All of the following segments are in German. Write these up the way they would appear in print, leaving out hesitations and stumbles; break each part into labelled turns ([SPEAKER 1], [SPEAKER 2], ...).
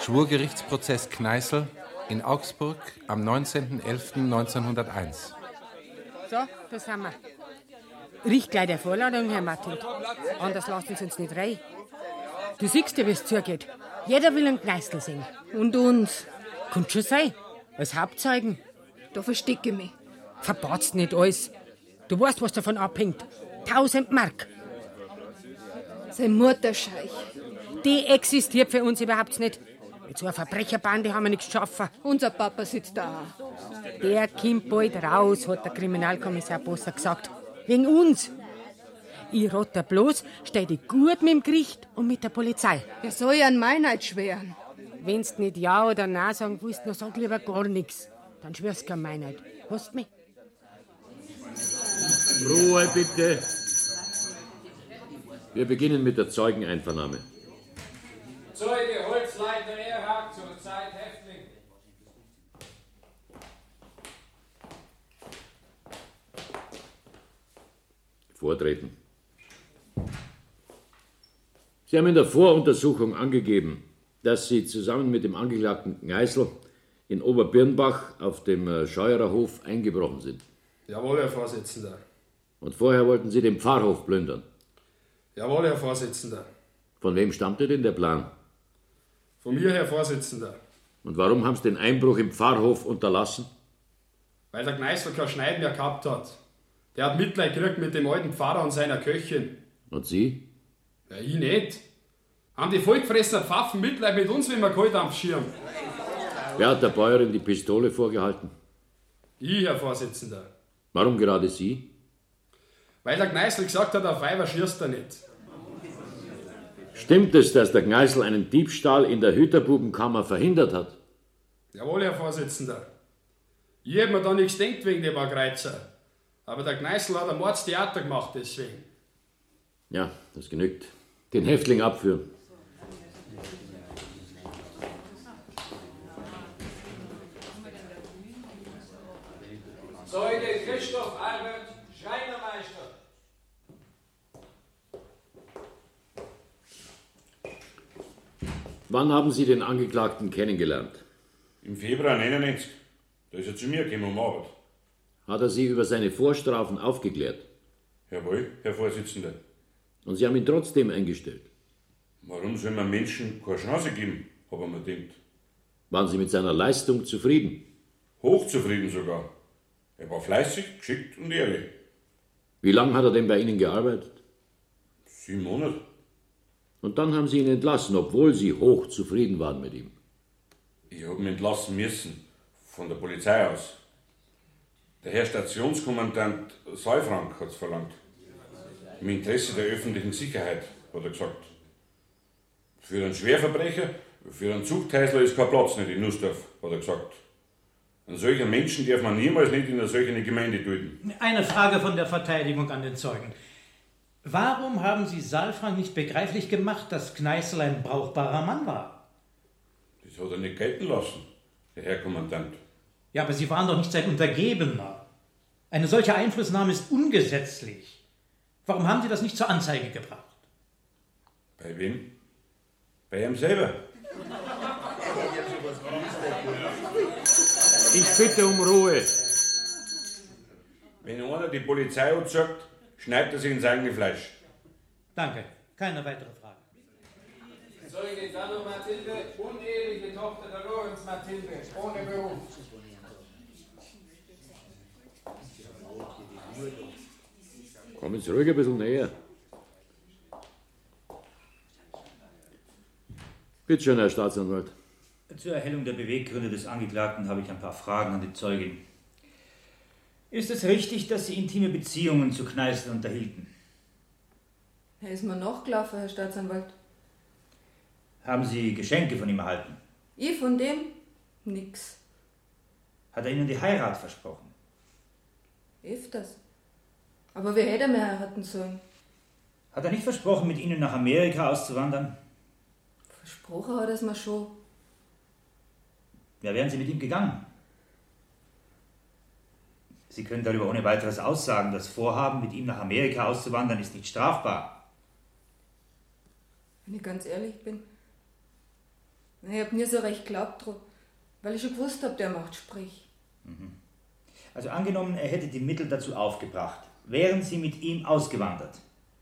[SPEAKER 1] Schwurgerichtsprozess Kneißl in Augsburg am 19.11.1901.
[SPEAKER 2] So, da sind wir. Riecht gleich der Vorladung, Herr Martin. Anders lassen Sie uns nicht rein. Du siehst ja, wie es zugeht. Jeder will einen Kneißl sehen. Und uns. Kann schon sein. Als Hauptzeugen.
[SPEAKER 3] Da verstecke ich mich.
[SPEAKER 2] Verbatzt nicht alles. Du weißt, was davon abhängt. 1000 Mark.
[SPEAKER 3] Sein Mutterscheich.
[SPEAKER 2] Die existiert für uns überhaupt nicht. Mit so einer Verbrecherbande haben wir nichts zu schaffen.
[SPEAKER 3] Unser Papa sitzt da.
[SPEAKER 2] Der kommt bald raus, hat der Kriminalkommissar Bosser gesagt. Wegen uns. Ich rate bloß, steh dich gut mit dem Gericht und mit der Polizei.
[SPEAKER 3] Wer soll ja an Meinheit schwören?
[SPEAKER 2] Wenn's nicht ja oder nein sagen willst, dann sag lieber gar nichts. Dann schwörst du keine Meinheit. Hast du mich?
[SPEAKER 4] Ruhe bitte. Wir beginnen mit der Zeugeneinvernahme.
[SPEAKER 5] Zeuge Holzleiter Erhard, zur Zeit Häftling.
[SPEAKER 4] Vortreten. Sie haben in der Voruntersuchung angegeben, dass Sie zusammen mit dem Angeklagten Kneißl in Oberbirnbach auf dem Scheuererhof eingebrochen sind.
[SPEAKER 6] Jawohl, Herr Vorsitzender.
[SPEAKER 4] Und vorher wollten Sie den Pfarrhof plündern.
[SPEAKER 6] Jawohl, Herr Vorsitzender.
[SPEAKER 4] Von wem stammte denn der Plan?
[SPEAKER 6] Von mir, Herr Vorsitzender.
[SPEAKER 4] Und warum haben Sie den Einbruch im Pfarrhof unterlassen?
[SPEAKER 6] Weil der Kneißl kein Schneid mehr gehabt hat. Der hat Mitleid gekriegt mit dem alten Pfarrer und seiner Köchin.
[SPEAKER 4] Und Sie?
[SPEAKER 6] Ja, ich nicht. Haben die vollgefressenen Pfaffen Mitleid mit uns, wenn wir kalt am Schirm?
[SPEAKER 4] Wer hat der Bäuerin die Pistole vorgehalten?
[SPEAKER 6] Ich, Herr Vorsitzender.
[SPEAKER 4] Warum gerade Sie?
[SPEAKER 6] Weil der Kneißl gesagt hat, auf Weiber schießt er nicht.
[SPEAKER 4] Stimmt es, dass der Kneißl einen Diebstahl in der Hüterbubenkammer verhindert hat?
[SPEAKER 6] Jawohl, Herr Vorsitzender. Ich hab mir da nichts gedacht wegen dem Kreuzer. Aber der Kneißl hat ein Mordstheater gemacht deswegen.
[SPEAKER 4] Ja, das genügt. Den Häftling abführen.
[SPEAKER 5] Zeuge Christoph Albert, Schreinermeister.
[SPEAKER 4] Wann haben Sie den Angeklagten kennengelernt?
[SPEAKER 7] Im Februar 99. Da ist er zu mir gekommen um Arbeit.
[SPEAKER 4] Hat er Sie über seine Vorstrafen aufgeklärt?
[SPEAKER 7] Jawohl, Herr Vorsitzender.
[SPEAKER 4] Und Sie haben ihn trotzdem eingestellt?
[SPEAKER 7] Warum soll man Menschen keine Chance geben, habe ich mir gedacht.
[SPEAKER 4] Waren Sie mit seiner Leistung zufrieden?
[SPEAKER 7] Hochzufrieden sogar. Er war fleißig, geschickt und ehrlich.
[SPEAKER 4] Wie lange hat er denn bei Ihnen gearbeitet?
[SPEAKER 7] 7 Monate.
[SPEAKER 4] Und dann haben Sie ihn entlassen, obwohl Sie hoch zufrieden waren mit ihm.
[SPEAKER 7] Ich habe ihn entlassen müssen, von der Polizei aus. Der Herr Stationskommandant Seufrank hat es verlangt. Im Interesse der öffentlichen Sicherheit, hat er gesagt. Für einen Schwerverbrecher, für einen Zuchthäusler ist kein Platz nicht in Nussdorf, hat er gesagt. Einen solchen Menschen darf man niemals nicht in eine solche Gemeinde töten.
[SPEAKER 8] Eine Frage von der Verteidigung an den Zeugen. Warum haben Sie Saalfrank nicht begreiflich gemacht, dass Kneißl ein brauchbarer Mann war?
[SPEAKER 7] Das hat er nicht gelten lassen, der Herr Kommandant.
[SPEAKER 8] Ja, aber Sie waren doch nicht sein Untergebener. Eine solche Einflussnahme ist ungesetzlich. Warum haben Sie das nicht zur Anzeige gebracht?
[SPEAKER 7] Bei wem? Bei ihm selber.
[SPEAKER 4] Ich bitte um Ruhe.
[SPEAKER 7] Wenn einer die Polizei sagt, schneidet er sich ins eigene Fleisch.
[SPEAKER 8] Danke. Keine weitere Frage.
[SPEAKER 5] Zeuge Dano Mathilde, uneheliche Tochter der Lorenz Mathilde, ohne Beruf.
[SPEAKER 4] Kommen Sie ruhig ein bisschen näher. Bitte schön, Herr Staatsanwalt.
[SPEAKER 9] Zur Erhellung der Beweggründe des Angeklagten habe ich ein paar Fragen an die Zeugin. Ist es richtig, dass Sie intime Beziehungen zu Kneißl unterhielten?
[SPEAKER 3] Er ist mir nachgelaufen, Herr Staatsanwalt.
[SPEAKER 9] Haben Sie Geschenke von ihm erhalten?
[SPEAKER 3] Ich von dem? Nix.
[SPEAKER 9] Hat er Ihnen die Heirat versprochen?
[SPEAKER 3] Öfters. Aber wer hätte mir heiraten sollen?
[SPEAKER 9] Hat er nicht versprochen, mit Ihnen nach Amerika auszuwandern?
[SPEAKER 3] Versprochen hat er es mir schon.
[SPEAKER 9] Ja, wären Sie mit ihm gegangen? Sie können darüber ohne weiteres aussagen, das Vorhaben, mit ihm nach Amerika auszuwandern, ist nicht strafbar.
[SPEAKER 3] Wenn ich ganz ehrlich bin, Ich hab nie so recht geglaubt dran, weil ich schon gewusst hab, der macht Sprich.
[SPEAKER 9] Also angenommen, er hätte die Mittel dazu aufgebracht. Wären Sie mit ihm ausgewandert?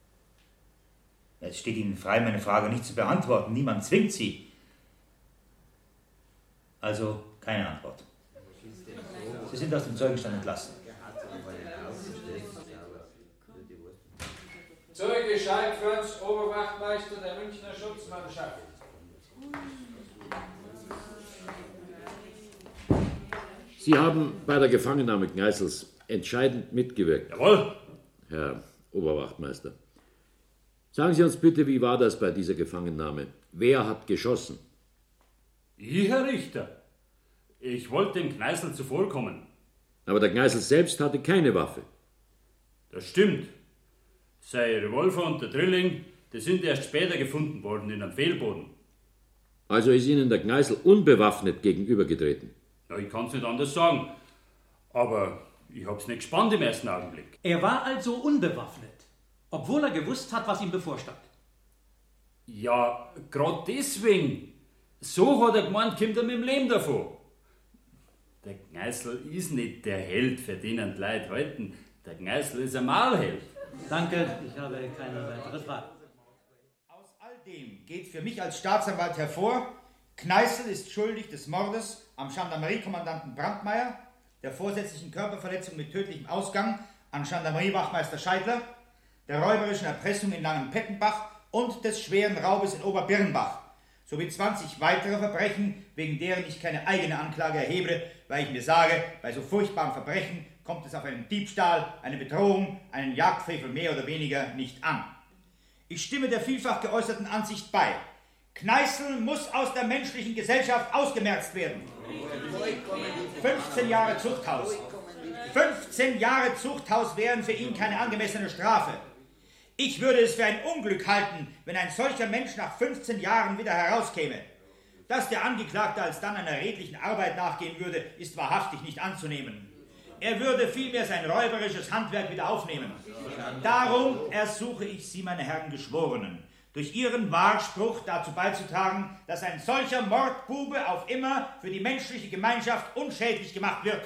[SPEAKER 9] Es steht Ihnen frei, meine Frage nicht zu beantworten. Niemand zwingt Sie. Also keine Antwort. Sie sind aus dem Zeugenstand entlassen.
[SPEAKER 5] Zeuge Schalk Franz, Oberwachtmeister der Münchner Schutzmannschaft.
[SPEAKER 4] Sie haben bei der Gefangennahme Kneißls entscheidend mitgewirkt.
[SPEAKER 6] Jawohl.
[SPEAKER 4] Herr Oberwachtmeister. Sagen Sie uns bitte, wie war das bei dieser Gefangennahme? Wer hat geschossen?
[SPEAKER 6] Ich, Herr Richter. Ich wollte dem Kneißl zuvorkommen.
[SPEAKER 4] Aber der Kneißl selbst hatte keine Waffe.
[SPEAKER 6] Das stimmt. Sein Revolver und der Drilling, die sind erst später gefunden worden in einem Fehlboden.
[SPEAKER 4] Also ist Ihnen der Kneißl unbewaffnet gegenübergetreten?
[SPEAKER 6] Ja, ich kann's nicht anders sagen. Aber ich hab's nicht gespannt im ersten Augenblick.
[SPEAKER 8] Er war also unbewaffnet, obwohl er gewusst hat, was ihm bevorstand.
[SPEAKER 6] Ja, gerade deswegen. So hat er gemeint, kommt er mit dem Leben davon. Der Kneißl ist nicht der Held, für den die Leute halten. Der Kneißl ist ein Maulheld.
[SPEAKER 8] Danke, ich habe keine weitere Frage.
[SPEAKER 10] Aus all dem geht für mich als Staatsanwalt hervor, Kneißl ist schuldig des Mordes am Gendarmeriekommandanten Brandmeier, der vorsätzlichen Körperverletzung mit tödlichem Ausgang an Gendarmeriewachtmeister Scheidler, der räuberischen Erpressung in Langenpettenbach und des schweren Raubes in Oberbirnbach, sowie 20 weitere Verbrechen, wegen deren ich keine eigene Anklage erhebe, weil ich mir sage, bei so furchtbaren Verbrechen kommt es auf einen Diebstahl, eine Bedrohung, einen Jagdfrevel mehr oder weniger nicht an. Ich stimme der vielfach geäußerten Ansicht bei. Kneißl muss aus der menschlichen Gesellschaft ausgemerzt werden. 15 Jahre Zuchthaus. 15 Jahre Zuchthaus wären für ihn keine angemessene Strafe. Ich würde es für ein Unglück halten, wenn ein solcher Mensch nach 15 Jahren wieder herauskäme. Dass der Angeklagte alsdann einer redlichen Arbeit nachgehen würde, ist wahrhaftig nicht anzunehmen. Er würde vielmehr sein räuberisches Handwerk wieder aufnehmen. Darum ersuche ich Sie, meine Herren Geschworenen, durch Ihren Wahrspruch dazu beizutragen, dass ein solcher Mordbube auf immer für die menschliche Gemeinschaft unschädlich gemacht wird.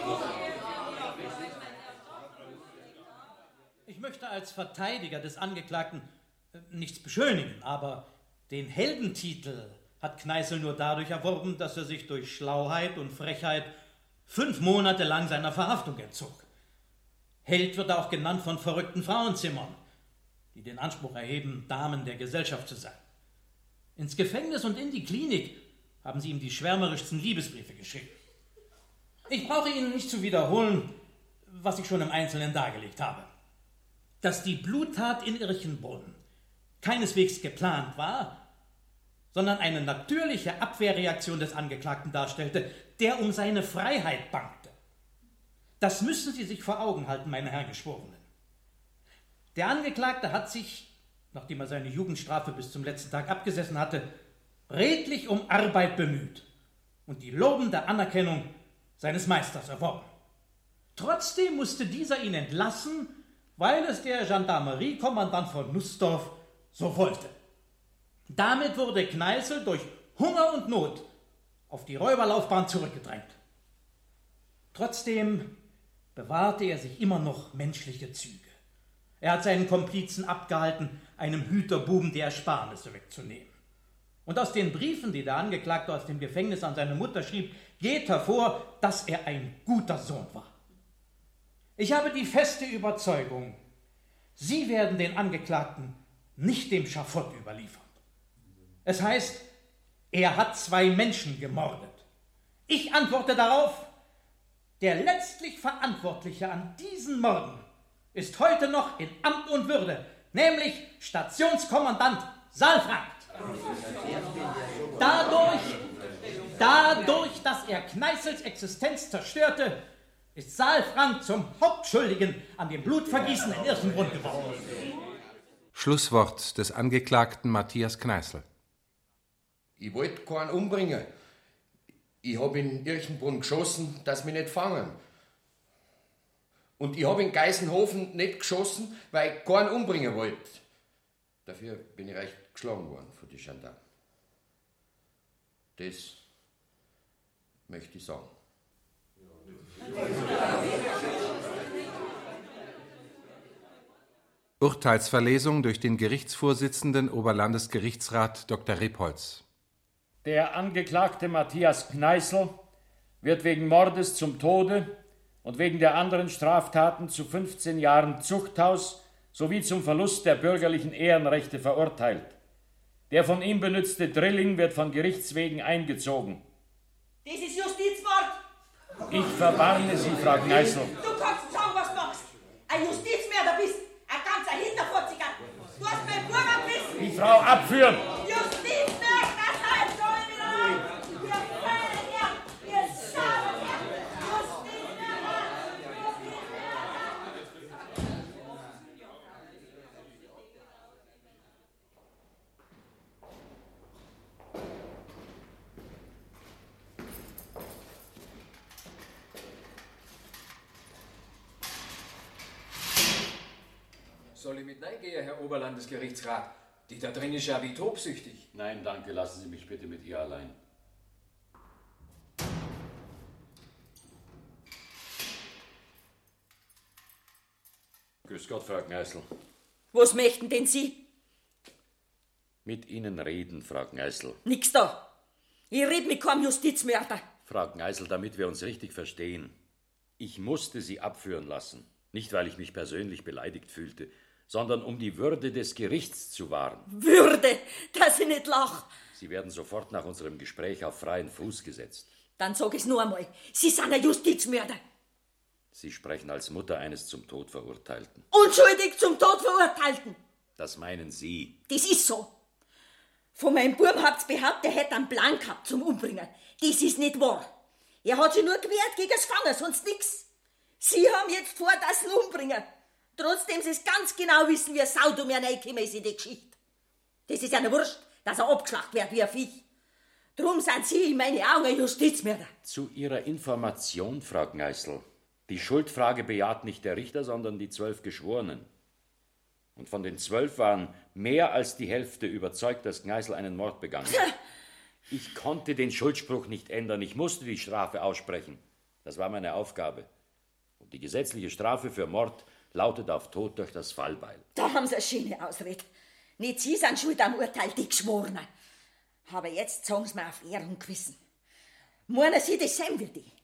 [SPEAKER 8] Ich möchte als Verteidiger des Angeklagten nichts beschönigen, aber den Heldentitel hat Kneißl nur dadurch erworben, dass er sich durch Schlauheit und Frechheit 5 Monate lang seiner Verhaftung entzog. Held wird er auch genannt von verrückten Frauenzimmern, die den Anspruch erheben, Damen der Gesellschaft zu sein. Ins Gefängnis und in die Klinik haben sie ihm die schwärmerischsten Liebesbriefe geschrieben. Ich brauche Ihnen nicht zu wiederholen, was ich schon im Einzelnen dargelegt habe. Dass die Bluttat in Irchenbrunn keineswegs geplant war, sondern eine natürliche Abwehrreaktion des Angeklagten darstellte, der um seine Freiheit bangte. Das müssen Sie sich vor Augen halten, meine Herren Geschworenen. Der Angeklagte hat sich, nachdem er seine Jugendstrafe bis zum letzten Tag abgesessen hatte, redlich um Arbeit bemüht und die lobende Anerkennung seines Meisters erworben. Trotzdem musste dieser ihn entlassen, weil es der Gendarmeriekommandant von Nussdorf so wollte. Damit wurde Kneißl durch Hunger und Not auf die Räuberlaufbahn zurückgedrängt. Trotzdem bewahrte er sich immer noch menschliche Züge. Er hat seinen Komplizen abgehalten, einem Hüterbuben die Ersparnisse wegzunehmen. Und aus den Briefen, die der Angeklagte aus dem Gefängnis an seine Mutter schrieb, geht hervor, dass er ein guter Sohn war. Ich habe die feste Überzeugung, Sie werden den Angeklagten nicht dem Schafott überliefern. Es heißt, er hat 2 Menschen gemordet. Ich antworte darauf, der letztlich Verantwortliche an diesen Morden ist heute noch in Amt und Würde, nämlich Stationskommandant Saalfrank. Dadurch, dass er Kneißls Existenz zerstörte, ist Saalfrank zum Hauptschuldigen an dem Blutvergießen in Irchenbrunn geworden.
[SPEAKER 1] Schlusswort des Angeklagten Matthias Kneißl.
[SPEAKER 11] Ich wollte keinen umbringen. Ich habe in Irchenbrunn geschossen, dass mich nicht fangen. Und ich habe in Geisenhofen nicht geschossen, weil ich keinen umbringen wollte. Dafür bin ich recht geschlagen worden von den Gendarmen. Das möchte ich sagen.
[SPEAKER 1] Urteilsverlesung durch den Gerichtsvorsitzenden Oberlandesgerichtsrat Dr. Rebholz.
[SPEAKER 4] Der Angeklagte Matthias Kneißl wird wegen Mordes zum Tode und wegen der anderen Straftaten zu 15 Jahren Zuchthaus sowie zum Verlust der bürgerlichen Ehrenrechte verurteilt. Der von ihm benützte Drilling wird von Gerichts wegen eingezogen.
[SPEAKER 12] Das ist Justizmord!
[SPEAKER 4] Ich verwarne Sie, Frau Kneißl.
[SPEAKER 12] Du kannst sagen, was du machst. Ein Justizmörder bist, ein ganzer Hinterfotziger. Du hast meinen Bruder gebissen.
[SPEAKER 4] Die Frau abführen!
[SPEAKER 12] Justizmörder, seid soll wieder! Ihr Feierherr, ihr Schauerherr, Justizmörder!
[SPEAKER 13] Soll ich mit reingehen, Herr Oberlandesgerichtsrat? Die da drin ist ja wie tobsüchtig.
[SPEAKER 4] Nein, danke, lassen Sie mich bitte mit ihr allein. Grüß Gott, Frau Kneißl.
[SPEAKER 12] Was möchten denn Sie?
[SPEAKER 4] Mit Ihnen reden, Frau Kneißl.
[SPEAKER 12] Nix da. Ich red mit keinem Justizmörder.
[SPEAKER 4] Frau Kneißl, damit wir uns richtig verstehen. Ich musste Sie abführen lassen. Nicht, weil ich mich persönlich beleidigt fühlte, sondern um die Würde des Gerichts zu wahren.
[SPEAKER 12] Würde, dass ich nicht lach.
[SPEAKER 4] Sie werden sofort nach unserem Gespräch auf freien Fuß gesetzt.
[SPEAKER 12] Dann sag ich's nur einmal. Sie sind ein Justizmörder.
[SPEAKER 4] Sie sprechen als Mutter eines zum Tod Verurteilten.
[SPEAKER 12] Unschuldig zum Tod Verurteilten.
[SPEAKER 4] Das meinen Sie?
[SPEAKER 12] Das ist so. Von meinem Buben habt's behauptet, er hätte einen Plan gehabt zum Umbringen. Das ist nicht wahr. Er hat sich nur gewehrt gegen das Fangen, sonst nix. Sie haben jetzt vor, dass sie ihn umbringen. Trotzdem sie es ganz genau wissen, wie ein Sau um ihn reingekommen ist in die Geschichte. Das ist ja nicht wurscht, dass er abgeschlachtet wird wie ein Viech. Drum sind Sie in meinen Augen ein Justizmörder.
[SPEAKER 4] Zu Ihrer Information, Frau Kneißl. Die Schuldfrage bejaht nicht der Richter, sondern die 12 Geschworenen. Und von den 12 waren mehr als die Hälfte überzeugt, dass Kneißl einen Mord begangen hat. Ich konnte den Schuldspruch nicht ändern, ich musste die Strafe aussprechen. Das war meine Aufgabe. Und die gesetzliche Strafe für Mord lautet auf Tod durch das Fallbeil.
[SPEAKER 12] Da haben Sie eine schöne Ausrede. Nicht Sie sind schuld am Urteil, die Geschworenen. Aber jetzt sagen Sie mir auf Ehre und Gewissen. Meinen Sie, das sein will die?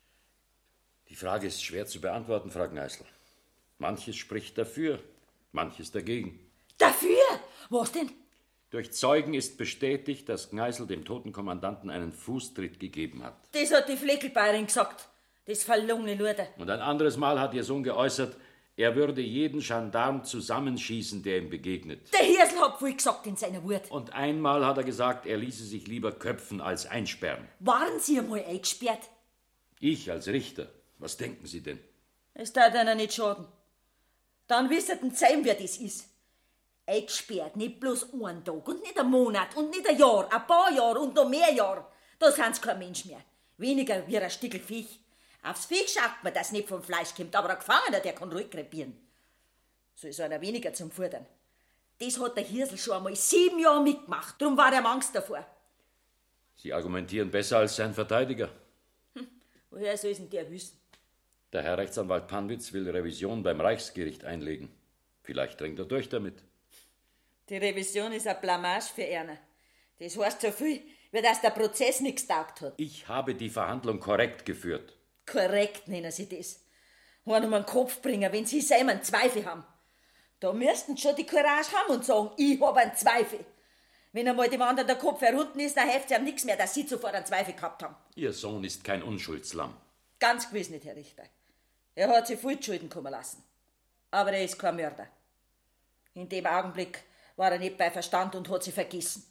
[SPEAKER 4] Die Frage ist schwer zu beantworten, Frau Kneißl. Manches spricht dafür, manches dagegen.
[SPEAKER 12] Dafür? Was denn?
[SPEAKER 4] Durch Zeugen ist bestätigt, dass Kneißl dem toten Kommandanten einen Fußtritt gegeben hat.
[SPEAKER 12] Das hat die Fleckelbayerin gesagt. Das verlungene Luder.
[SPEAKER 4] Und ein anderes Mal hat ihr Sohn geäußert, er würde jeden Gendarm zusammenschießen, der ihm begegnet.
[SPEAKER 12] Der Hirsl hat viel gesagt in seiner Wut.
[SPEAKER 4] Und einmal hat er gesagt, er ließe sich lieber köpfen als einsperren.
[SPEAKER 12] Waren Sie einmal eingesperrt?
[SPEAKER 4] Ich als Richter? Was denken Sie denn?
[SPEAKER 12] Es darf einer nicht schaden. Dann wisset ihr selber, wer das ist. Eingesperrt, nicht bloß einen Tag und nicht einen Monat und nicht ein Jahr, ein paar Jahre und noch mehr Jahre. Da sind sie kein Mensch mehr. Weniger wie ein Stückel Viech. Aufs Viech schaut man, das nicht vom Fleisch kommt, aber ein Gefangener, der kann ruhig krepieren. So ist einer weniger zum Fordern. Das hat der Hirsl schon einmal 7 Jahre mitgemacht, darum war er am Angst davor.
[SPEAKER 4] Sie argumentieren besser als sein Verteidiger.
[SPEAKER 12] Woher soll denn der wissen?
[SPEAKER 4] Der Herr Rechtsanwalt Pannwitz will Revision beim Reichsgericht einlegen. Vielleicht dringt er durch damit.
[SPEAKER 12] Die Revision ist ein Blamage für Erna. Das heißt so viel, wie dass der Prozess nichts taugt hat.
[SPEAKER 4] Ich habe die Verhandlung korrekt geführt.
[SPEAKER 12] Korrekt nennen Sie das. Einen um den Kopf bringen, wenn Sie selber einen Zweifel haben. Da müssten Sie schon die Courage haben und sagen, ich habe einen Zweifel. Wenn einmal dem anderen der Kopf herunten ist, dann hilft es ihm nichts mehr, dass Sie zuvor einen Zweifel gehabt haben.
[SPEAKER 4] Ihr Sohn ist kein Unschuldslamm.
[SPEAKER 12] Ganz gewiss nicht, Herr Richter. Er hat sich viel Schulden kommen lassen. Aber er ist kein Mörder. In dem Augenblick war er nicht bei Verstand und hat sich vergessen.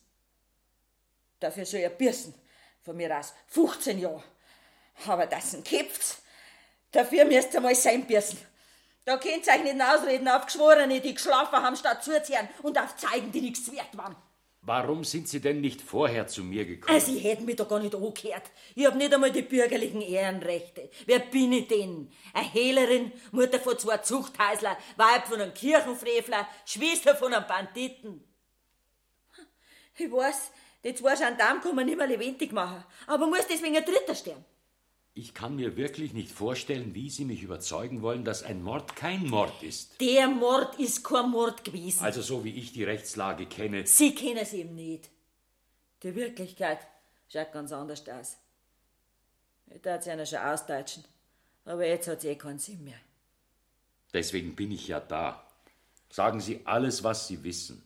[SPEAKER 12] Dafür soll er büßen. Von mir aus 15 Jahre. Aber das ein Kipft. Dafür müsst ihr mal sein büßen. Da könnt ihr euch nicht ausreden auf Geschworene, die geschlafen haben, statt zuzuhören und auf Zeugen, die nichts wert waren.
[SPEAKER 4] Warum sind Sie denn nicht vorher zu mir gekommen?
[SPEAKER 12] Sie hätten mich doch gar nicht angehört. Ich hab nicht einmal die bürgerlichen Ehrenrechte. Wer bin ich denn? Eine Hehlerin, Mutter von 2 Zuchthäusler, Weib von einem Kirchenfrevler, Schwester von einem Banditen. Ich weiß, Die 2 Gendarmen kann man nicht mehr lebendig machen. Aber muss deswegen ein Dritter sterben?
[SPEAKER 4] Ich kann mir wirklich nicht vorstellen, wie Sie mich überzeugen wollen, dass ein Mord kein Mord ist.
[SPEAKER 12] Der Mord ist kein Mord gewesen.
[SPEAKER 4] Also so wie ich die Rechtslage kenne.
[SPEAKER 12] Sie kennen es eben nicht. Die Wirklichkeit schaut ganz anders aus. Ich darf es ja schon ausdeutschen. Aber jetzt hat es keinen Sinn mehr.
[SPEAKER 4] Deswegen bin ich ja da. Sagen Sie alles, was Sie wissen.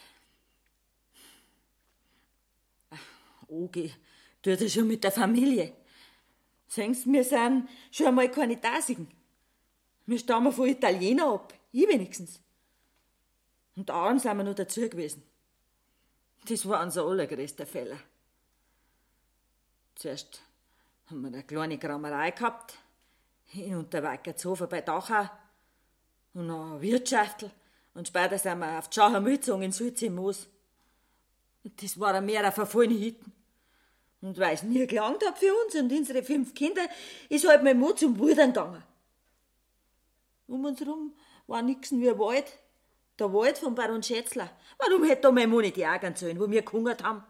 [SPEAKER 12] Ogi, tut er schon mit der Familie. Sehen Sie, wir sind schon einmal keine Tasigen. Wir stammen von Italienern ab. Ich wenigstens. Und darum sind wir noch dazu gewesen. Das war unser allergrößter Fehler. Zuerst haben wir eine kleine Kramerei gehabt, in Unterweikertshofen bei Dachau, und noch ein Wirtschaftel, und später sind wir auf die Schachermühl gezogen in Sulz im Moos. Das war mehr ein verfallene Hütten. Und weil es nie gelangt hat für uns und unsere 5 Kinder, ist halt mein Mann zum Wildern gegangen. Um uns herum war nix wie ein Wald. Der Wald von Baron Schätzler. Warum hätte da mein Mann nicht jagen sollen, wo wir gehungert haben?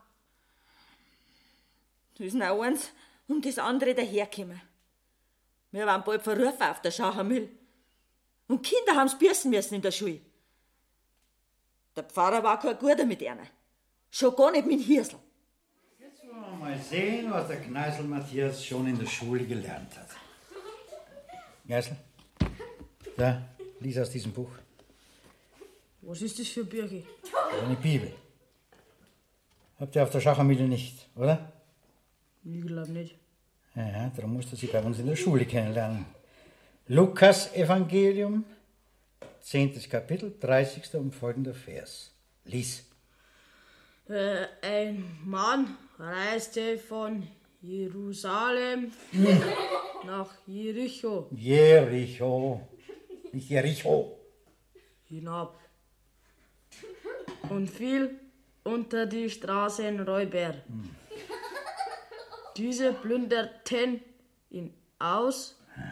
[SPEAKER 12] Das ist noch eins und das andere dahergekommen. Wir waren bald verrufen auf der Schachermühl. Und Kinder haben's büßen müssen in der Schule. Der Pfarrer war kein Guter mit ihnen. Schon gar nicht mit Hirsel.
[SPEAKER 14] Jetzt wollen wir mal sehen, was der Kneißl Matthias schon in der Schule gelernt hat. Kneißl, da, lies aus diesem Buch.
[SPEAKER 15] Was ist das für Bücher?
[SPEAKER 14] Eine Bibel. Habt ihr auf der Schachermühle nicht, oder?
[SPEAKER 15] Ich glaube nicht.
[SPEAKER 14] Ja, darum musst du sie bei uns in der Schule kennenlernen. Lukas Evangelium, 10. Kapitel, 30. und folgender Vers. Lies.
[SPEAKER 15] Ein Mann reiste von Jerusalem nach Jericho
[SPEAKER 14] Jericho, nicht Jericho.
[SPEAKER 15] hinab und fiel unter die Straßenräuber. Diese plünderten ihn aus,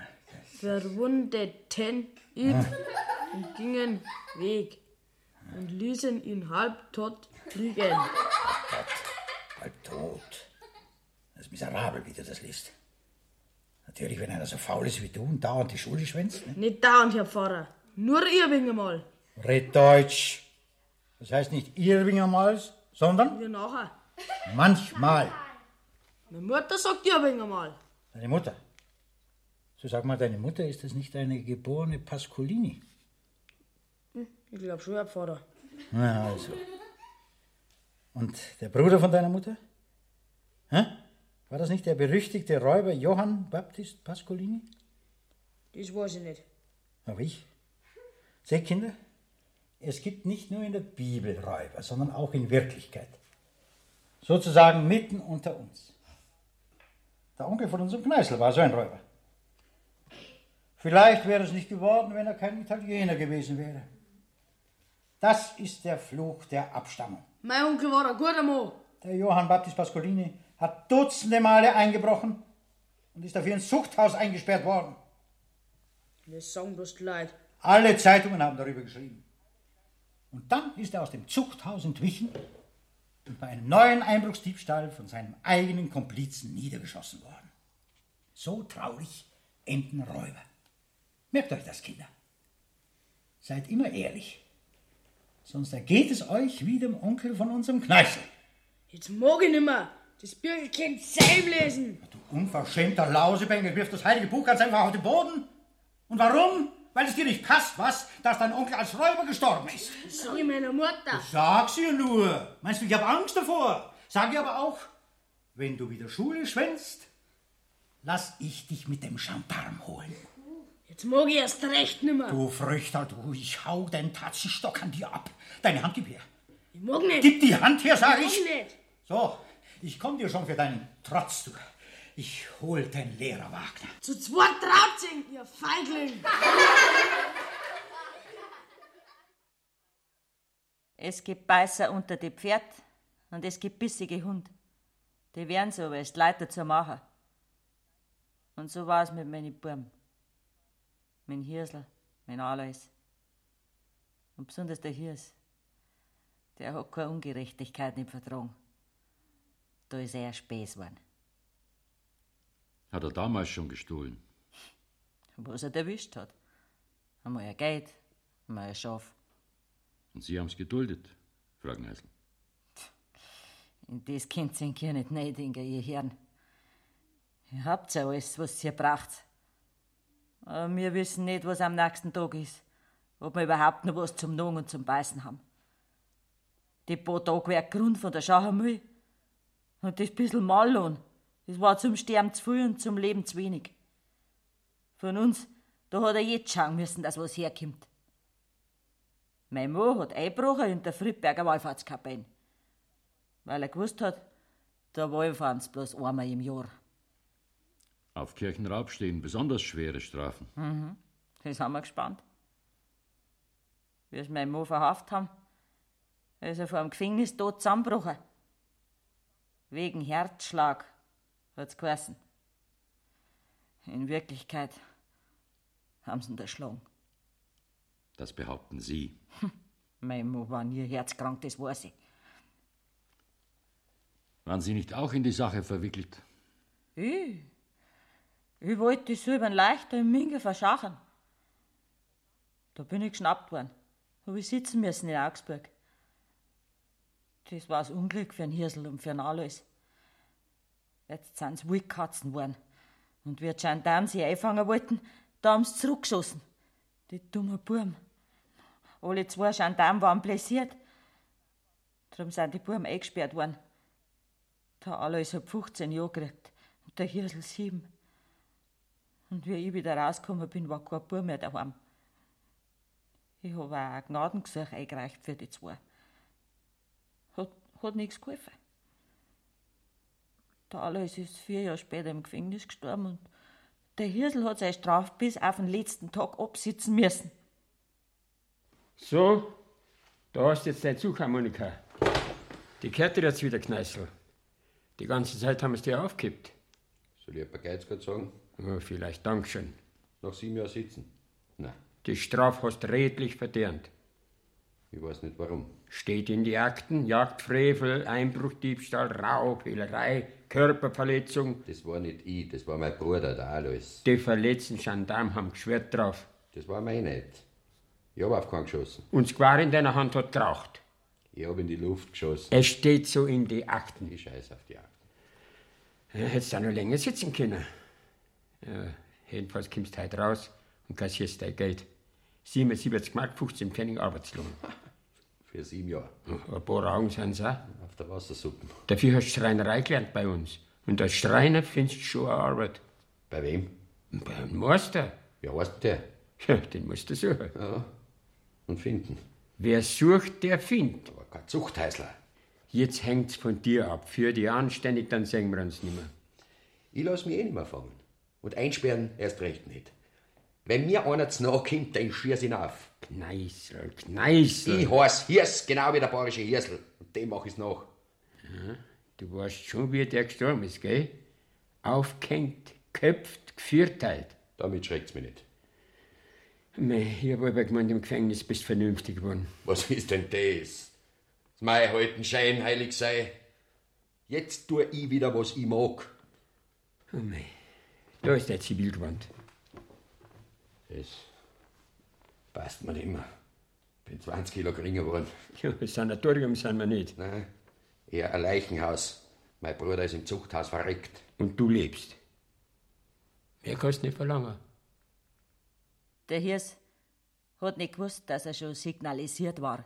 [SPEAKER 15] verwundeten ihn und gingen weg und ließen ihn halbtot liegen.
[SPEAKER 14] Halb tot. Das ist miserabel, wie du das liest. Natürlich, wenn einer so faul ist wie du und dauernd die Schule schwänzt. Ne?
[SPEAKER 15] Nicht dauernd, Herr Pfarrer. Nur Irving einmal.
[SPEAKER 14] Red Deutsch. Das heißt nicht Irving sondern
[SPEAKER 15] Wir nachher.
[SPEAKER 14] manchmal.
[SPEAKER 15] Meine Mutter sagt Irving einmal.
[SPEAKER 14] Deine Mutter. So sag mal, deine Mutter, ist das nicht eine geborene Pascolini?
[SPEAKER 15] Ich glaube schon, Herr Pfarrer.
[SPEAKER 14] Na also. Und der Bruder von deiner Mutter? Hä? War das nicht der berüchtigte Räuber Johann Baptist Pascolini?
[SPEAKER 15] Das weiß ich nicht.
[SPEAKER 14] Aber ich? Seht, Kinder, es gibt nicht nur in der Bibel Räuber, sondern auch in Wirklichkeit. Sozusagen mitten unter uns. Der Onkel von unserem Kneißl war so ein Räuber. Vielleicht wäre es nicht geworden, wenn er kein Italiener gewesen wäre. Das ist der Fluch der Abstammung.
[SPEAKER 15] Mein Onkel war ein guter Mann.
[SPEAKER 14] Der Johann Baptist Pascolini hat dutzende Male eingebrochen und ist dafür ins Zuchthaus eingesperrt worden.
[SPEAKER 15] Das sagen bloß die Leute.
[SPEAKER 14] Alle Zeitungen haben darüber geschrieben. Und dann ist er aus dem Zuchthaus entwichen und bei einem neuen Einbruchsdiebstahl von seinem eigenen Komplizen niedergeschossen worden. So traurig enden Räuber. Merkt euch das, Kinder. Seid immer ehrlich. Sonst ergeht es euch wie dem Onkel von unserem Kneißl.
[SPEAKER 15] Jetzt mag ich nimmer. Das Bücher kennt selber lesen.
[SPEAKER 14] Du unverschämter Lausebengel, wirft das heilige Buch ganz einfach auf den Boden. Und warum? Weil es dir nicht passt, was? Dass dein Onkel als Räuber gestorben ist.
[SPEAKER 15] Das sag ich meiner Mutter.
[SPEAKER 14] Sag's ihr nur. Meinst du, ich hab Angst davor? Sag ihr aber auch, wenn du wieder Schule schwänzt, lass ich dich mit dem Gendarm holen.
[SPEAKER 15] Jetzt mag ich erst recht nimmer.
[SPEAKER 14] Du Früchter, du, ich hau den Tatzenstock an dir ab. Deine Hand gib her.
[SPEAKER 15] Ich mag nicht.
[SPEAKER 14] Gib die Hand her, sag ich.
[SPEAKER 15] Ich mag nicht.
[SPEAKER 14] So, ich komm dir schon für deinen Trotz, du. Ich hol den Lehrer Wagner.
[SPEAKER 15] Zu zweit traut sich, ihr Feigling.
[SPEAKER 12] Es gibt Beißer unter die Pferd und es gibt bissige Hund. Die werden so, weil es die Leute dazu machen. Und so war es mit meinen Buben. Mein Hirsel, mein Alois. Und besonders der Hirs. Der hat keine Ungerechtigkeit nicht vertragen. Da ist er Späß geworden.
[SPEAKER 4] Hat er damals schon gestohlen?
[SPEAKER 12] Was er erwischt hat. Einmal ein Geld, einmal ein Schaf.
[SPEAKER 4] Und Sie haben's geduldet, Frau Kneißl.
[SPEAKER 12] In das könnt ihr ja nicht reindenken, ihr Herren. Ihr habt ja alles, was ihr braucht. Aber wir wissen nicht, was am nächsten Tag ist. Ob wir überhaupt noch was zum Nagen und zum Beißen haben. Die paar Tage wäre Grund von der Schachermüll. Und das bisschen Mallohn, das war zum Sterben zu viel und zum Leben zu wenig. Von uns, da hat er jetzt schauen müssen, dass was herkommt. Mein Mann hat eingebrochen in der Friedberger Wallfahrtskapelle. Weil er gewusst hat, da wallfahren sie bloß einmal im Jahr.
[SPEAKER 4] Auf Kirchenraub stehen besonders schwere Strafen.
[SPEAKER 12] Mhm. Das haben wir gespannt. Wie sie meinen Mann verhaftet haben, ist er vor dem Gefängnis tot zusammengebrochen. Wegen Herzschlag, hat's geheißen. In Wirklichkeit haben sie ihn erschlagen.
[SPEAKER 4] Das behaupten Sie.
[SPEAKER 12] Mein Mann war nie herzkrank, das weiß ich.
[SPEAKER 4] Waren Sie nicht auch in die Sache verwickelt?
[SPEAKER 12] Ich wollte die Silbern leichter im Minge verschachen. Da bin ich geschnappt worden. Hab ich sitzen müssen in Augsburg. Das war das Unglück für einen Hirsel und für einen Alois. Jetzt sind sie Wildkatzen geworden. Und wie die Gendarmen sie einfangen wollten, da haben sie zurückgeschossen. Die dummen Buben. Alle 2 Gendarmen waren blessiert. Darum sind die Buben eingesperrt worden. Der Alois hat 15 Jahre gekriegt und der Hirsel 7. Und wie ich wieder rausgekommen bin, war kein Bub mehr daheim. Ich habe auch ein Gnadengesuch eingereicht für die 2. Hat nichts geholfen. Der Alois ist 4 Jahre später im Gefängnis gestorben und der Hirsel hat seine Strafe bis auf den letzten Tag absitzen müssen.
[SPEAKER 16] So, da hast du jetzt deine Zugharmonika. Die gehört dir jetzt wieder, Kneißl. Die ganze Zeit haben wir es dir aufgekippt.
[SPEAKER 11] Soll ich ein paar Geiz gerade sagen?
[SPEAKER 16] Ja, vielleicht, Dankeschön.
[SPEAKER 11] Nach 7 Jahren sitzen? Nein.
[SPEAKER 16] Die Strafe hast du redlich verdient.
[SPEAKER 11] Ich weiß nicht warum.
[SPEAKER 16] Steht in die Akten: Jagdfrevel, Einbruch, Diebstahl, Raub, Hehlerei, Körperverletzung.
[SPEAKER 11] Das war nicht ich, das war mein Bruder, der Alois.
[SPEAKER 16] Die verletzten Gendarmen haben geschwört drauf.
[SPEAKER 11] Das war mein nicht. Ich hab auf keinen geschossen.
[SPEAKER 16] Und das Gewehr in deiner Hand hat geraucht.
[SPEAKER 11] Ich hab in die Luft geschossen.
[SPEAKER 16] Es steht so in die Akten.
[SPEAKER 11] Ich scheiß auf die Akten.
[SPEAKER 16] Ja, hättest du auch noch länger sitzen können. Ja, jedenfalls kommst du heute raus und kassierst dein Geld. 77 Mark, 15 Pfennig Arbeitslohn.
[SPEAKER 11] Für 7 Jahre.
[SPEAKER 16] Ein paar Augen sind es auch.
[SPEAKER 11] Auf der Wassersuppe.
[SPEAKER 16] Dafür hast du Schreinerei gelernt bei uns. Und als Schreiner findest du schon eine Arbeit.
[SPEAKER 11] Bei wem?
[SPEAKER 16] Bei einem Meister.
[SPEAKER 11] Wie heißt der?
[SPEAKER 16] Ja, den musst du suchen.
[SPEAKER 11] Ja, und finden.
[SPEAKER 16] Wer sucht, der findet.
[SPEAKER 11] Aber kein Zuchthäusler.
[SPEAKER 16] Jetzt hängt's von dir ab. Für die anständig, dann sehen wir uns nimmer.
[SPEAKER 11] Ich lass mich nicht mehr fangen. Und einsperren erst recht nicht. Wenn mir einer zu nahe kommt, dann schieß ihn auf.
[SPEAKER 16] Kneißl, Kneißl.
[SPEAKER 11] Ich heiß Hirs, genau wie der bayerische Hirsel. Und dem mach ich's nach.
[SPEAKER 16] Ja, du weißt schon, wie der gestorben ist, gell? Aufgehängt, geköpft, gevierteilt.
[SPEAKER 11] Damit schreckt's mich nicht.
[SPEAKER 16] Mei, ich hab aber gemeint, im Gefängnis bist du vernünftig geworden.
[SPEAKER 11] Was ist denn das? Das mein halten Schein heilig sei. Jetzt tu ich wieder, was ich mag.
[SPEAKER 16] Oh mei, da ist der Zivilgewand.
[SPEAKER 11] Das passt mir nicht mehr. Bin 20 Kilo geringer geworden.
[SPEAKER 16] Ja, das Sanatorium sind wir nicht.
[SPEAKER 11] Nein, eher ein Leichenhaus. Mein Bruder ist im Zuchthaus verreckt.
[SPEAKER 16] Und du lebst. Mehr kannst du nicht verlangen.
[SPEAKER 12] Der Hirs hat nicht gewusst, dass er schon signalisiert war.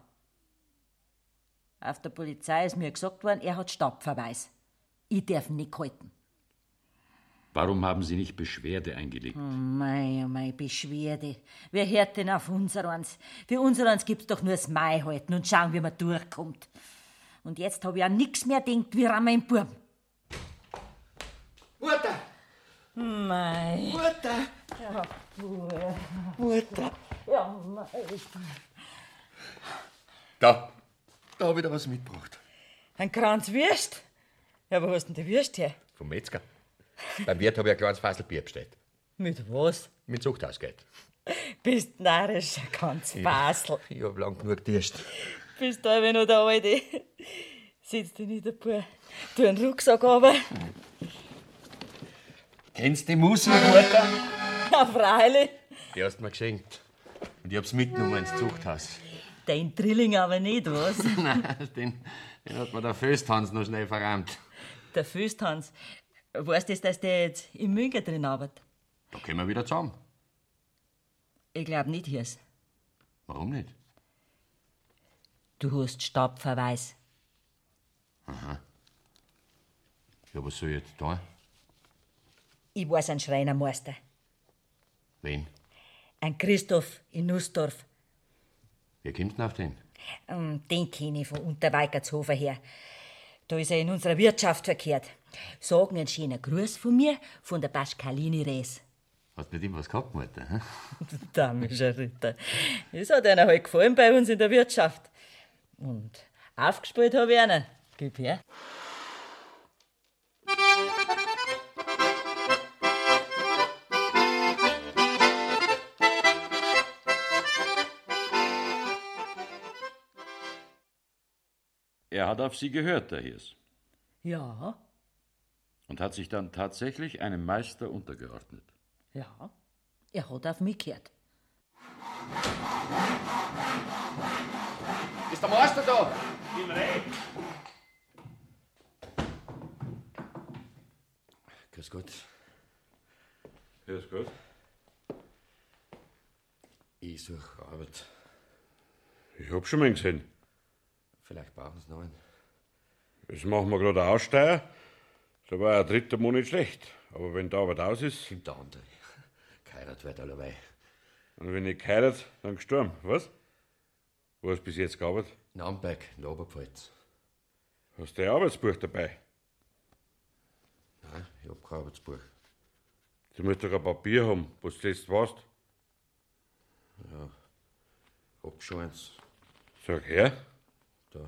[SPEAKER 12] Auf der Polizei ist mir gesagt worden, er hat Stadtverweis. Ich darf ihn nicht halten.
[SPEAKER 4] Warum haben Sie nicht Beschwerde eingelegt?
[SPEAKER 12] Oh mei, Beschwerde. Wer hört denn auf unsereins? Für unsereins gibt's doch nur das Mai halten und schauen, wie man durchkommt. Und jetzt hab ich an nix mehr gedacht, wie an meinen Buben.
[SPEAKER 11] Mutter!
[SPEAKER 12] Mei.
[SPEAKER 11] Mutter!
[SPEAKER 12] Ja,
[SPEAKER 11] Mutter!
[SPEAKER 12] Ja, mei.
[SPEAKER 11] Da hab ich da was mitgebracht.
[SPEAKER 12] Ein Kranz Würst? Ja, wo hast denn die Würst her?
[SPEAKER 11] Vom Metzger. Beim Wirt hab ich ein kleines Fassel Bier bestellt.
[SPEAKER 12] Mit was?
[SPEAKER 11] Mit Zuchthausgeld.
[SPEAKER 12] Bist narrisch, ein ganz Basel.
[SPEAKER 11] Ich hab lang genug gedischt.
[SPEAKER 12] Bist du aber noch der Alte. Setz dich nieder, Bub. Tu einen Rucksack runter.
[SPEAKER 11] Kennst du die Muselmutter?
[SPEAKER 12] Ja, freilich.
[SPEAKER 11] Die hast du mir geschenkt. Und ich hab's mitgenommen ins Zuchthaus.
[SPEAKER 12] Den Drilling aber nicht, was?
[SPEAKER 11] Nein, den hat mir der Fösthans noch schnell verrammt.
[SPEAKER 12] Der Fösthans. Weißt du, dass der jetzt im Münger drin arbeitet?
[SPEAKER 11] Da kommen wir wieder zusammen.
[SPEAKER 12] Ich glaub nicht, Hirs.
[SPEAKER 11] Warum nicht?
[SPEAKER 12] Du hast Stabverweis.
[SPEAKER 11] Aha. Ja, was soll ich jetzt da?
[SPEAKER 12] Ich weiß einen Schreinermeister.
[SPEAKER 11] Wen?
[SPEAKER 12] Ein Christoph in Nussdorf.
[SPEAKER 11] Wer kommt denn auf den?
[SPEAKER 12] Den kenne ich von Unterweikertshofer her. Da ist er in unserer Wirtschaft verkehrt. Sagen einen schönen Gruß von mir, von der Pascalini Res.
[SPEAKER 11] Hast nicht immer was gehabt, Mutter? Hm?
[SPEAKER 12] Damischer Ritter. Das hat einer halt gefallen bei uns in der Wirtschaft. Und aufgespielt habe ich einen. Gib her.
[SPEAKER 4] Er hat auf Sie gehört, der Hirs.
[SPEAKER 12] Ja,
[SPEAKER 4] Und hat sich dann tatsächlich einem Meister untergeordnet.
[SPEAKER 12] ja. Er hat auf mich gehört.
[SPEAKER 11] Ist der Meister da?
[SPEAKER 6] Im Reh.
[SPEAKER 11] Grüß Gott.
[SPEAKER 7] Grüß Gott.
[SPEAKER 11] Ich suche Arbeit.
[SPEAKER 7] Ich hab schon mal gesehen.
[SPEAKER 11] Vielleicht brauchen Sie noch einen.
[SPEAKER 7] Jetzt machen wir gerade eine Aussteuer. Da war ein dritter Monat schlecht. Aber wenn die Arbeit aus ist.
[SPEAKER 11] Kommt der andere. Geheiratet wird allerweil.
[SPEAKER 7] Und wenn ich geheiratet, dann gestorben. Was? Wo hast du bis jetzt gearbeitet?
[SPEAKER 11] In Amberg, in der Oberpfalz.
[SPEAKER 7] Hast du ein Arbeitsbuch dabei?
[SPEAKER 11] Nein, ich hab kein Arbeitsbuch.
[SPEAKER 7] Du musst doch ein Papier haben, wo du zuletzt warst.
[SPEAKER 11] Ja, hab schon eins.
[SPEAKER 7] Sag her.
[SPEAKER 11] Da.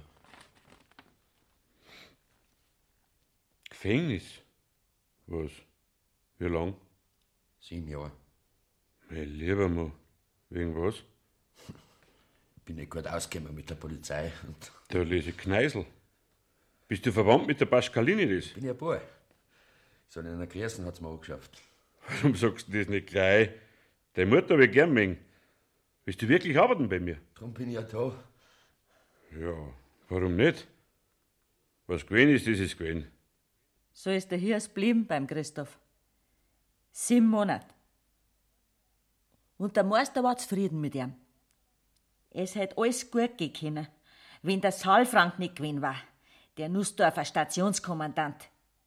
[SPEAKER 7] Gefängnis? Was? Wie lang?
[SPEAKER 11] 7 Jahre.
[SPEAKER 7] Mein lieber Mann. Wegen was?
[SPEAKER 11] Ich bin nicht gut ausgekommen mit der Polizei. Und
[SPEAKER 7] Da lese ich Kneisel. Bist du verwandt mit der Pascalini das?
[SPEAKER 11] bin ich ein Boy. So in einer Klasse hat's mir angeschafft.
[SPEAKER 7] Warum sagst du das nicht gleich? Deine Mutter will gern mengen. Willst du wirklich arbeiten bei mir?
[SPEAKER 11] Drum bin ich ja da.
[SPEAKER 7] Ja, warum nicht? Was gewesen ist, das ist gewesen.
[SPEAKER 12] So ist der Hirs blieben beim Christoph. 7 Monate. Und der Meister war zufrieden mit ihm. Es hätte alles gut gehen können, wenn der Saalfrank nicht gewesen war, der Nussdorfer Stationskommandant.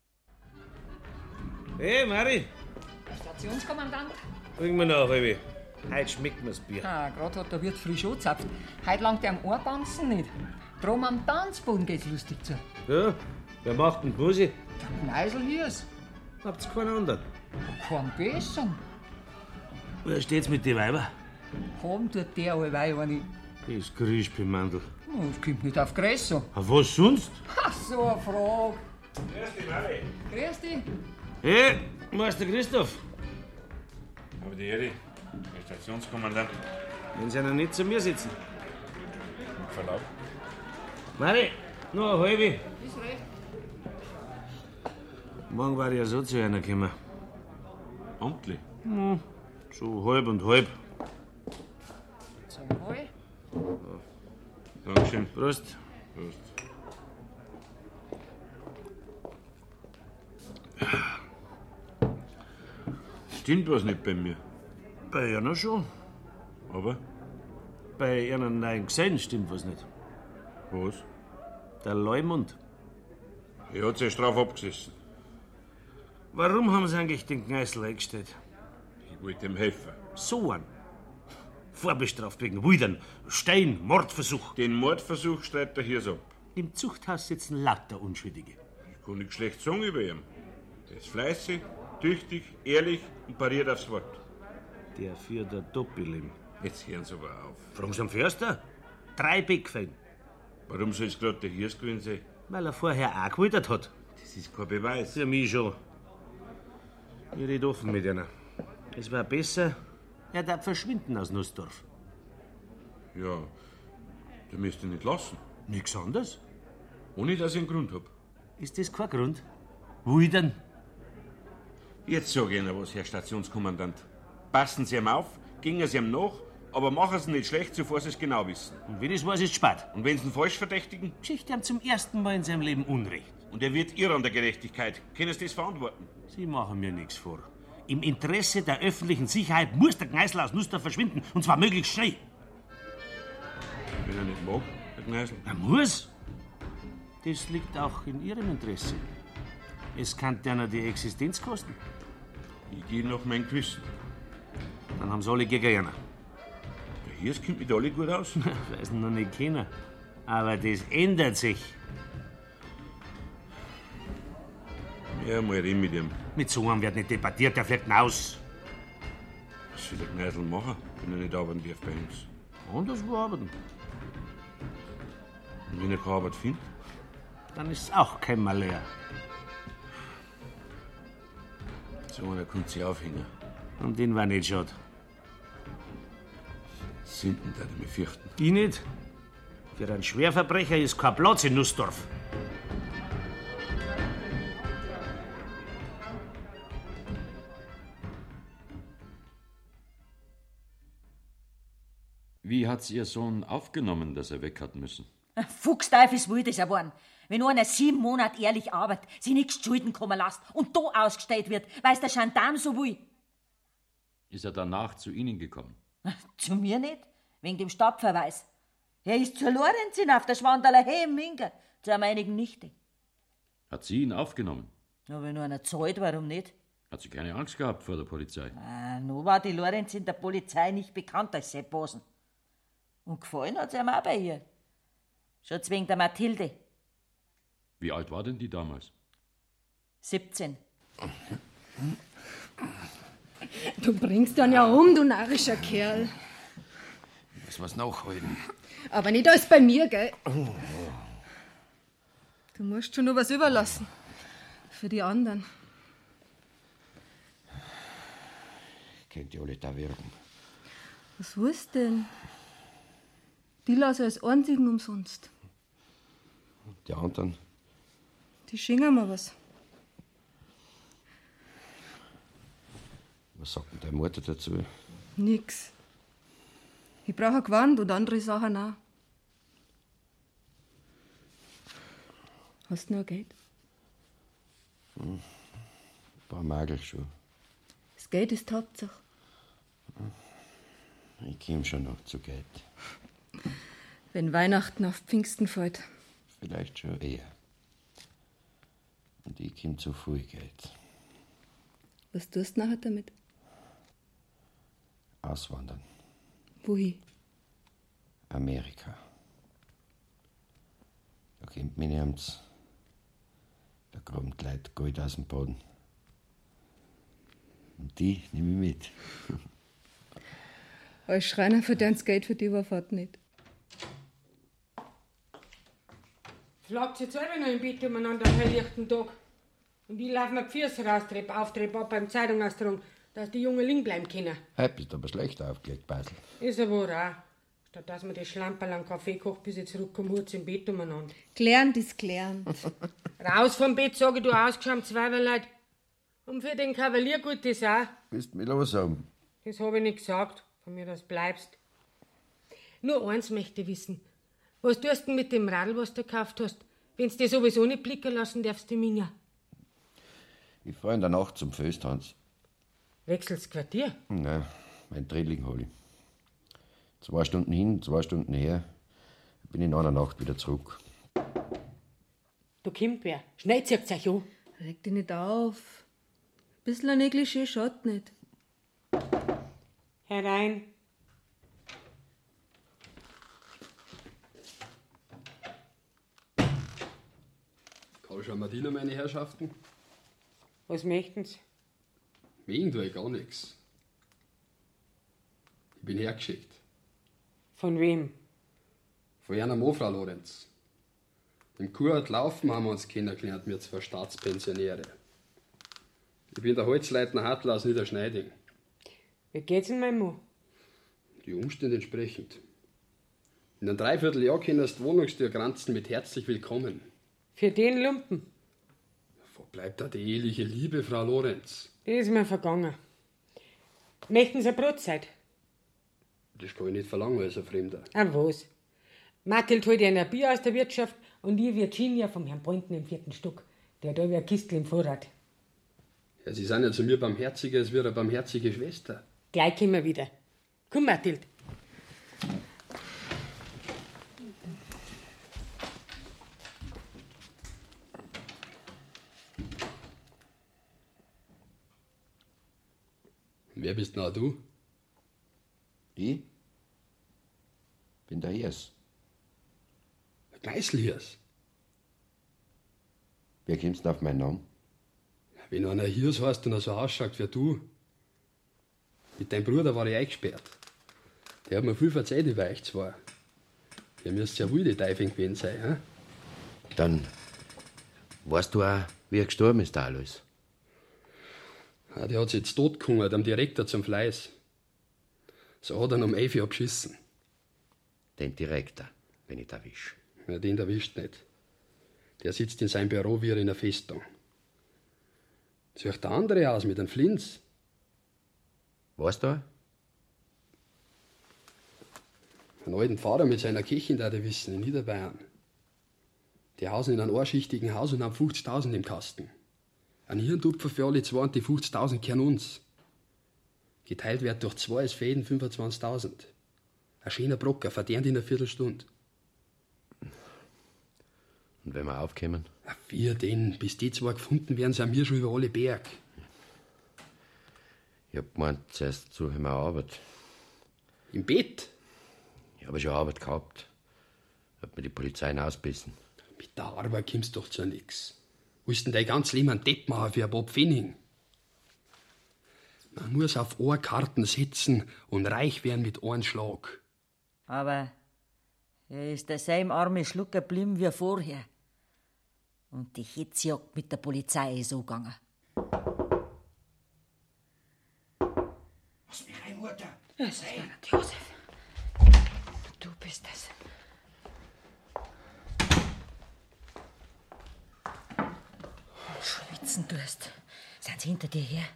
[SPEAKER 17] Hey, Mari,
[SPEAKER 18] Stationskommandant?
[SPEAKER 17] bring mir noch eine. Heute schmeckt mir's Bier.
[SPEAKER 18] Ah, gerade hat der Wirt frisch angezapft. Heute langt der am Ohrbanzen nicht. Drum am Tanzboden geht's lustig zu.
[SPEAKER 17] Ja, wer macht denn die Musik?
[SPEAKER 18] Der Kneisel hier's.
[SPEAKER 17] Habt's keinen anderen?
[SPEAKER 18] Kein besseren.
[SPEAKER 17] Wer steht's mit den Weibern?
[SPEAKER 18] Haben tut der allweil eine.
[SPEAKER 17] Das Grischpimandl.
[SPEAKER 18] Das kommt nicht auf Größe.
[SPEAKER 17] Auf was sonst?
[SPEAKER 18] Ha, so eine Frage.
[SPEAKER 17] Grüß dich, Mari.
[SPEAKER 18] Grüß dich.
[SPEAKER 17] Hey, Meister Christoph.
[SPEAKER 7] Aber die Ehre, der Stationskommandant.
[SPEAKER 17] Wenn Sie einer nicht zu mir sitzen.
[SPEAKER 7] Mit Verlaub.
[SPEAKER 17] Mari, noch eine halbe.
[SPEAKER 18] Ist recht.
[SPEAKER 17] Morgen war ich ja so zu einer gekommen.
[SPEAKER 7] Amtlich?
[SPEAKER 17] So halb und halb.
[SPEAKER 18] Zum Wohl.
[SPEAKER 7] Dankeschön.
[SPEAKER 17] Prost.
[SPEAKER 7] Prost. Stimmt was nicht bei mir.
[SPEAKER 17] Bei einer schon.
[SPEAKER 7] Aber?
[SPEAKER 17] Bei einer neuen Gesellen stimmt was nicht.
[SPEAKER 7] Was?
[SPEAKER 17] Der Leumund.
[SPEAKER 7] Er hat sich drauf abgesessen.
[SPEAKER 17] Warum haben Sie eigentlich den Kneißl eingestellt?
[SPEAKER 7] Ich wollte ihm helfen.
[SPEAKER 17] So einen. Vorbestraft wegen Wildern, Stein, Mordversuch.
[SPEAKER 7] Den Mordversuch streitet er hier ab.
[SPEAKER 17] Im Zuchthaus sitzen lauter Unschuldige.
[SPEAKER 7] Ich kann nichts schlecht sagen über ihn. Der ist fleißig, tüchtig, ehrlich und pariert aufs Wort.
[SPEAKER 17] Der führt ein Doppelleben.
[SPEAKER 7] Jetzt hören Sie aber auf.
[SPEAKER 17] Fragen Sie am Förster. 3 Beckfein.
[SPEAKER 7] Warum soll es gerade der Hirs gewesen sein?
[SPEAKER 17] Weil er vorher auch gewildert hat.
[SPEAKER 7] Das ist kein Beweis.
[SPEAKER 17] Für mich schon. Ich rede offen mit einer. Es wäre besser, er darf verschwinden aus Nussdorf.
[SPEAKER 7] Ja, du müsst ihn nicht lassen.
[SPEAKER 17] Nichts anderes.
[SPEAKER 7] Ohne, dass ich einen Grund hab.
[SPEAKER 17] Ist das kein Grund? Wo denn?
[SPEAKER 7] Jetzt sag ich Ihnen was, Herr Stationskommandant. Passen Sie ihm auf, gingen Sie ihm nach, aber machen Sie nicht schlecht, bevor Sie es genau wissen.
[SPEAKER 17] Und wenn es weiß, ist spät.
[SPEAKER 7] Und wenn Sie ihn falsch verdächtigen?
[SPEAKER 17] Geschichte haben zum ersten Mal in seinem Leben Unrecht.
[SPEAKER 7] Und er wird irren an der Gerechtigkeit. Können Sie das verantworten?
[SPEAKER 17] Sie machen mir nichts vor. Im Interesse der öffentlichen Sicherheit muss der Kneißl aus Nussdorf verschwinden, und zwar möglichst schnell.
[SPEAKER 7] Wenn er nicht mag, der Kneißl.
[SPEAKER 17] Er muss. Das liegt auch in Ihrem Interesse. Es kann einer die Existenz kosten.
[SPEAKER 7] Ich gehe nach meinem Gewissen.
[SPEAKER 17] Dann haben sie alle gegen einer.
[SPEAKER 7] Ja, hier kommt mit alle gut aus.
[SPEAKER 17] Weiß noch nicht keiner. Aber das ändert sich.
[SPEAKER 7] Ja, mal reden mit ihm.
[SPEAKER 17] Mit so einem wird nicht debattiert, der fliegt aus.
[SPEAKER 7] Was will der Kneißl machen, wenn er nicht arbeiten darf bei uns?
[SPEAKER 17] Anderswo arbeiten.
[SPEAKER 7] Und wenn er keine Arbeit findet?
[SPEAKER 17] Dann ist es auch kein Malheur.
[SPEAKER 7] So einer kommt sich aufhängen.
[SPEAKER 17] Und den war nicht schade.
[SPEAKER 7] Sünden, da ich mich fürchten.
[SPEAKER 17] Ich nicht. Für einen Schwerverbrecher ist kein Platz in Nussdorf.
[SPEAKER 4] Wie hat's Ihr Sohn aufgenommen, dass er weg hat müssen?
[SPEAKER 12] Fuchsteufelswild ist er geworden. Wenn einer 7 Monate ehrlich arbeitet, sich nichts zu Schulden kommen lässt und da ausgestellt wird, weil's der Gendarm so will.
[SPEAKER 4] Ist er danach zu Ihnen gekommen?
[SPEAKER 12] Zu mir nicht, wegen dem Stadtverweis. Er ist zur Lorenzin auf der Schwandaler Höhe im Minker, zu einer meinigen Nichte.
[SPEAKER 4] Hat sie ihn aufgenommen?
[SPEAKER 12] Na, wenn einer zahlt, warum nicht?
[SPEAKER 4] Hat sie keine Angst gehabt vor der Polizei?
[SPEAKER 12] Nur war die Lorenzin der Polizei nicht bekannt als Seppbosen. Und gefallen hat's ihm auch bei ihr. Schon wegen der Mathilde.
[SPEAKER 4] Wie alt war denn die damals?
[SPEAKER 12] 17.
[SPEAKER 2] Du bringst dann ja um, du narrischer Kerl.
[SPEAKER 11] Ich muss was nachholen.
[SPEAKER 2] Aber nicht alles bei mir, gell? Du musst schon noch was überlassen. Für die anderen.
[SPEAKER 11] Könnt ihr alle da wirken.
[SPEAKER 2] Was willst denn? Die lasse als einzigen umsonst.
[SPEAKER 11] Die anderen?
[SPEAKER 2] Die schenken mir was.
[SPEAKER 11] Was sagt denn deine Mutter dazu?
[SPEAKER 2] Nix. Ich brauche ein Gewand und andere Sachen auch. Hast du noch Geld?
[SPEAKER 11] Ein paar Magel schon.
[SPEAKER 2] Das Geld ist die Hauptsache.
[SPEAKER 11] Ich komm schon noch zu Geld.
[SPEAKER 2] Wenn Weihnachten auf Pfingsten fällt.
[SPEAKER 11] Vielleicht schon eher. Und ich komm zu viel Geld.
[SPEAKER 2] Was tust du nachher damit?
[SPEAKER 11] Auswandern.
[SPEAKER 2] Wohin?
[SPEAKER 11] Amerika. Da kommt mir nichts. Da graben die Leute Gold aus dem Boden. Und die nehme ich mit.
[SPEAKER 2] Als Schreiner verdienst du Geld für die Überfahrt nicht. Schlagt sich selber noch im Bett umeinander am helllichten Tag. Und ich laufe mir die Füße raus, Auftreb ab beim Zeitungaustragen, dass die Jungen liegen bleiben können.
[SPEAKER 11] Heute bist du aber schlecht aufgelegt, Basel.
[SPEAKER 2] Ist ja wohl auch. Statt dass man die Schlamperl am Kaffee kocht, bis ich zurückkomme, hat's im Bett umeinander. Gelernt ist gelernt. Raus vom Bett, sage ich, du ausgeschämt Zweiberleid. Und für den Kavalier gut ist auch.
[SPEAKER 11] Willst du mich los haben?
[SPEAKER 2] Das habe ich nicht gesagt. Von mir, dass du bleibst. Nur eins möchte ich wissen. Was tust du denn mit dem Radl, was du gekauft hast? Wenn's dir sowieso nicht blicken lassen darfst, du Minja.
[SPEAKER 11] Ich fahr in der Nacht zum Fösttanz.
[SPEAKER 2] Wechselst Quartier?
[SPEAKER 11] Nein, mein Drilling hol ich. 2 Stunden hin, 2 Stunden her. Bin in einer Nacht wieder zurück.
[SPEAKER 2] Da kommt wer. Schnell zieht's euch an. Reg dich nicht auf. Ein bisschen ein Negligé schaut nicht. Herein.
[SPEAKER 19] Karl Schamardiner, meine Herrschaften.
[SPEAKER 2] Was möchten's?
[SPEAKER 19] Wegen tue ich gar nichts. Ich bin hergeschickt.
[SPEAKER 2] Von wem?
[SPEAKER 19] Von Jana Mofrau Lorenz. Im Kurort Laufen haben wir uns kennengelernt, wir 2 Staatspensionäre. Ich bin der Holzleitner Hartl aus Niederschneiding.
[SPEAKER 2] Wie geht's denn, mein Mann?
[SPEAKER 19] Die Umstände entsprechend. In einem Dreivierteljahr kannst du die Wohnungstür granzen mit herzlich willkommen.
[SPEAKER 2] Für den Lumpen.
[SPEAKER 19] Wo bleibt da die eheliche Liebe, Frau Lorenz?
[SPEAKER 2] Die ist mir vergangen. Möchten Sie eine Brotzeit?
[SPEAKER 19] Das kann ich nicht verlangen als ein Fremder.
[SPEAKER 2] Ah, was? Mathild holt Ihnen ein Bier aus der Wirtschaft und ich Virginia vom Herrn Brunten im 4. Stock. Der hat eine Kistel im Vorrat.
[SPEAKER 19] Ja, Sie sind ja zu mir barmherziger als wie eine barmherzige Schwester.
[SPEAKER 2] Gleich kommen wir wieder. Komm, Mathild.
[SPEAKER 19] Wer bist denn du?
[SPEAKER 11] Ich? Bin der Hirs.
[SPEAKER 19] Kneißl-Hirs.
[SPEAKER 11] Wer kommst denn auf meinen Namen?
[SPEAKER 19] Wenn einer Hirs heißt und er so ausschaut wie du. Mit deinem Bruder war ich eingesperrt. Der hat mir viel verzeiht über euch zwei. Ihr müsst ja wohl die Teufel gewesen sein, hm?
[SPEAKER 11] Dann weißt du auch, wie er gestorben ist, der Alois.
[SPEAKER 19] Ja, der hat sich jetzt totgehungert, am Direktor zum Fleiß. So hat er ihn um 11 Uhr abgeschissen.
[SPEAKER 11] Den Direktor, wenn ich erwisch.
[SPEAKER 19] Ja, den erwischt nicht. Der sitzt in seinem Büro wie in einer Festung. Sieht der andere aus mit einem Flinz.
[SPEAKER 11] Weißt du?
[SPEAKER 19] Einen alten Pfarrer mit seiner Kirche, da wissen, in Niederbayern. Die hausen in einem einschichtigen Haus und haben 50.000 im Kasten. Ein Hirntupfer für alle zwei und die 50.000 kehren uns. Geteilt wird durch 2 ist für jeden 25.000. Ein schöner Brocker, verdient in einer Viertelstunde.
[SPEAKER 11] Und wenn wir aufkommen?
[SPEAKER 19] Wir denn? Bis die 2 gefunden werden, sind wir schon über alle Berg.
[SPEAKER 11] Ich hab gemeint, zuerst suche ich mir Arbeit.
[SPEAKER 19] Im Bett?
[SPEAKER 11] Ich habe schon Arbeit gehabt. Hat mir die Polizei ausgebissen.
[SPEAKER 19] Mit der Arbeit kommst du doch zu nix. Willst denn dein ganzes Leben einen Depp machen für ein paar Pfennig? Man muss auf Ohrkarten setzen und reich werden mit einem Schlag.
[SPEAKER 12] Aber er ist derselbe arme Schluck geblieben wie vorher. Und die Hitzjagd mit der Polizei ist so gegangen.
[SPEAKER 14] Was für eine Mutter?
[SPEAKER 12] Das ist ja nicht Josef. Du bist es. Schwitzen tust. Sind sie hinter dir her?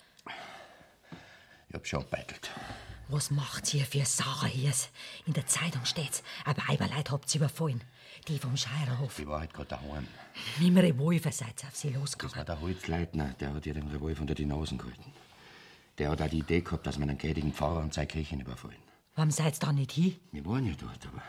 [SPEAKER 11] Ich hab schon abbeitelt.
[SPEAKER 12] Was macht ihr für Sache hier? In der Zeitung steht's. Aber Eiberleid habt ihr überfallen. Die vom Scheirerhof.
[SPEAKER 11] Ich war halt gerade daheim.
[SPEAKER 12] Mit dem Revolver seid ihr auf sie losgegangen.
[SPEAKER 11] Das war der Holzleitner, der hat ihr den Revolver unter die Nasen gehalten. Der hat auch die Idee gehabt, dass man einen gnädigen Pfarrer und seine Kirchen überfallen.
[SPEAKER 12] Warum seid's da nicht hin?
[SPEAKER 11] Wir waren ja dort, aber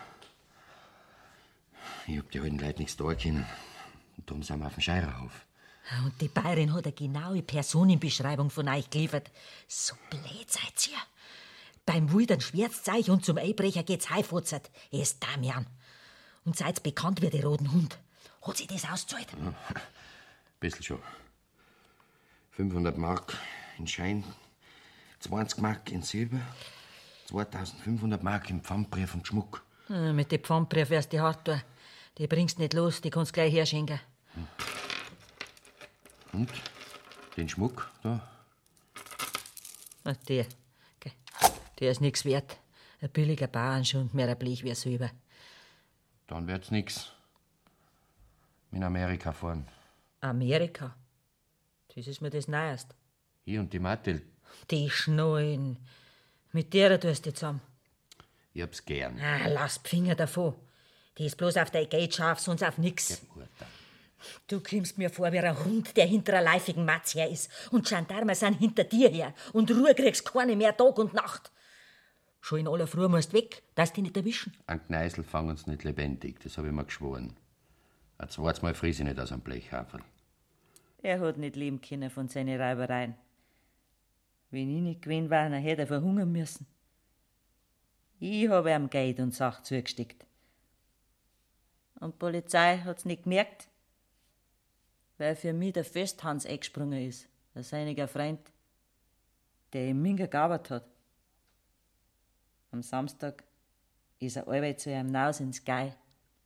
[SPEAKER 11] ich hab die alten Leute nichts da können. Und darum sind wir auf dem Scheirerhof.
[SPEAKER 12] Und die Bayerin hat eine genaue Personenbeschreibung von euch geliefert. So blöd seid ihr. Beim Wildern schwärzt euch und zum Einbrecher geht's heifutzert. Er ist Damian. Und seid bekannt wie der roten Hund. Hat sich das ausgezahlt?
[SPEAKER 11] Ja, bisschen schon. 500 Mark in Schein, 20 Mark in Silber, 2500 Mark im Pfandbrief und Schmuck.
[SPEAKER 12] Mit dem Pfandbrief wirst du hart tun. Die bringst nicht los, die kannst gleich herschenken.
[SPEAKER 11] Und? Den Schmuck da?
[SPEAKER 12] Ach, der. Okay. Der ist nix wert. Ein billiger Bauernschund, mehr ein Blech wie Silber.
[SPEAKER 11] Dann wird's nix. In Amerika fahren.
[SPEAKER 12] Amerika? Das ist mir das Neueste.
[SPEAKER 11] Ich und die Mathild.
[SPEAKER 12] Die Schnallen. Mit der tust du zusammen.
[SPEAKER 11] Ich hab's gern.
[SPEAKER 12] Ah, lass die Finger davon. Die ist bloß auf dein Geld scharf, sonst auf nix. Du kommst mir vor wie ein Hund, der hinter einer leifigen Matz her ist. Und Gendarmen sind hinter dir her. Und Ruhe kriegst keine mehr Tag und Nacht. Schon in aller Früh musst weg, dass die nicht erwischen.
[SPEAKER 11] An Kneißl fangen sie nicht lebendig, das hab ich mir geschworen. Ein zweites Mal friss ich nicht aus einem Blechhaferl.
[SPEAKER 12] Er hat nicht leben können von seinen Räubereien. Wenn ich nicht gewesen war, dann hätte er verhungern müssen. Ich habe ihm Geld und Sache zugesteckt. Und die Polizei hat's nicht gemerkt, weil für mich der Festhans eingesprungen ist, ein seiniger Freund, der im Minger gearbeitet hat. Am Samstag ist er allweil zu ihm hinaus ins Gei.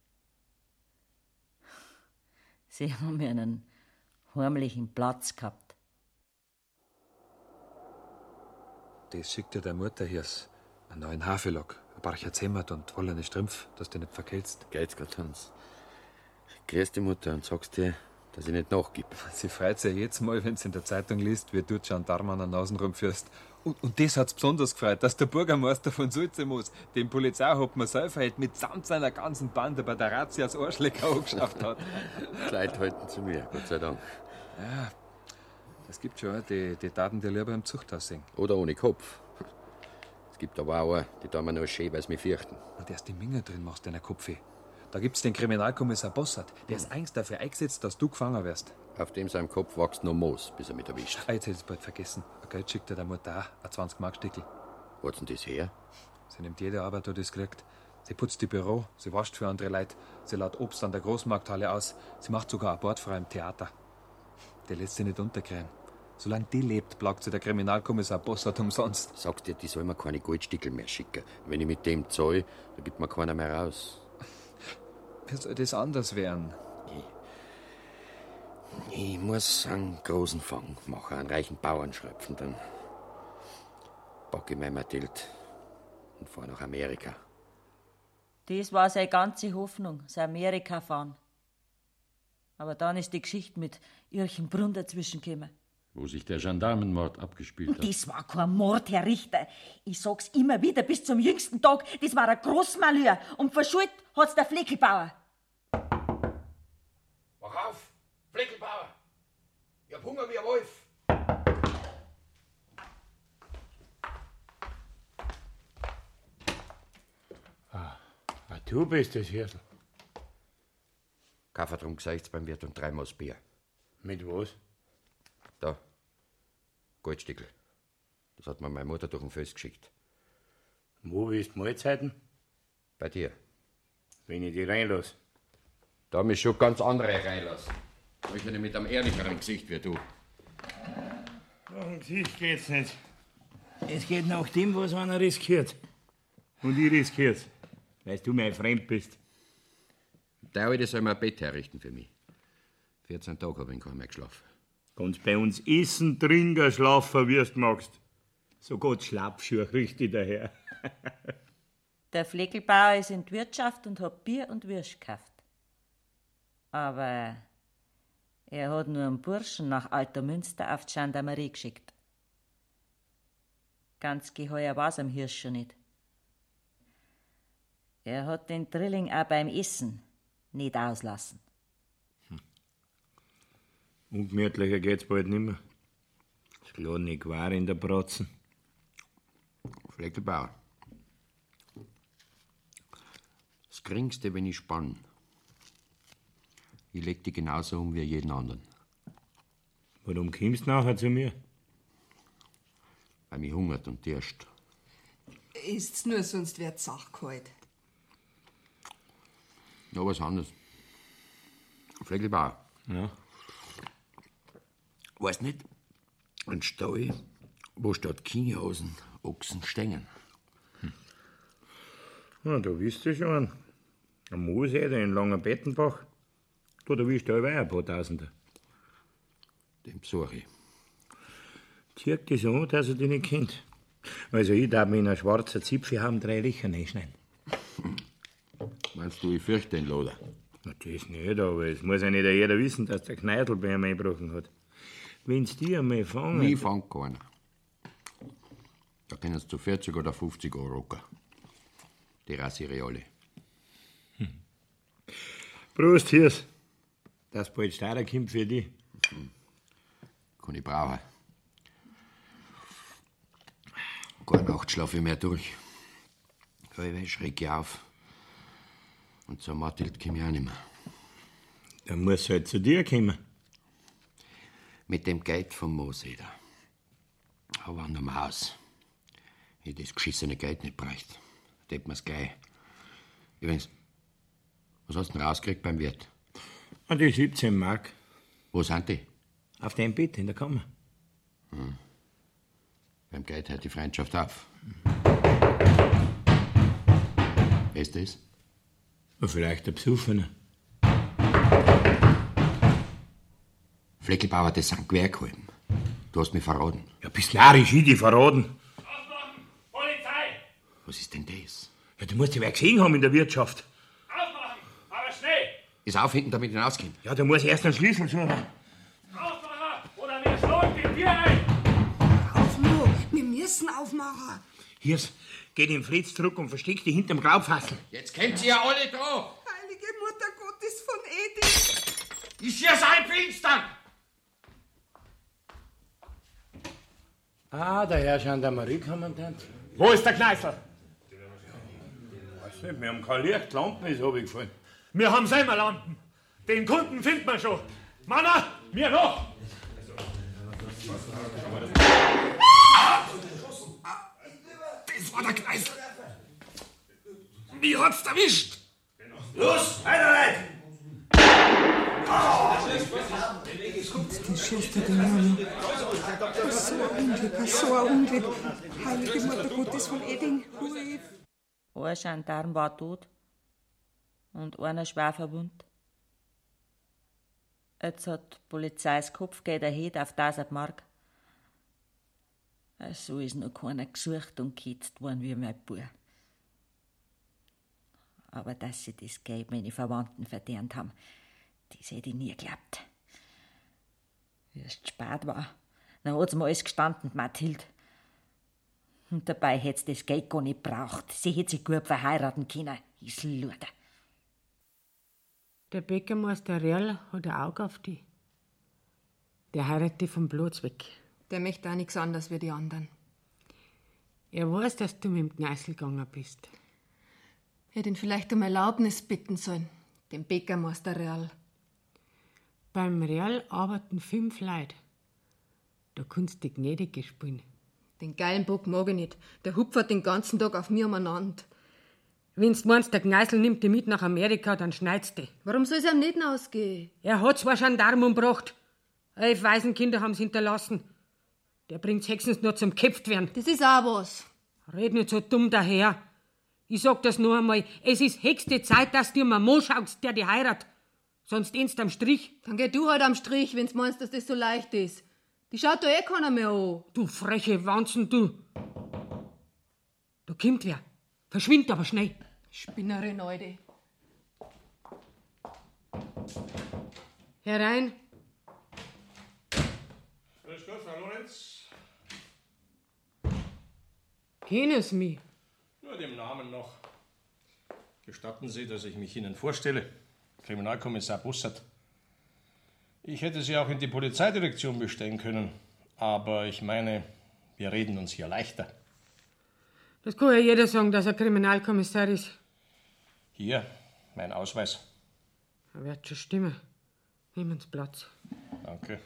[SPEAKER 12] Sie haben mir einen heimlichen Platz gehabt.
[SPEAKER 20] Das schickt dir der Mutter hier, einen neuen Haferlock, ein paar Zemmert und wollene Strümpf, dass du nicht verkältst.
[SPEAKER 11] Geht's Gott, Hans. Grüß die Mutter und sagst dir, dass ich nicht nachgib.
[SPEAKER 20] Sie freut sich ja jetzt mal, wenn sie in der Zeitung liest, wie du Gendarm an der Nase rumführst. Und das hat's besonders gefreut, dass der Bürgermeister von Sulzemoos den Polizeihauptmann Seufeld mitsamt seiner ganzen Bande bei der Razzia als Arschlecker angeschafft hat.
[SPEAKER 11] Die Leute halten zu mir, Gott sei Dank.
[SPEAKER 20] Ja, es gibt schon, die Taten dir lieber im Zuchthaus sehen.
[SPEAKER 11] Oder ohne Kopf. Es gibt aber auch die tun mir nur schön, weil sie mich fürchten.
[SPEAKER 20] Und erst die Minger drin machst du deiner Kopf. Da gibt's den Kriminalkommissar Bossert. Der ist eigens dafür eingesetzt, dass du gefangen wirst.
[SPEAKER 11] Auf dem seinem Kopf wächst noch Moos, bis er mich erwischt.
[SPEAKER 20] Jetzt hätte ich es bald vergessen. Ein Geld schickt dir der Mutter auch, ein 20-Mark-Stickel.
[SPEAKER 11] Wo hat's denn das her?
[SPEAKER 20] Sie nimmt jede Arbeit, die das kriegt. Sie putzt die Büro, sie wascht für andere Leute, sie lädt Obst an der Großmarkthalle aus, sie macht sogar eine Bordfrau im Theater. Die lässt sie nicht unterkriegen. Solange die lebt, plagt sie der Kriminalkommissar Bossert umsonst.
[SPEAKER 11] Sagst dir, die soll mir keine Goldstickel mehr schicken. Wenn ich mit dem zahle, dann gibt mir keiner mehr raus.
[SPEAKER 20] Wie soll das anders werden?
[SPEAKER 11] Ich muss einen großen Fang machen, einen reichen Bauern schröpfen, dann packe ich mein Mathilde und fahre nach Amerika.
[SPEAKER 12] Das war seine ganze Hoffnung, sein Amerika fahren. Aber dann ist die Geschichte mit Irchenbrunn dazwischen gekommen.
[SPEAKER 4] Wo sich der Gendarmenmord abgespielt hat.
[SPEAKER 12] Das war kein Mord, Herr Richter. Ich sag's immer wieder bis zum jüngsten Tag. Das war ein Großmalheur. Und verschuldet hat's der Fleckelbauer.
[SPEAKER 11] Wach auf, Fleckelbauer! Ich hab Hunger wie ein Wolf!
[SPEAKER 17] Du bist es, Hirsel.
[SPEAKER 11] Kaffee drum gesagt beim Wirt und 3 Maß Bier.
[SPEAKER 17] Mit was?
[SPEAKER 11] Da. Goldstickel. Das hat mir meine Mutter durch den Fels geschickt.
[SPEAKER 17] Wo willst du Mahlzeiten?
[SPEAKER 11] Bei dir.
[SPEAKER 17] Wenn ich die reinlasse.
[SPEAKER 11] Da mich schon ganz andere reinlassen. Ich bin mit einem ehrlicheren Gesicht wie du.
[SPEAKER 17] Nach dem Gesicht geht's nicht. Es geht nach dem, was einer riskiert. Und ich riskier's. Weil du mir fremd bist.
[SPEAKER 11] Der Alte soll mir ein Bett herrichten für mich. 14 Tage habe ich kaum mehr geschlafen.
[SPEAKER 17] Kannst bei uns essen, trinken, schlafen, wie du magst. So Gott Schlappschuhe richtig daher.
[SPEAKER 12] Der Fleckelbauer ist in die Wirtschaft und hat Bier und Würst gekauft. Aber er hat nur einen Burschen nach Alter Münster auf die Gendarmerie geschickt. Ganz geheuer war's am Hirsch schon nicht. Er hat den Drilling auch beim Essen nicht auslassen.
[SPEAKER 17] Ungemütlicher geht's bald nimmer. Das kleine Gewar in der Bratzen.
[SPEAKER 11] Fleckelbauer. Das Geringste, wenn ich spann. Ich leg dich genauso um wie jeden anderen.
[SPEAKER 17] Warum kommst du nachher zu mir?
[SPEAKER 11] Weil mich hungert und dürscht.
[SPEAKER 21] Ist's nur, sonst wird's Sach kalt.
[SPEAKER 11] Noch was anderes. Fleckelbauer.
[SPEAKER 17] Ja.
[SPEAKER 11] Weißt nicht, ein Stall, wo statt Kienhosen Ochsen stängen.
[SPEAKER 17] Ja, da wisst ihr schon. Am Moosee, in Langenbettenbach, da erwischt er ein paar Tausender.
[SPEAKER 11] Den besuche ich.
[SPEAKER 17] Zirk das an, dass er dich nicht kennt. Also ich darf mir in ein schwarzer Zipfel haben 3 Löcher reinschneiden.
[SPEAKER 11] Meinst du, ich fürchte den Loder?
[SPEAKER 17] Na, das nicht, aber es muss ja nicht jeder wissen, dass der Kneidl bei ihm eingebrochen hat. Wenn's die einmal fangen...
[SPEAKER 11] Nie fängt keiner. Da können sie zu 40 oder 50 Euro rocken. Die rasiere ich alle.
[SPEAKER 17] Prost, Hirs. Dass bald Steirer kommt für dich.
[SPEAKER 11] Kann ich brauchen. Keine Nacht schlafe ich mehr durch. Halbe schrecke ich auf. Und zur Mathilde komme ich auch nicht mehr.
[SPEAKER 17] Dann muss halt zu dir kommen.
[SPEAKER 11] Mit dem Geld vom Mooseder. Aber an dem Haus. Ich das geschissene Geld nicht bräuchte. Hätte mir's gleich. Übrigens, was hast du denn rausgekriegt beim Wirt?
[SPEAKER 17] Die 17 Mark.
[SPEAKER 11] Wo sind die?
[SPEAKER 17] Auf deinem Bett in der Kammer.
[SPEAKER 11] Beim Geld hört die Freundschaft auf. Wer ist das?
[SPEAKER 17] Vielleicht der Besoffene.
[SPEAKER 11] Fleckelbauer, das sind Gewehrkolben. Du hast mich verraten.
[SPEAKER 17] Ja, bist narrisch, ich dich verraten.
[SPEAKER 6] Polizei!
[SPEAKER 11] Was ist denn das?
[SPEAKER 17] Ja, du musst dich wer gesehen haben in der Wirtschaft.
[SPEAKER 6] Aufmachen! Aber schnell!
[SPEAKER 11] Das aufhängen, damit ich rauskommt.
[SPEAKER 17] Ja, da muss ich erst einen Schlüssel suchen.
[SPEAKER 6] Aufmacher! Oder wir schlagen die Tür ein!
[SPEAKER 21] Aufmachen! Wir müssen aufmachen!
[SPEAKER 17] Hier, geht den Fritz zurück und versteckt die hinterm Graubfassel.
[SPEAKER 11] Jetzt kennt ihr ja alle da.
[SPEAKER 21] Heilige Mutter Gottes von Edith!
[SPEAKER 11] Ist ja sein Finstern!
[SPEAKER 14] Ah, der Herr Gendarmeriekommandant.
[SPEAKER 17] Wo ist der Kneißl? Weiß nicht, wir haben kein Licht, die Lampen ist runtergefallen.
[SPEAKER 6] Wir haben selber Lampen. Den Kunden findet man schon. Manna, mir noch!
[SPEAKER 11] Das war der Kneißl. Wie hat's erwischt?
[SPEAKER 17] Los, weiter rein!
[SPEAKER 21] Jetzt schießt er den Mann. So ein Unglück. Heilige Mutter Gottes von Eding.
[SPEAKER 12] Ein Gendarm war tot und einer schwer verwundet. Jetzt hat die Polizei das Kopfgeld erhöht auf 1000 Mark. So ist noch keiner gesucht und gehetzt worden wie mein Bub. Aber dass sie das Geld meine Verwandten verdient haben, das hätte ich nie geglaubt. Wie es spät war, dann hat mir alles gestanden, Mathilde. Und dabei hätte sie das Geld gar nicht gebraucht. Sie hätte sich gut verheiraten können. Ich Luder.
[SPEAKER 2] Der Bäckermeister Real hat ein Auge auf die. Der heiratet dich vom Platz weg.
[SPEAKER 15] Der möchte auch nichts anderes wie die anderen.
[SPEAKER 2] Er weiß, dass du mit dem Kneißl gegangen bist.
[SPEAKER 15] Hätte ihn vielleicht um Erlaubnis bitten sollen, dem Bäckermeister Real.
[SPEAKER 2] Beim Real arbeiten 5 Leute. Da kannst du die Gnädige spielen.
[SPEAKER 15] Den geilen Bock mag ich nicht. Der hupfert den ganzen Tag auf mir umeinander.
[SPEAKER 2] Wenn's meinst, der Kneißl nimmt dich mit nach Amerika, dann schneidst du.
[SPEAKER 15] Warum soll es ihm nicht ausgehen?
[SPEAKER 2] Er hat 2 Gendarmen umgebracht. 11 Waisenkinder haben's hinterlassen. Der bringt's höchstens nur zum Köpft werden.
[SPEAKER 15] Das ist auch was.
[SPEAKER 2] Red nicht so dumm daher. Ich sag das nur einmal. Es ist höchste Zeit, dass du mal Mann schaust, der dich heiratet. Sonst endst am Strich.
[SPEAKER 15] Dann geh du halt am Strich, wenn's meinst, dass das so leicht ist. Die schaut da keiner mehr an.
[SPEAKER 2] Du freche Wanzen, du. Da kommt wer. Verschwind aber schnell.
[SPEAKER 15] Spinnerin, Alte.
[SPEAKER 2] Herein.
[SPEAKER 6] Grüß Gott, Frau Lorenz.
[SPEAKER 2] Kennen Sie mich?
[SPEAKER 6] Nur dem Namen noch. Gestatten Sie, dass ich mich Ihnen vorstelle. Kriminalkommissar Bussert. Ich hätte Sie auch in die Polizeidirektion bestellen können. Aber ich meine, wir reden uns hier leichter.
[SPEAKER 2] Das kann ja jeder sagen, dass er Kriminalkommissar ist.
[SPEAKER 6] Hier, mein Ausweis.
[SPEAKER 2] Er wird schon stimmen. Nehmen Sie Platz.
[SPEAKER 6] Danke.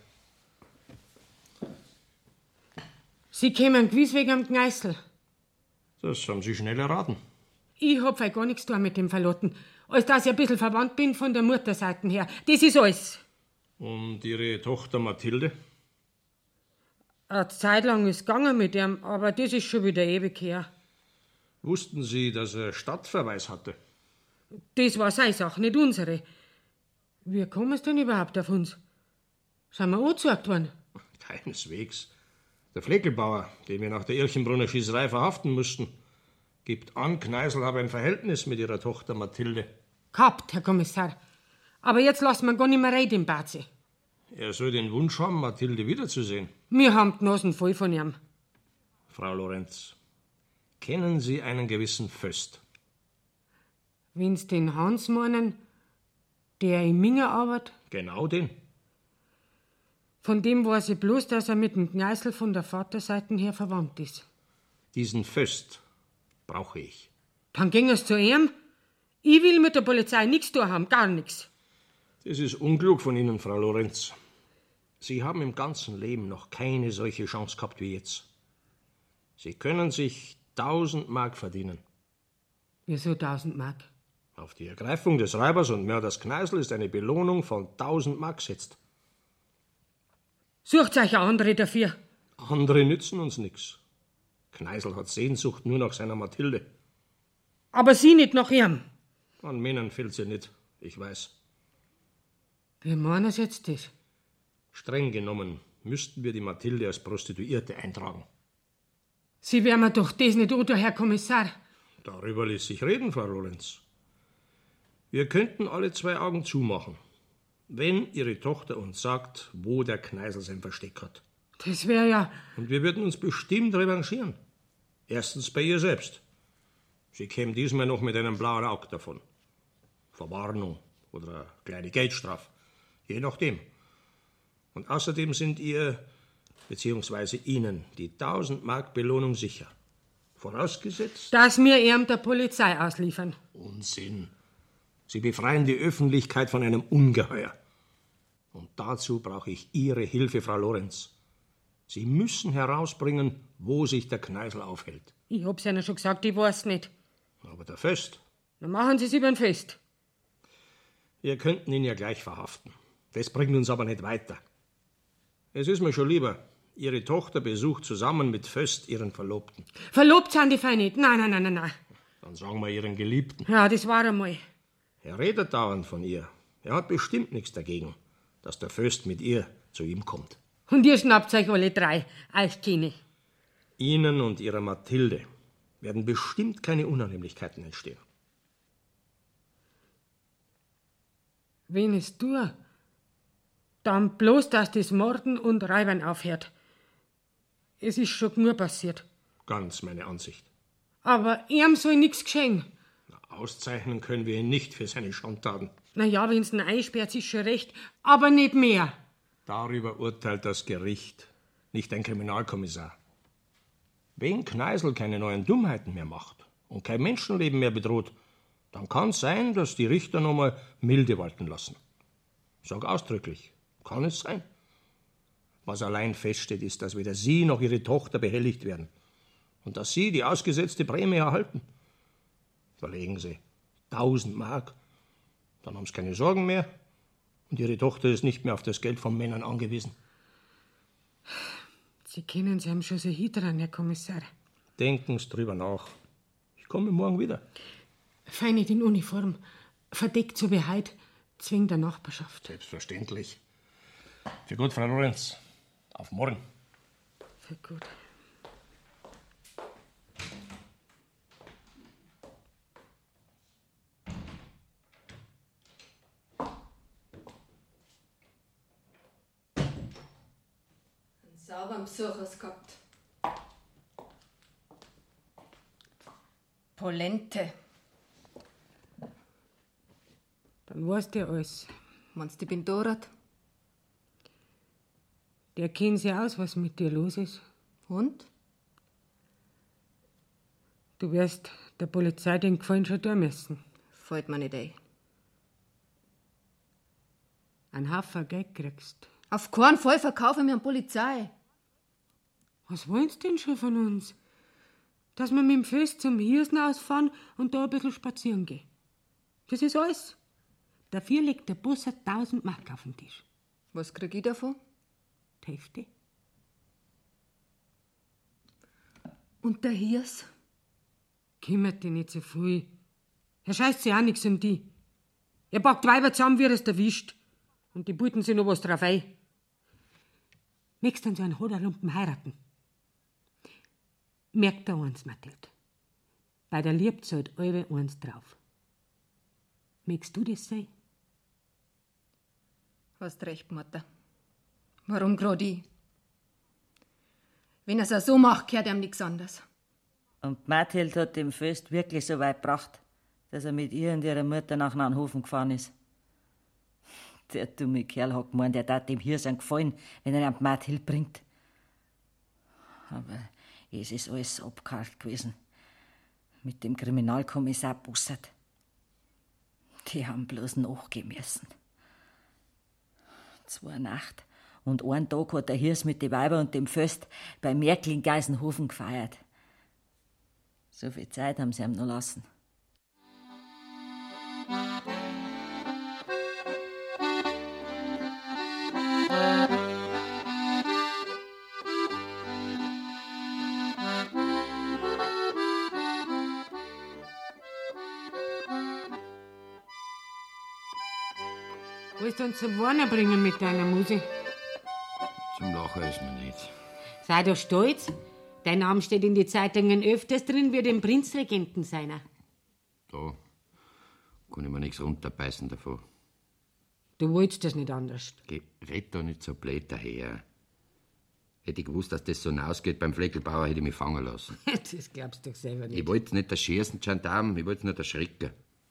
[SPEAKER 2] Sie kämen gewiss wegen am Kneißl.
[SPEAKER 6] Das haben Sie schnell erraten.
[SPEAKER 2] Ich hab fei gar nichts mit dem Verlotten. Als dass ich ein bisschen verwandt bin von der Mutterseite her. Das ist alles.
[SPEAKER 6] Und Ihre Tochter Mathilde?
[SPEAKER 2] Eine Zeit lang ist es gegangen mit ihm, aber das ist schon wieder ewig her.
[SPEAKER 6] Wussten Sie, dass er Stadtverweis hatte?
[SPEAKER 2] Das war seine Sache, nicht unsere. Wie kommen Sie denn überhaupt auf uns? Sind wir angezeigt worden?
[SPEAKER 6] Keineswegs. Der Fleckelbauer, den wir nach der Irchenbrunner Schießerei verhaften mussten, gibt an, Kneißl habe ein Verhältnis mit ihrer Tochter Mathilde.
[SPEAKER 2] Gehabt, Herr Kommissar. Aber jetzt lassen wir gar nicht mehr reden im Bazi.
[SPEAKER 6] Er soll den Wunsch haben, Mathilde wiederzusehen.
[SPEAKER 2] Wir haben die Nasen voll von ihm.
[SPEAKER 6] Frau Lorenz, kennen Sie einen gewissen Föst?
[SPEAKER 2] Wenn Sie den Hans meinen, der im Minger arbeitet?
[SPEAKER 6] Genau den.
[SPEAKER 2] Von dem weiß ich bloß, dass er mit dem Kneißl von der Vaterseite her verwandt ist.
[SPEAKER 6] Diesen Föst brauche ich.
[SPEAKER 2] Dann ging es zu ihm. Ich will mit der Polizei nichts tun haben, gar nichts.
[SPEAKER 6] Das ist unklug von Ihnen, Frau Lorenz. Sie haben im ganzen Leben noch keine solche Chance gehabt wie jetzt. Sie können sich 1000 Mark verdienen.
[SPEAKER 2] Wieso 1000 Mark?
[SPEAKER 6] Auf die Ergreifung des Räubers und Mörders Kneißl ist eine Belohnung von 1000 Mark gesetzt.
[SPEAKER 2] Sucht euch eine andere dafür.
[SPEAKER 6] Andere nützen uns nichts. Kneißl hat Sehnsucht nur nach seiner Mathilde.
[SPEAKER 2] Aber Sie nicht nach ihm.
[SPEAKER 6] An Männern fehlt sie nicht, ich weiß.
[SPEAKER 2] Wie meinen Sie jetzt das?
[SPEAKER 6] Streng genommen müssten wir die Mathilde als Prostituierte eintragen.
[SPEAKER 2] Sie werden mir doch das nicht antun, Herr Kommissar.
[SPEAKER 6] Darüber lässt sich reden, Frau Lorenz.
[SPEAKER 3] Wir könnten alle 2 Augen zumachen, wenn Ihre Tochter uns sagt, wo der Kneißl sein Versteck hat.
[SPEAKER 2] Das wäre ja...
[SPEAKER 3] Und wir würden uns bestimmt revanchieren. Erstens bei ihr selbst. Sie käme diesmal noch mit einem blauen Auge davon. Verwarnung oder eine kleine Geldstrafe. Je nachdem. Und außerdem sind ihr, beziehungsweise Ihnen, die 1000 Mark Belohnung sicher. Vorausgesetzt...
[SPEAKER 2] Dass wir ihm der Polizei ausliefern.
[SPEAKER 3] Unsinn. Sie befreien die Öffentlichkeit von einem Ungeheuer. Und dazu brauche ich Ihre Hilfe, Frau Lorenz. Sie müssen herausbringen, wo sich der Kneißl aufhält.
[SPEAKER 2] Ich hab's Ihnen schon gesagt, ich weiß nicht.
[SPEAKER 3] Aber der Föst?
[SPEAKER 2] Dann machen Sie es über den Fest.
[SPEAKER 3] Wir könnten ihn ja gleich verhaften. Das bringt uns aber nicht weiter. Es ist mir schon lieber, Ihre Tochter besucht zusammen mit Föst ihren Verlobten.
[SPEAKER 2] Verlobt sind die fein nicht. Nein.
[SPEAKER 3] Dann sagen wir ihren Geliebten.
[SPEAKER 2] Ja, das war einmal.
[SPEAKER 3] Er redet dauernd von ihr. Er hat bestimmt nichts dagegen, dass der Föst mit ihr zu ihm kommt.
[SPEAKER 2] Und ihr schnappt euch alle 3, euch keine.
[SPEAKER 3] Ihnen und Ihrer Mathilde werden bestimmt keine Unannehmlichkeiten entstehen.
[SPEAKER 2] Wenn es tue, dann bloß, dass das Morden und Reibern aufhört. Es ist schon genug passiert.
[SPEAKER 3] Ganz meine Ansicht.
[SPEAKER 2] Aber ihm soll nichts geschehen.
[SPEAKER 3] Auszeichnen können wir ihn nicht für seine Schandtaten.
[SPEAKER 2] Na ja, wenn's ihn einsperrt, ist schon recht, aber nicht mehr.
[SPEAKER 3] Darüber urteilt das Gericht, nicht ein Kriminalkommissar. Wenn Kneißl keine neuen Dummheiten mehr macht und kein Menschenleben mehr bedroht, dann kann es sein, dass die Richter nochmal Milde walten lassen. Ich sage ausdrücklich, kann es sein. Was allein feststeht, ist, dass weder Sie noch Ihre Tochter behelligt werden und dass Sie die ausgesetzte Prämie erhalten. Überlegen Sie, 1000 Mark, dann haben Sie keine Sorgen mehr und Ihre Tochter ist nicht mehr auf das Geld von Männern angewiesen.
[SPEAKER 2] Sie kennen Sie haben schon so dran, Herr Kommissar.
[SPEAKER 3] Denken Sie drüber nach. Ich komme morgen wieder.
[SPEAKER 2] Fein nicht in Uniform, verdeckt so wie heute, zwingend der Nachbarschaft.
[SPEAKER 3] Selbstverständlich. Für gut, Frau Lorenz. Auf morgen.
[SPEAKER 2] Für gut.
[SPEAKER 21] Sauberen Besuch hast gehabt.
[SPEAKER 15] Polente.
[SPEAKER 2] Dann weißt du alles.
[SPEAKER 21] Meinst du, ich bin Dorat?
[SPEAKER 2] Der kennt sich aus, was mit dir los ist.
[SPEAKER 21] Und?
[SPEAKER 2] Du wirst der Polizei den Gefallen schon tun müssen.
[SPEAKER 21] Fällt mir nicht ein.
[SPEAKER 2] Ein Haufen Geld kriegst.
[SPEAKER 21] Auf keinen Fall verkaufe ich mir an Polizei.
[SPEAKER 2] Was wollen Sie denn schon von uns? Dass wir mit dem Fest zum Hirsen ausfahren und da ein bisschen spazieren gehen. Das ist alles. Dafür legt der Boss 1000 Mark auf den Tisch.
[SPEAKER 21] Was krieg ich davon?
[SPEAKER 2] Die Hälfte.
[SPEAKER 21] Und der Hirs?
[SPEAKER 2] Kümmert dich nicht so viel. Er scheißt sich auch nichts um die. Er packt Weiber zusammen, wie er es erwischt. Und die buten sich noch was drauf ein. Möchtest du dann so einen Hoderlumpen heiraten? Merkt da eins, Mathilde. Bei der Liebe zahlt alle eins drauf. Möchtest du das sein?
[SPEAKER 21] Hast recht, Mutter. Warum grad ich? Wenn er's auch so macht, gehört ihm nichts anderes.
[SPEAKER 12] Und Mathilde hat den Föst wirklich so weit gebracht, dass er mit ihr und ihrer Mutter nach Naunhofen gefahren ist. Der dumme Kerl hat gemeint, er tat dem Hirsen gefallen, wenn er ihn die Mathilde bringt. Aber es ist alles abgehakt gewesen. Mit dem Kriminalkommissar Bussard. Die haben bloß nachgehen müssen. 2 Nacht und einen Tag hat der Hirs mit den Weiber und dem Föst bei Merkel in Geisenhofen gefeiert. So viel Zeit haben sie ihm noch lassen.
[SPEAKER 2] Willst du uns zum Warner bringen mit deiner Musik?
[SPEAKER 11] Zum Lachen ist mir nicht.
[SPEAKER 2] Sei doch stolz. Dein Name steht in die Zeitungen öfters drin wie dem Prinzregenten seiner.
[SPEAKER 11] Da. Kann ich mir nichts runterbeißen davon.
[SPEAKER 2] Du wolltest das nicht anders.
[SPEAKER 11] Geh, red doch nicht so blöd daher. Hätte ich gewusst, dass das so hinausgeht beim Fleckelbauer, hätte ich mich fangen lassen.
[SPEAKER 2] Das glaubst du doch selber nicht.
[SPEAKER 11] Ich wollte nicht erschießen, Gendarm, ich wollte nicht erschrecken.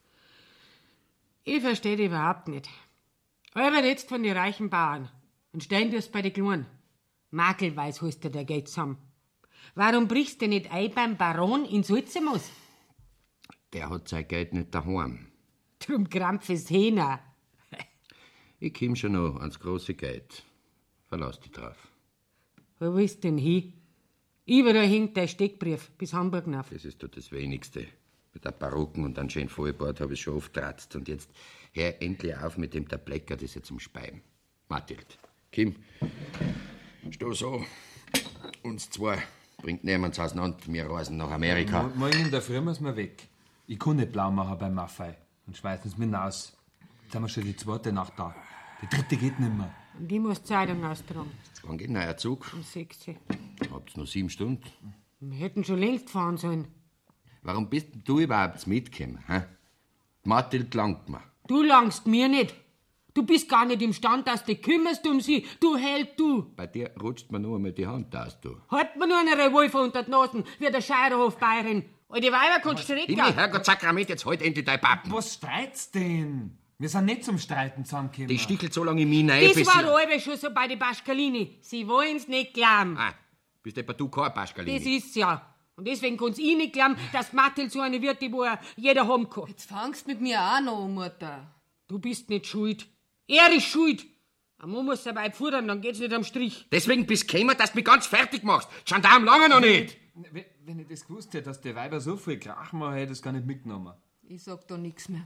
[SPEAKER 2] Ich verstehe dich überhaupt nicht. Aber jetzt von den reichen Bauern und stellen dir's bei den Kleinen. Makelweis holst du der Geld zusammen. Warum brichst du nicht ein beim Baron in Sulzemus?
[SPEAKER 11] Der hat sein Geld nicht daheim.
[SPEAKER 2] Drum krampf es Hähner.
[SPEAKER 11] Ich komm schon noch ans große Geld. Verlass dich drauf.
[SPEAKER 2] Wo willst du denn hin? Überall hängt dein Steckbrief bis Hamburg hinauf.
[SPEAKER 11] Das ist doch das Wenigste. Mit der Barocken und einem schönen Vollbart habe ich schon oft geratzt. Und jetzt hör endlich auf mit dem Tablecker, das jetzt zum Speiben. Mathild, Kim, steh so. Uns zwei bringt niemand auseinander. Wir reisen nach Amerika.
[SPEAKER 20] Morgen in der Früh müssen wir weg. Ich kann nicht blau machen beim Maffei. Und schmeißen uns mit hinaus. Jetzt haben wir schon die zweite Nacht da. Die dritte geht nicht mehr.
[SPEAKER 2] Und ich muss Zeitung austragen.
[SPEAKER 11] Wann geht ein neuer Zug?
[SPEAKER 2] Um 6 Uhr.
[SPEAKER 11] Habt's noch 7 Stunden?
[SPEAKER 2] Wir hätten schon längst fahren sollen.
[SPEAKER 11] Warum bist denn du überhaupt mitgekommen? Hä? Mathild langt mir.
[SPEAKER 2] Du langst mir nicht. Du bist gar nicht im Stand, dass du dich kümmerst um sie. Du Held, du.
[SPEAKER 11] Bei dir rutscht mir nur einmal die Hand aus, du.
[SPEAKER 2] Halt mir nur einen Revolver unter die Nasen, wie der Scheierhof-Bayerin. Alte Weiber kannst du strecken.
[SPEAKER 11] Himmel, Herrgott, Sakrament, jetzt halt endlich dein Pappen.
[SPEAKER 20] Was streit's denn? Wir sind nicht zum Streiten zusammengekommen.
[SPEAKER 11] Die stichelt so lange in mich rein,
[SPEAKER 2] Das
[SPEAKER 11] bis
[SPEAKER 2] war
[SPEAKER 11] sie...
[SPEAKER 2] halbe schon so bei den Pascalini. Sie wollen's nicht glauben.
[SPEAKER 11] Ah, bist etwa du kein Pascalini?
[SPEAKER 2] Das ist's ja. Und deswegen kann's ich nicht glauben, dass Mathild so eine wird, die wo jeder haben kann.
[SPEAKER 15] Jetzt fangst mit mir auch noch an, Mutter.
[SPEAKER 2] Du bist nicht schuld. Er ist schuld. Ein Mann muss dabei fuhren, dann geht's nicht am Strich.
[SPEAKER 11] Deswegen bist du gekommen, dass du mich ganz fertig machst. Gendarm lange noch nicht.
[SPEAKER 20] Wenn ich das gewusst hätte, dass die Weiber so viel Krach machen, hätte ich das gar nicht mitgenommen.
[SPEAKER 15] Ich sag da nichts mehr.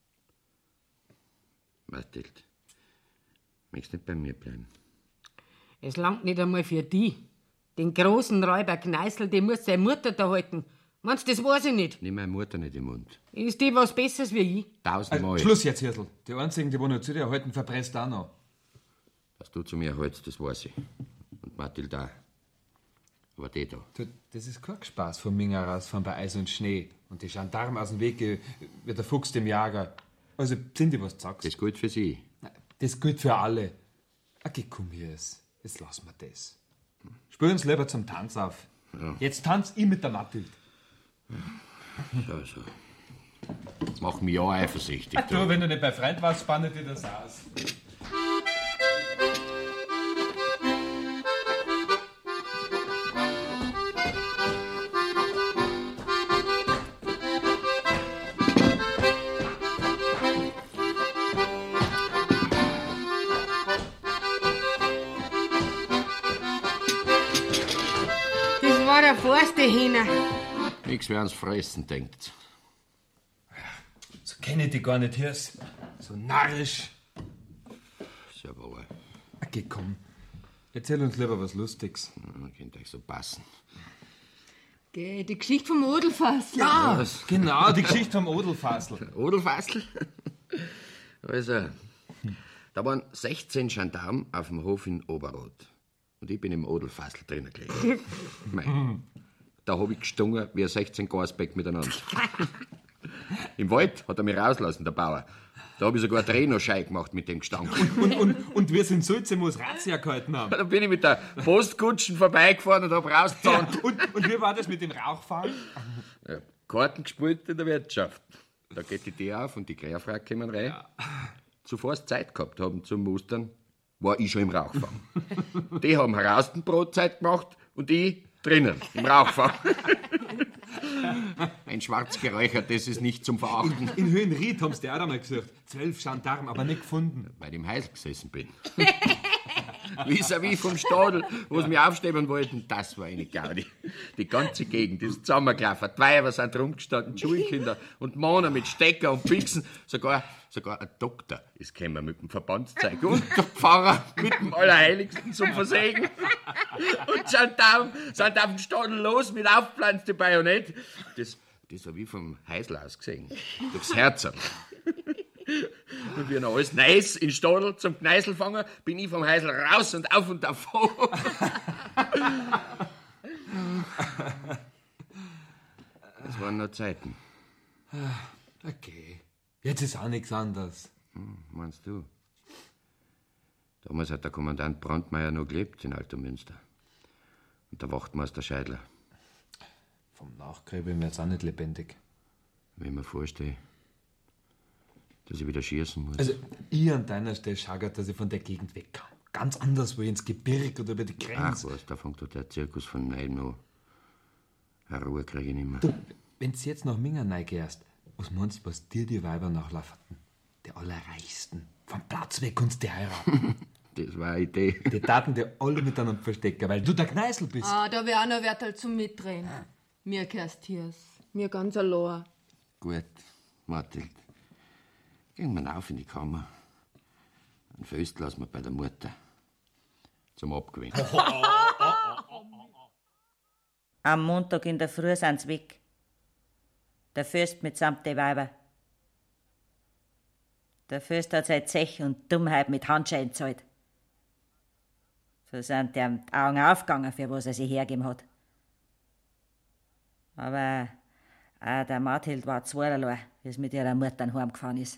[SPEAKER 11] Mathild, möchtest nicht bei mir bleiben?
[SPEAKER 2] Es langt nicht einmal für die. Den großen Räuber Kneißl, den muss seine Mutter da halten. Meinst du, das weiß ich nicht?
[SPEAKER 11] Nimm meine Mutter nicht im Mund.
[SPEAKER 2] Ist die was Besseres wie ich?
[SPEAKER 11] 1000-mal.
[SPEAKER 20] Schluss jetzt, Hirtl. Die einzigen, die noch zu dir halten, verpresst auch noch.
[SPEAKER 11] Dass du zu mir hältst, das weiß ich. Und Mathild auch. Aber die da.
[SPEAKER 20] Du, das ist kein Spaß vom Minger rausfahren bei Eis und Schnee. Und die Gendarmen aus dem Weg wie der Fuchs dem Jager. Also, sind die was du sagst?
[SPEAKER 11] Das gilt für sie.
[SPEAKER 20] Das gilt für alle. Okay, komm hier, jetzt lassen wir das. Spüren uns lieber zum Tanz auf.
[SPEAKER 11] Ja.
[SPEAKER 20] Jetzt tanz ich mit der Mathild.
[SPEAKER 11] Also. Das macht mich auch eifersüchtig.
[SPEAKER 20] Du, wenn du nicht bei Freund warst, spanne dir das aus.
[SPEAKER 2] Das war der Forste Hähner.
[SPEAKER 11] Nix wie ans Fressen denkt.
[SPEAKER 20] So kenn ich dich gar nicht, Hirs. So narrisch.
[SPEAKER 11] Ist ja wahr.
[SPEAKER 20] Okay, komm. Erzähl uns lieber was Lustiges.
[SPEAKER 11] Könnt euch so passen.
[SPEAKER 15] Geh, die Geschichte vom Odelfassel.
[SPEAKER 20] Ja, genau, die Geschichte vom Odelfassel.
[SPEAKER 11] Odelfassel? Also, da waren 16 Gendarmen auf dem Hof in Oberrot. Und ich bin im Odelfassel drinnen gelegen. Mei, da hab ich gestungen wie ein 16 Gasbeck miteinander. Im Wald hat er mich rauslassen, der Bauer. Da hab ich sogar Drehnoschei gemacht mit dem Gestank.
[SPEAKER 20] Und wir sind Sulzemus Razzia gehalten haben.
[SPEAKER 11] Da bin ich mit der Postkutschen vorbeigefahren und hab rausgezahnt.
[SPEAKER 20] Und wie war das mit dem Rauchfahren?
[SPEAKER 11] Ja, Karten gespielt in der Wirtschaft. Da geht die Tür auf und die Klärfrau kommen rein. Ja. Zuvor sie Zeit gehabt haben zum Mustern, war ich schon im Rauchfang. Die haben heraus den Brotzeit gemacht und ich drinnen im Rauchfang. Ein schwarz geräuchertes ist nicht zum Verachten.
[SPEAKER 20] In Höhenried haben sie dir auch einmal gesagt. 12 Gendarmen, aber nicht gefunden.
[SPEAKER 11] Weil ich im Heisel gesessen bin. Vis-à-vis vom Stadel, wo sie mich aufsteben wollten, das war eine Gaudi. Die ganze Gegend ist zusammengelaufen. Die Weiber sind rumgestanden, Schulkinder und Männer mit Stecker und Pixen. Sogar ein Doktor ist gekommen mit dem Verbandszeug. Und der Pfarrer mit dem Allerheiligsten zum Versegen. Und Gendarmen sind auf dem Stadel los mit aufgepflanztem Bajonett. Das war wie vom Heisel aus gesehen. Durchs Herz. Und wie noch alles Neues in Stadel zum Kneißl fangen, bin ich vom Heisel raus und auf und davon. Das waren noch Zeiten.
[SPEAKER 20] Okay. Jetzt ist auch nichts anderes.
[SPEAKER 11] Meinst du? Damals hat der Kommandant Brandmeier noch gelebt in Altomünster. Und der Wachtmeister Scheidler.
[SPEAKER 20] Vom Nachgräben wird's auch nicht lebendig.
[SPEAKER 11] Wenn ich mir vorstelle, dass ich wieder schießen muss.
[SPEAKER 20] Also, ich an deiner Stelle schaue, dass ich von der Gegend weg kann. Ganz anders, wo ich ins Gebirge oder über die Grenze.
[SPEAKER 11] Ach was, da fängt doch der Zirkus von Neim an. Eine Ruhe kriege ich nicht mehr.
[SPEAKER 20] Du, wenn du jetzt nach Minga reingehst, was meinst du, was dir die Weiber nachlauferten? Die Allerreichsten. Vom Platz weg uns die heiraten.
[SPEAKER 11] Das war eine Idee.
[SPEAKER 20] Die taten dir alle miteinander verstecken, weil du der Kneißl bist.
[SPEAKER 15] Ah, da wär auch noch Wertel zum Mitdrehen. Mir gehörst hier's. Mir ganz allein.
[SPEAKER 11] Gut, Marthild. Gehen wir auf in die Kammer. Ein Föst lassen wir bei der Mutter. Zum Abgewinnen.
[SPEAKER 12] Am Montag in der Früh sind sie weg. Der Fürst mitsamt den Weiber. Der Fürst hat seine Zeche und Dummheit mit Handschein gezahlt. So sind ihm die Augen aufgegangen, für was er sich hergegeben hat. Aber auch der Marthild war zweierlei, wie es mit ihrer Mutter heimgefahren ist.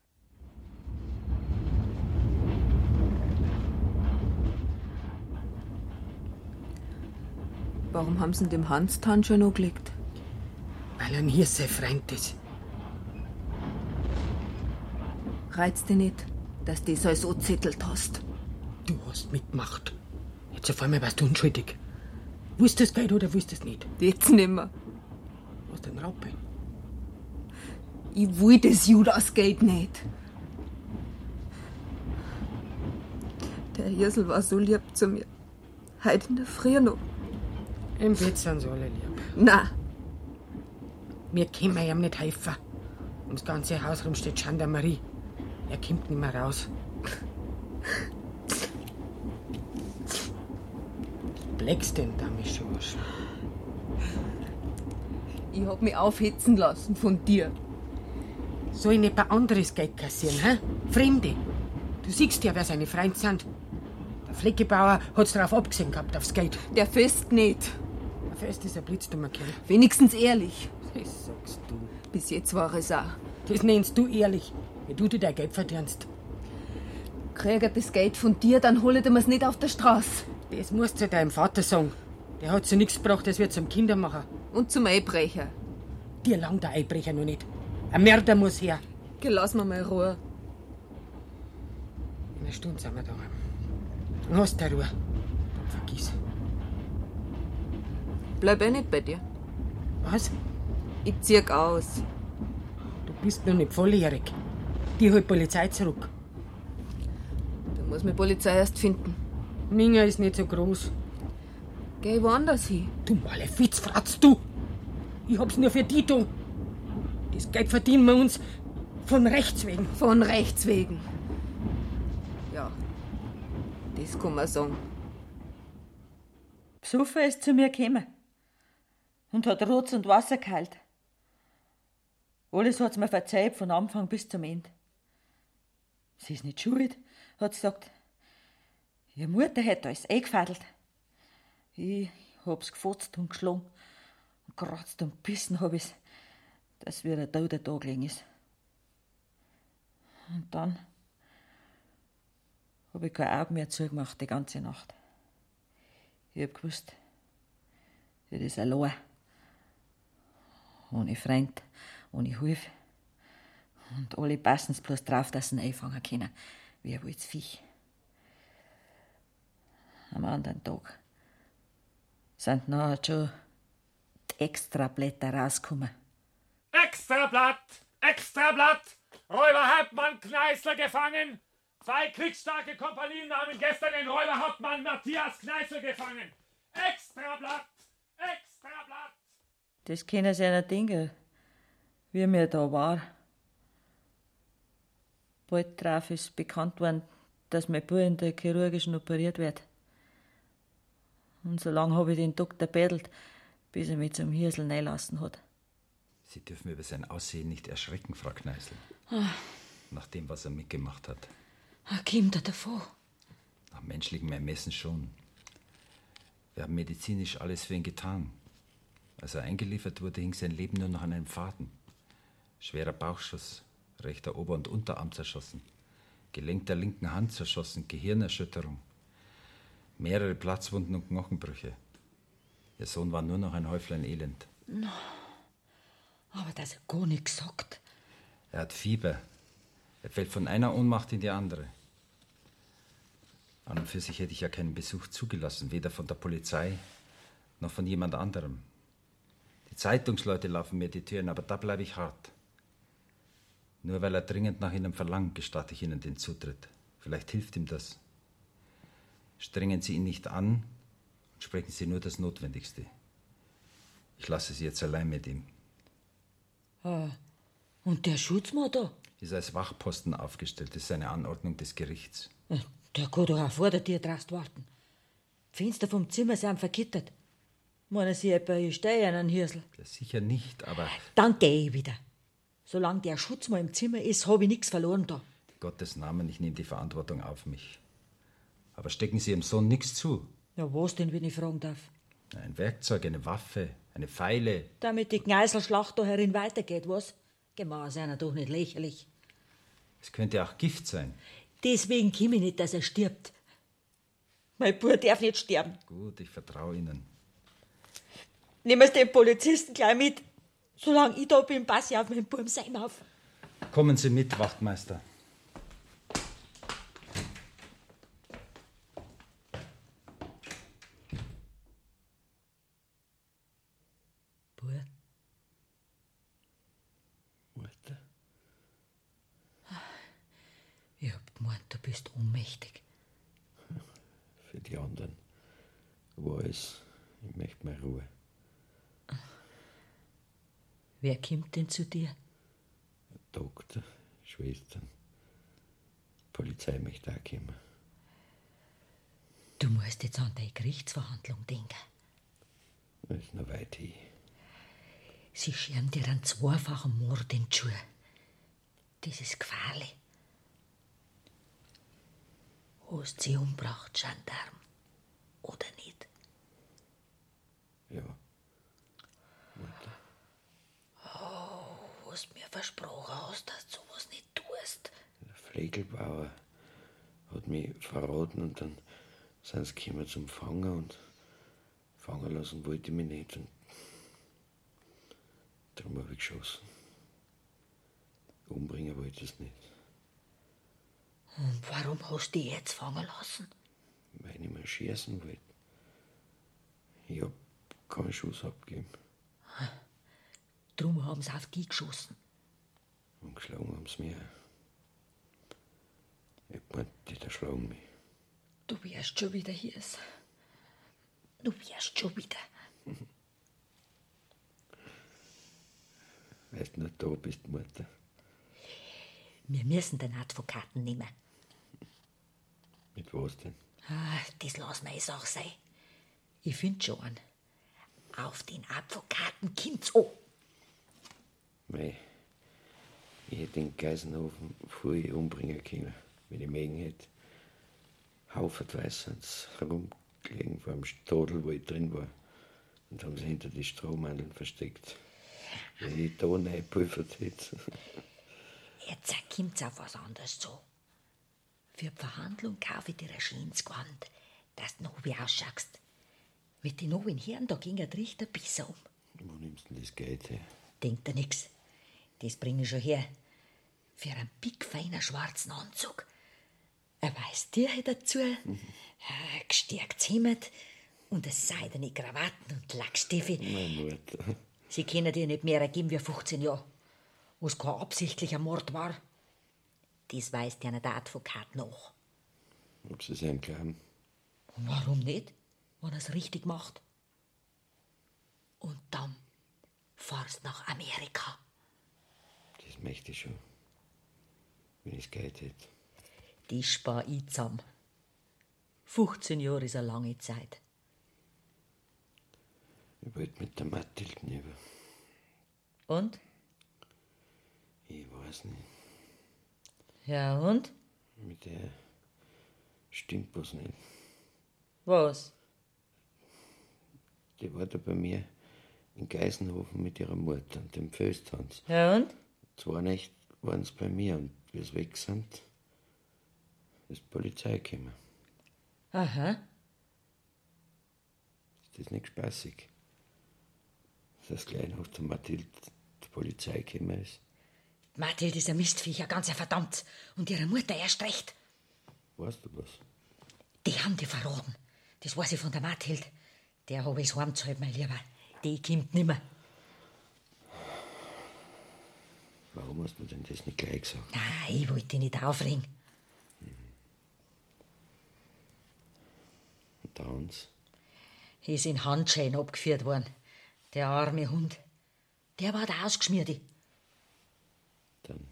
[SPEAKER 15] Warum haben sie dem Hans die Hand schon angelegt?
[SPEAKER 2] Weil er hier sein Freund ist.
[SPEAKER 15] Reizt dich nicht, dass du das alles angezettelt hast.
[SPEAKER 2] Du hast mitgemacht. Jetzt auf einmal warst du unschuldig. Willst du das Geld oder willst du es nicht?
[SPEAKER 15] Jetzt nimmer.
[SPEAKER 2] Was denn, Raupe?
[SPEAKER 15] Ich will das Judas-Geld nicht. Der Hirsel war so lieb zu mir. Heute in der Früh noch.
[SPEAKER 2] Im Bett sind sie alle lieb.
[SPEAKER 15] Nein.
[SPEAKER 2] Wir können ihm nicht helfen. Ums ganze Haus rum steht Gendarmerie. Er kommt nicht mehr raus. Bleckst denn da, Mischursch?
[SPEAKER 15] Ich hab mich aufhetzen lassen von dir.
[SPEAKER 2] Soll ich nicht ein anderes Geld kassieren, hä? Fremde. Du siehst ja, wer seine Freunde sind. Der Fleckebauer hat's drauf abgesehen gehabt, aufs Geld.
[SPEAKER 15] Der Fest nicht.
[SPEAKER 2] Der Fest ist ein blitzdummer Kerl.
[SPEAKER 15] Wenigstens ehrlich.
[SPEAKER 2] Das sagst du.
[SPEAKER 15] Bis jetzt war es auch.
[SPEAKER 2] Das nennst du ehrlich, wie du dir dein Geld verdienst.
[SPEAKER 15] Krieg ich das Geld von dir, dann hol ich mir's nicht auf der Straße.
[SPEAKER 2] Das musst du deinem Vater sagen. Der hat so nichts gebracht, das wird zum Kindermacher.
[SPEAKER 15] Und zum Einbrecher.
[SPEAKER 2] Dir langt der Einbrecher noch nicht. Ein Mörder muss her.
[SPEAKER 15] Geh, lass mir mal Ruhe.
[SPEAKER 2] In einer Stunde sind wir daheim. Du hast der Ruhe. Dann vergiss.
[SPEAKER 15] Bleib eh nicht bei dir.
[SPEAKER 2] Was?
[SPEAKER 15] Ich zieh aus.
[SPEAKER 2] Du bist noch nicht volljährig. Die holt Polizei zurück.
[SPEAKER 15] Da muss mir Polizei erst finden.
[SPEAKER 2] Minga ist nicht so groß.
[SPEAKER 15] Geh woanders hin.
[SPEAKER 2] Du Malefiz, fratz du! Ich hab's nur für die tun. Das Geld verdienen wir uns von Rechts wegen.
[SPEAKER 15] Von Rechts wegen. Ja, das kann man sagen.
[SPEAKER 12] Besoffen ist zu mir gekommen und hat Rotz und Wasser geheult. Alles hat's mir verzeiht, von Anfang bis zum Ende. Sie ist nicht schuld, hat sie gesagt. Ihre Mutter hätte alles eingefädelt. Ich hab's gefotzt und geschlagen. Und kratzt und bissen hab ich's, dass wieder der Tod da gelegen ist. Und dann hab ich kein Auge mehr zugemacht die ganze Nacht. Ich hab gewusst, das ist allein. Ohne Freund, ohne Hilfe. Und alle passen's bloß drauf, dass sie ihn einfangen können, wie ein wildes Viech. Am anderen Tag sind nachher schon die Extrablätter rausgekommen.
[SPEAKER 3] Extrablatt! Extrablatt! Räuberhauptmann Kneißl gefangen! 2 kriegsstarke Kompanien nahmen gestern den Räuberhauptmann Matthias Kneißl gefangen! Extrablatt! Extrablatt!
[SPEAKER 12] Das können sie ja nicht denken, wie mir da war. Bald drauf ist bekannt worden, dass mein Bub in der chirurgischen operiert wird. Und so lange habe ich den Doktor bettelt, bis er mich zum Hirsel reinlassen hat.
[SPEAKER 9] Sie dürfen über sein Aussehen nicht erschrecken, Frau Kneißl. Nach dem, was er mitgemacht hat.
[SPEAKER 12] Kommt er davon?
[SPEAKER 9] Nach menschlichem Ermessen schon. Wir haben medizinisch alles für ihn getan. Als er eingeliefert wurde, hing sein Leben nur noch an einem Faden. Schwerer Bauchschuss, Rechter Ober- und Unterarm zerschossen. Gelenk der linken Hand zerschossen. Gehirnerschütterung. Mehrere Platzwunden und Knochenbrüche. Ihr Sohn war nur noch ein Häuflein Elend.
[SPEAKER 12] No. Aber dass er gar nichts sagt.
[SPEAKER 9] Er hat Fieber. Er fällt von einer Ohnmacht in die andere. An und für sich hätte ich ja keinen Besuch zugelassen, weder von der Polizei noch von jemand anderem. Die Zeitungsleute laufen mir die Türen, aber da bleibe ich hart. Nur weil er dringend nach Ihnen verlangt, gestatte ich Ihnen den Zutritt. Vielleicht hilft ihm das. Strengen Sie ihn nicht an und sprechen Sie nur das Notwendigste. Ich lasse Sie jetzt allein mit ihm.
[SPEAKER 12] Ah, und der Schutzmann da?
[SPEAKER 9] Ist als Wachposten aufgestellt. Das ist eine Anordnung des Gerichts.
[SPEAKER 12] Der kann doch auch vor der Tür draußen warten. Die Fenster vom Zimmer sind vergittert. Meinen Sie etwa, ich stehe einen Hirsel?
[SPEAKER 9] Ja, sicher nicht, aber...
[SPEAKER 12] Dann gehe ich wieder. Solange der Schutzmann im Zimmer ist, habe ich nichts verloren da.
[SPEAKER 9] In Gottes Namen, ich nehme die Verantwortung auf mich. Aber stecken Sie Ihrem Sohn nichts zu?
[SPEAKER 12] Ja, was denn, wenn ich fragen darf?
[SPEAKER 9] Ein Werkzeug, eine Waffe, eine Feile.
[SPEAKER 12] Damit die Gneiselschlacht da herin weitergeht, was? Gemau ist einer doch nicht lächerlich.
[SPEAKER 9] Es könnte auch Gift sein.
[SPEAKER 12] Deswegen komme ich nicht, dass er stirbt. Mein Bub darf nicht sterben.
[SPEAKER 9] Gut, ich vertraue Ihnen.
[SPEAKER 12] Nehmen Sie den Polizisten gleich mit. Solange ich da bin, passe ich auf meinen Buben Seim auf.
[SPEAKER 9] Kommen Sie mit, Wachtmeister.
[SPEAKER 12] Bub?
[SPEAKER 11] Mutter?
[SPEAKER 12] Ich hab gemeint, du bist ohnmächtig.
[SPEAKER 11] Für die anderen war es. Ich möchte mal Ruhe.
[SPEAKER 12] Wer kommt denn zu dir?
[SPEAKER 11] Doktor, Schwestern. Polizei möchte auch kommen.
[SPEAKER 12] Du musst jetzt an deine Gerichtsverhandlung denken.
[SPEAKER 11] Das ist noch weit hin.
[SPEAKER 12] Sie scheren dir einen zweifachen Mord in die Schuhe. Das ist gefährlich. Hast sie umgebracht, Gendarm? Oder nicht?
[SPEAKER 11] Ja.
[SPEAKER 12] Was mir versprochen hast, dass du sowas nicht tust.
[SPEAKER 11] Der Flegelbauer hat mich verraten und dann sind sie gekommen zum Fangen und fangen lassen wollte ich mich nicht. Und darum habe ich geschossen. Umbringen wollte ich es nicht.
[SPEAKER 12] Und warum hast du die jetzt fangen lassen?
[SPEAKER 11] Weil ich mal schießen wollte. Ich hab keinen Schuss abgegeben.
[SPEAKER 12] Drum haben sie auf die geschossen.
[SPEAKER 11] Und geschlagen haben sie mich. Ich hab gemeint, die erschlagen mich.
[SPEAKER 12] Du wirst schon wieder hier. Du wirst schon wieder.
[SPEAKER 11] Weil du nicht da bist, Mutter.
[SPEAKER 12] Wir müssen den Advokaten nehmen.
[SPEAKER 11] Mit was denn?
[SPEAKER 12] Das lassen wir jetzt auch sein. Ich find schon einen. Auf den Advokaten kommt's an.
[SPEAKER 11] Mei, ich hätte den Geisenhofen früh umbringen können, wenn ich mögen hätte. Haufenweise sind sie herumgelegen vor dem Stadel, wo ich drin war. Und haben sie hinter die Strohmandeln versteckt. Wenn ich da reingepulvert hätte.
[SPEAKER 12] Jetzt kommt's auf was anderes zu. Für die Verhandlung kaufe ich dir ein schönes Gewand, dass du noch wie ausschaust. Mit den neuen Herren, da ging der Richter besser um.
[SPEAKER 11] Wo nimmst du denn das Geld her?
[SPEAKER 12] Denkt er nix. Das bring ich schon her. Für einen pickfeinen schwarzen Anzug. Ein weiß Tücher dazu, ein gestärktes Hemd und eine seidene Krawatten und Lackstiefel.
[SPEAKER 11] Meine Mutter.
[SPEAKER 12] Sie können dir nicht mehr geben wie 15 Jahre, wo es kein absichtlicher Mord war. Das weiß dir der Advokat noch.
[SPEAKER 11] Ob sie es ihm glauben?
[SPEAKER 12] Warum nicht, wenn er es richtig macht? Und dann fahrst nach Amerika.
[SPEAKER 11] Das möchte ich schon. Wenn ich das Geld hätte.
[SPEAKER 12] Das spar ich zusammen. 15 Jahre ist eine lange Zeit.
[SPEAKER 11] Ich wollte mit der Mathilde rüber.
[SPEAKER 12] Und?
[SPEAKER 11] Ich weiß nicht.
[SPEAKER 12] Ja, und?
[SPEAKER 11] Mit der stimmt was nicht.
[SPEAKER 12] Was?
[SPEAKER 11] Die war da bei mir in Geisenhofen mit ihrer Mutter und dem Fösthans.
[SPEAKER 12] Ja, und?
[SPEAKER 11] 2 Nächte waren sie bei mir und wie sie weg sind, ist die Polizei gekommen.
[SPEAKER 12] Aha.
[SPEAKER 11] Ist das nicht spaßig? Dass gleich nach der Mathilde die Polizei gekommen ist.
[SPEAKER 12] Mathilde ist ein Mistviecher, ganz ein verdammt. Und ihre Mutter erst recht.
[SPEAKER 11] Weißt du was?
[SPEAKER 12] Die haben die verraten. Das weiß ich von der Mathilde. Der habe ich's heimgezeigt, mein Lieber. Die kommt nimmer.
[SPEAKER 11] Warum hast du mir denn das nicht gleich gesagt?
[SPEAKER 12] Nein, ich wollte dich nicht aufregen.
[SPEAKER 11] Und der Hans?
[SPEAKER 12] Ist in Handschellen abgeführt worden. Der arme Hund. Der war da ausgeschmiert.
[SPEAKER 11] Dann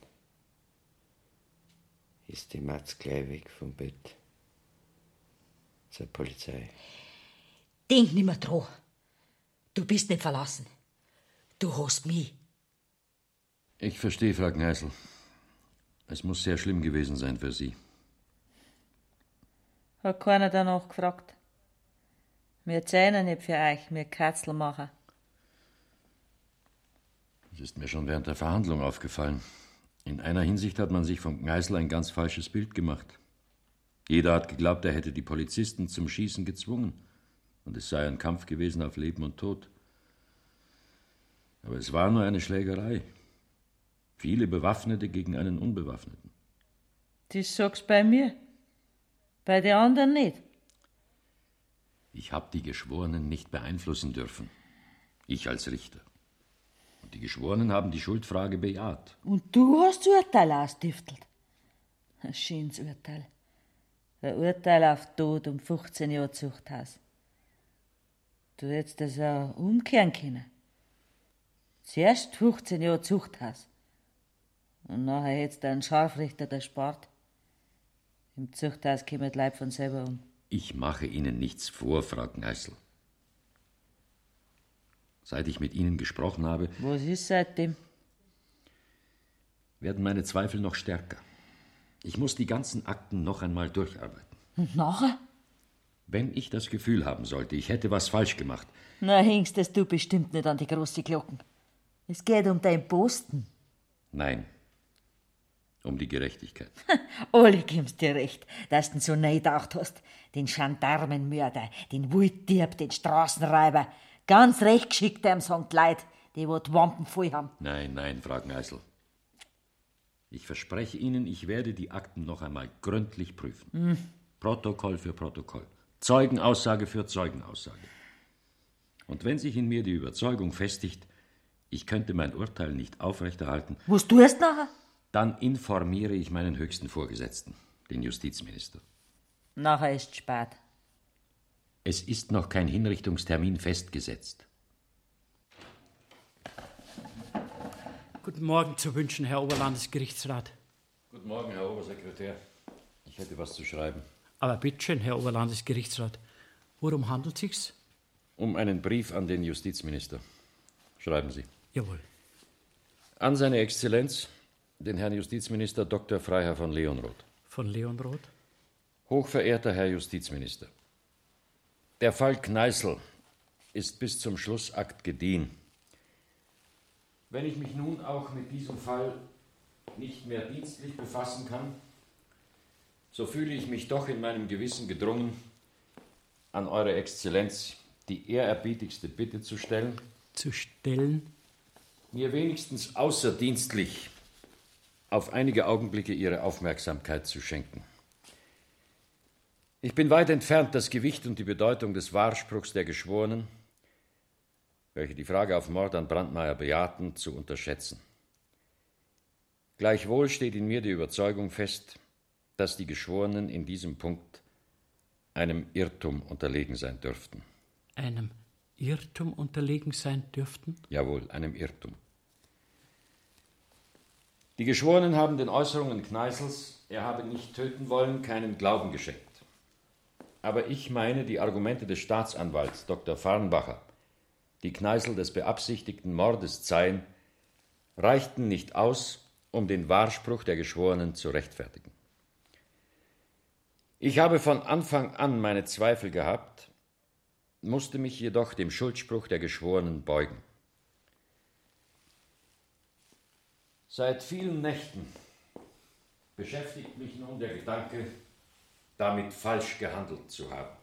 [SPEAKER 11] ist die Matz gleich weg vom Bett. Zur Polizei.
[SPEAKER 12] Denk nimmer dran. Du bist nicht verlassen. Du hast mich.
[SPEAKER 4] Ich verstehe, Frau Kneißl. Es muss sehr schlimm gewesen sein für Sie.
[SPEAKER 12] Hat keiner danach gefragt. Wir zählen nicht für euch, wir Katzelmacher.
[SPEAKER 4] Das ist mir schon während der Verhandlung aufgefallen. In einer Hinsicht hat man sich vom Kneißl ein ganz falsches Bild gemacht. Jeder hat geglaubt, er hätte die Polizisten zum Schießen gezwungen. Und es sei ein Kampf gewesen auf Leben und Tod. Aber es war nur eine Schlägerei. Viele Bewaffnete gegen einen Unbewaffneten.
[SPEAKER 12] Das sagst bei mir. Bei den anderen nicht.
[SPEAKER 4] Ich habe die Geschworenen nicht beeinflussen dürfen. Ich als Richter. Und die Geschworenen haben die Schuldfrage bejaht.
[SPEAKER 12] Und du hast das Urteil ausstiftelt. Ein schönes Urteil. Ein Urteil auf Tod um 15 Jahre Zuchthaus. Du hättest das auch umkehren können. Zuerst 15 Jahre Zuchthaus. Und nachher hättest du einen Scharfrichter erspart. Im Zuchthaus kommen die Leute von selber um.
[SPEAKER 4] Ich mache Ihnen nichts vor, Frau Kneißl. Seit ich mit Ihnen gesprochen habe,
[SPEAKER 12] Was ist seitdem?
[SPEAKER 4] werden meine Zweifel noch stärker. Ich muss die ganzen Akten noch einmal durcharbeiten.
[SPEAKER 12] Und nachher?
[SPEAKER 4] Wenn ich das Gefühl haben sollte, ich hätte was falsch gemacht,
[SPEAKER 12] Na, hängst das du bestimmt nicht an die große Glocken. Es geht um deinen Posten.
[SPEAKER 4] nein, um die Gerechtigkeit.
[SPEAKER 12] Alle gibst dir recht, dass du so neidacht hast. Den Gendarmenmörder, den Walddieb, den Straßenräuber. Ganz recht geschickt dem sagen die Leute, die die Wampen voll haben.
[SPEAKER 4] Nein, nein, Frau Kneißl. Ich verspreche Ihnen, ich werde die Akten noch einmal gründlich prüfen. Protokoll für Protokoll. Zeugenaussage für Zeugenaussage. Und wenn sich in mir die Überzeugung festigt, ich könnte mein Urteil nicht aufrechterhalten,
[SPEAKER 12] Was tust du nachher?
[SPEAKER 4] dann informiere ich meinen höchsten Vorgesetzten, den Justizminister.
[SPEAKER 12] Nachher ist es spät.
[SPEAKER 4] Es ist noch kein Hinrichtungstermin festgesetzt.
[SPEAKER 5] Guten Morgen zu wünschen, Herr Oberlandesgerichtsrat.
[SPEAKER 4] Guten Morgen, Herr Obersekretär. Ich hätte was zu schreiben.
[SPEAKER 5] Aber bitteschön, Herr Oberlandesgerichtsrat. Worum handelt es sich?
[SPEAKER 4] Um einen Brief an den Justizminister. Schreiben Sie.
[SPEAKER 5] Jawohl.
[SPEAKER 4] An seine Exzellenz, den Herrn Justizminister Dr. Freiherr von Leonroth.
[SPEAKER 5] Von Leonroth?
[SPEAKER 4] Hochverehrter Herr Justizminister, der Fall Kneißl ist bis zum Schlussakt gediehen. Wenn ich mich nun auch mit diesem Fall nicht mehr dienstlich befassen kann, so fühle ich mich doch in meinem Gewissen gedrungen, an Eure Exzellenz die ehrerbietigste Bitte zu stellen.
[SPEAKER 5] Zu stellen?
[SPEAKER 4] Mir wenigstens außerdienstlich auf einige Augenblicke Ihre Aufmerksamkeit zu schenken. Ich bin weit entfernt, das Gewicht und die Bedeutung des Wahrspruchs der Geschworenen, welche die Frage auf Mord an Brandmeier bejahten, zu unterschätzen. Gleichwohl steht in mir die Überzeugung fest, dass die Geschworenen in diesem Punkt einem Irrtum unterlegen sein dürften.
[SPEAKER 5] Einem Irrtum unterlegen sein dürften?
[SPEAKER 4] Jawohl, einem Irrtum. Die Geschworenen haben den Äußerungen Kneißls, er habe nicht töten wollen, keinen Glauben geschenkt. Aber ich meine, die Argumente des Staatsanwalts Dr. Farnbacher, die Kneißl des beabsichtigten Mordes zeihen, reichten nicht aus, um den Wahrspruch der Geschworenen zu rechtfertigen. Ich habe von Anfang an meine Zweifel gehabt, musste mich jedoch dem Schuldspruch der Geschworenen beugen. Seit vielen Nächten beschäftigt mich nun der Gedanke, damit falsch gehandelt zu haben.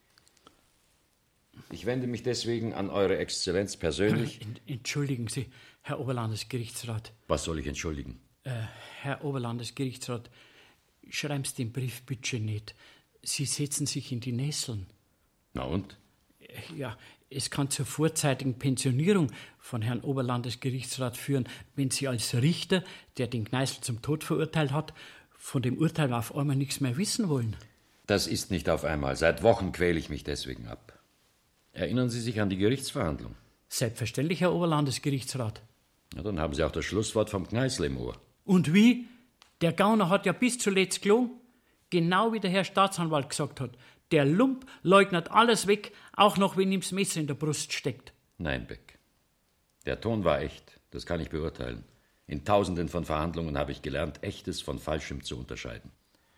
[SPEAKER 4] Ich wende mich deswegen an Eure Exzellenz persönlich.
[SPEAKER 5] Entschuldigen Sie, Herr Oberlandesgerichtsrat.
[SPEAKER 4] Was soll ich entschuldigen?
[SPEAKER 5] Herr Oberlandesgerichtsrat, schreiben Sie den Brief bitte nicht. Sie setzen sich in die Nesseln.
[SPEAKER 4] Na und?
[SPEAKER 5] Ja, es kann zur vorzeitigen Pensionierung von Herrn Oberlandesgerichtsrat führen, wenn Sie als Richter, der den Kneißl zum Tod verurteilt hat, von dem Urteil auf einmal nichts mehr wissen wollen.
[SPEAKER 4] Das ist nicht auf einmal. Seit Wochen quäle ich mich deswegen ab. Erinnern Sie sich an die Gerichtsverhandlung?
[SPEAKER 5] Selbstverständlich, Herr Oberlandesgerichtsrat.
[SPEAKER 4] Na, dann haben Sie auch das Schlusswort vom Kneißl im Ohr.
[SPEAKER 5] Und wie? Der Gauner hat ja bis zuletzt gelogen. Genau wie der Herr Staatsanwalt gesagt hat. Der Lump leugnet alles weg, auch noch, wenn ihm das Messer in der Brust steckt.
[SPEAKER 4] Nein, Beck. Der Ton war echt, das kann ich beurteilen. In Tausenden von Verhandlungen habe ich gelernt, Echtes von Falschem zu unterscheiden.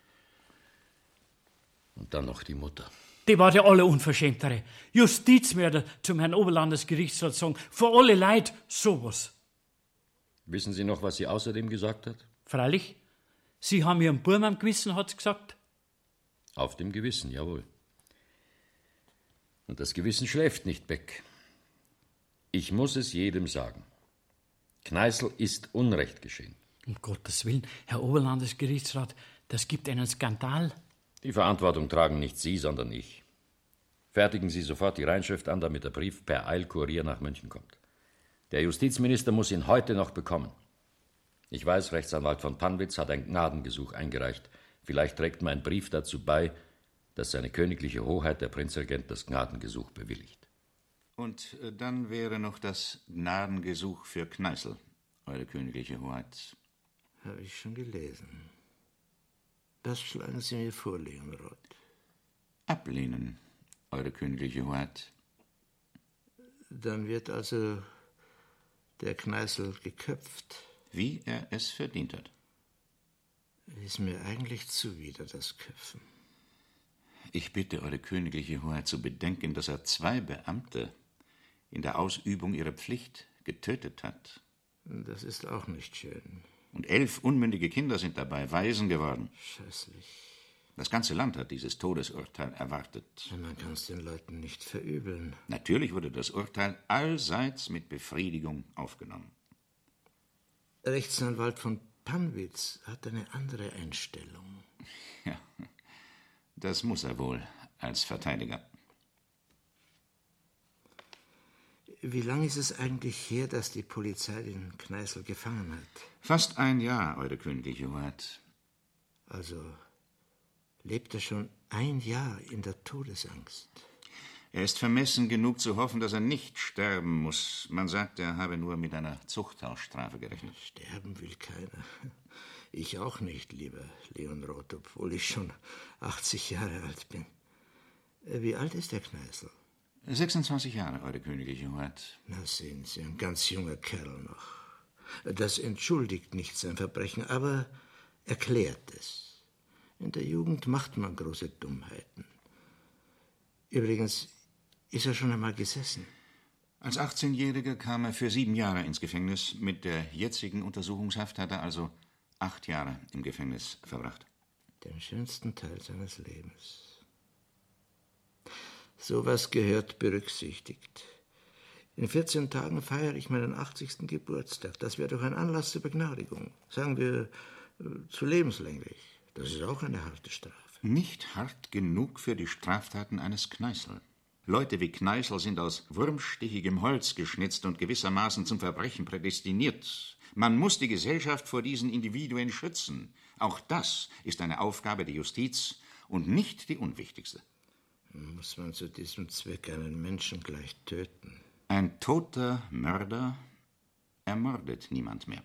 [SPEAKER 4] Und dann noch die Mutter.
[SPEAKER 5] Die war der allerunverschämtere. Justizmörder zum Herrn Oberlandesgerichtsrat sagen, vor alle Leid sowas.
[SPEAKER 4] Wissen Sie noch, was sie außerdem gesagt hat?
[SPEAKER 5] Freilich. Sie haben Ihren Burm am Gewissen, hat's gesagt.
[SPEAKER 4] Auf dem Gewissen, jawohl. Und das Gewissen schläft nicht, Beck. Ich muss es jedem sagen. Kneißl ist Unrecht geschehen.
[SPEAKER 5] Um Gottes Willen, Herr Oberlandesgerichtsrat, das gibt einen Skandal.
[SPEAKER 4] Die Verantwortung tragen nicht Sie, sondern ich. Fertigen Sie sofort die Reinschrift an, damit der Brief per Eilkurier nach München kommt. Der Justizminister muss ihn heute noch bekommen. Ich weiß, Rechtsanwalt von Pannwitz hat ein Gnadengesuch eingereicht. Vielleicht trägt mein Brief dazu bei, dass seine königliche Hoheit, der Prinzregent, das Gnadengesuch bewilligt.
[SPEAKER 10] Und dann wäre noch das Gnadengesuch für Kneißl, Eure königliche Hoheit.
[SPEAKER 22] Habe ich schon gelesen. Das schlagen Sie mir vor, Leonrod.
[SPEAKER 10] Ablehnen, Eure königliche Hoheit.
[SPEAKER 22] Dann wird also der Kneißl geköpft.
[SPEAKER 10] Wie er es verdient hat.
[SPEAKER 22] Ist mir eigentlich zuwider, das Köpfen.
[SPEAKER 10] Ich bitte Eure königliche Hoheit zu bedenken, dass er 2 Beamte in der Ausübung ihrer Pflicht getötet hat.
[SPEAKER 22] Das ist auch nicht schön.
[SPEAKER 10] Und 11 unmündige Kinder sind dabei Waisen geworden.
[SPEAKER 22] Scheußlich.
[SPEAKER 10] Das ganze Land hat dieses Todesurteil erwartet.
[SPEAKER 22] Man kann es den Leuten nicht verübeln.
[SPEAKER 10] Natürlich wurde das Urteil allseits mit Befriedigung aufgenommen.
[SPEAKER 22] Rechtsanwalt von Pannwitz hat eine andere Einstellung.
[SPEAKER 10] Ja, das muss er wohl als Verteidiger.
[SPEAKER 22] Wie lange ist es eigentlich her, dass die Polizei den Kneißl gefangen hat?
[SPEAKER 10] Fast 1 Jahr, Eure königliche Hoheit.
[SPEAKER 22] Also lebt er schon 1 Jahr in der Todesangst?
[SPEAKER 10] Er ist vermessen genug zu hoffen, dass er nicht sterben muss. Man sagt, er habe nur mit einer Zuchthausstrafe gerechnet.
[SPEAKER 22] Sterben will keiner. Ich auch nicht, lieber Leonrod, obwohl ich schon 80 Jahre alt bin. Wie alt ist der Kneißl?
[SPEAKER 10] 26 Jahre, Eure königliche Hoheit.
[SPEAKER 22] Na sehen Sie, ein ganz junger Kerl noch. Das entschuldigt nicht sein Verbrechen, aber erklärt es. In der Jugend macht man große Dummheiten. Übrigens ist er schon einmal gesessen.
[SPEAKER 10] Als 18-Jähriger kam er für 7 Jahre ins Gefängnis. Mit der jetzigen Untersuchungshaft hat er also 8 Jahre im Gefängnis verbracht.
[SPEAKER 22] Den schönsten Teil seines Lebens. Sowas gehört berücksichtigt. In 14 Tagen feiere ich meinen 80. Geburtstag. Das wäre doch ein Anlass zur Begnadigung. Sagen wir, zu lebenslänglich. Das ist auch eine harte Strafe.
[SPEAKER 10] Nicht hart genug für die Straftaten eines Kneißl. Leute wie Kneißl sind aus wurmstichigem Holz geschnitzt und gewissermaßen zum Verbrechen prädestiniert. Man muss die Gesellschaft vor diesen Individuen schützen. Auch das ist eine Aufgabe der Justiz und nicht die unwichtigste.
[SPEAKER 22] Muss man zu diesem Zweck einen Menschen gleich töten?
[SPEAKER 10] Ein toter Mörder ermordet niemand mehr.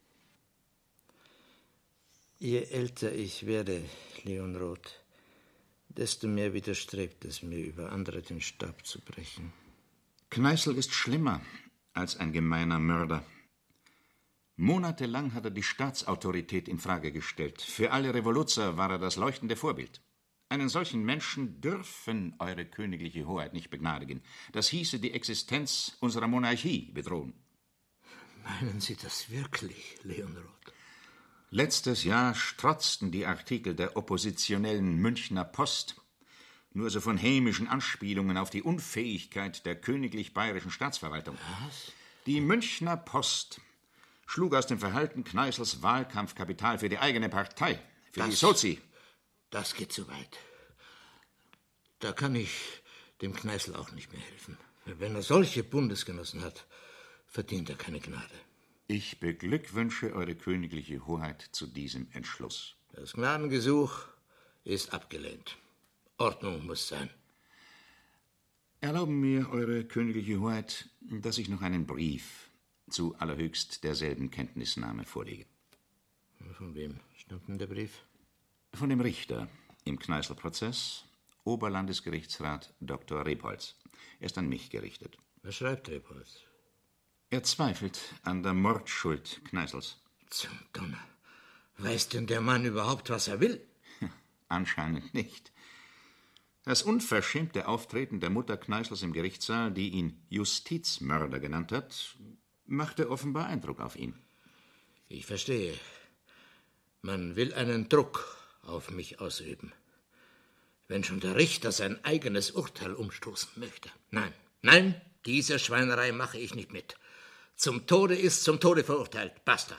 [SPEAKER 22] Je älter ich werde, Leonrod, desto mehr widerstrebt es mir, über andere den Stab zu brechen.
[SPEAKER 10] Kneißl ist schlimmer als ein gemeiner Mörder. Monatelang hat er die Staatsautorität in Frage gestellt. Für alle Revoluzer war er das leuchtende Vorbild. Einen solchen Menschen dürfen Eure königliche Hoheit nicht begnadigen. Das hieße die Existenz unserer Monarchie bedrohen.
[SPEAKER 22] Meinen Sie das wirklich, Leonrod?
[SPEAKER 10] Letztes Jahr strotzten die Artikel der oppositionellen Münchner Post nur so von hämischen Anspielungen auf die Unfähigkeit der königlich-bayerischen Staatsverwaltung.
[SPEAKER 22] Was?
[SPEAKER 10] Die Münchner Post schlug aus dem Verhalten Kneißls Wahlkampfkapital für die eigene Partei, für die Sozi.
[SPEAKER 22] Das geht zu weit. Da kann ich dem Kneißl auch nicht mehr helfen. Wenn er solche Bundesgenossen hat, verdient er keine Gnade.
[SPEAKER 10] Ich beglückwünsche Eure königliche Hoheit zu diesem Entschluss.
[SPEAKER 22] Das Gnadengesuch ist abgelehnt. Ordnung muss sein.
[SPEAKER 10] Erlauben mir, Eure königliche Hoheit, dass ich noch einen Brief zu allerhöchst derselben Kenntnisnahme vorlege.
[SPEAKER 22] Von wem stammt denn der Brief?
[SPEAKER 10] Von dem Richter im Kneißl-Prozess, Oberlandesgerichtsrat Dr. Rebholz. Er ist an mich gerichtet.
[SPEAKER 22] Was schreibt Rebholz?
[SPEAKER 10] Er zweifelt an der Mordschuld Kneißls.
[SPEAKER 22] Zum Donner. Weiß denn der Mann überhaupt, was er will?
[SPEAKER 10] Anscheinend nicht. Das unverschämte Auftreten der Mutter Kneißls im Gerichtssaal, die ihn Justizmörder genannt hat, machte offenbar Eindruck auf ihn.
[SPEAKER 22] Ich verstehe. Man will einen Druck auf mich ausüben. Wenn schon der Richter sein eigenes Urteil umstoßen möchte. Nein, diese Schweinerei mache ich nicht mit. Zum Tode ist zum Tode verurteilt. Basta.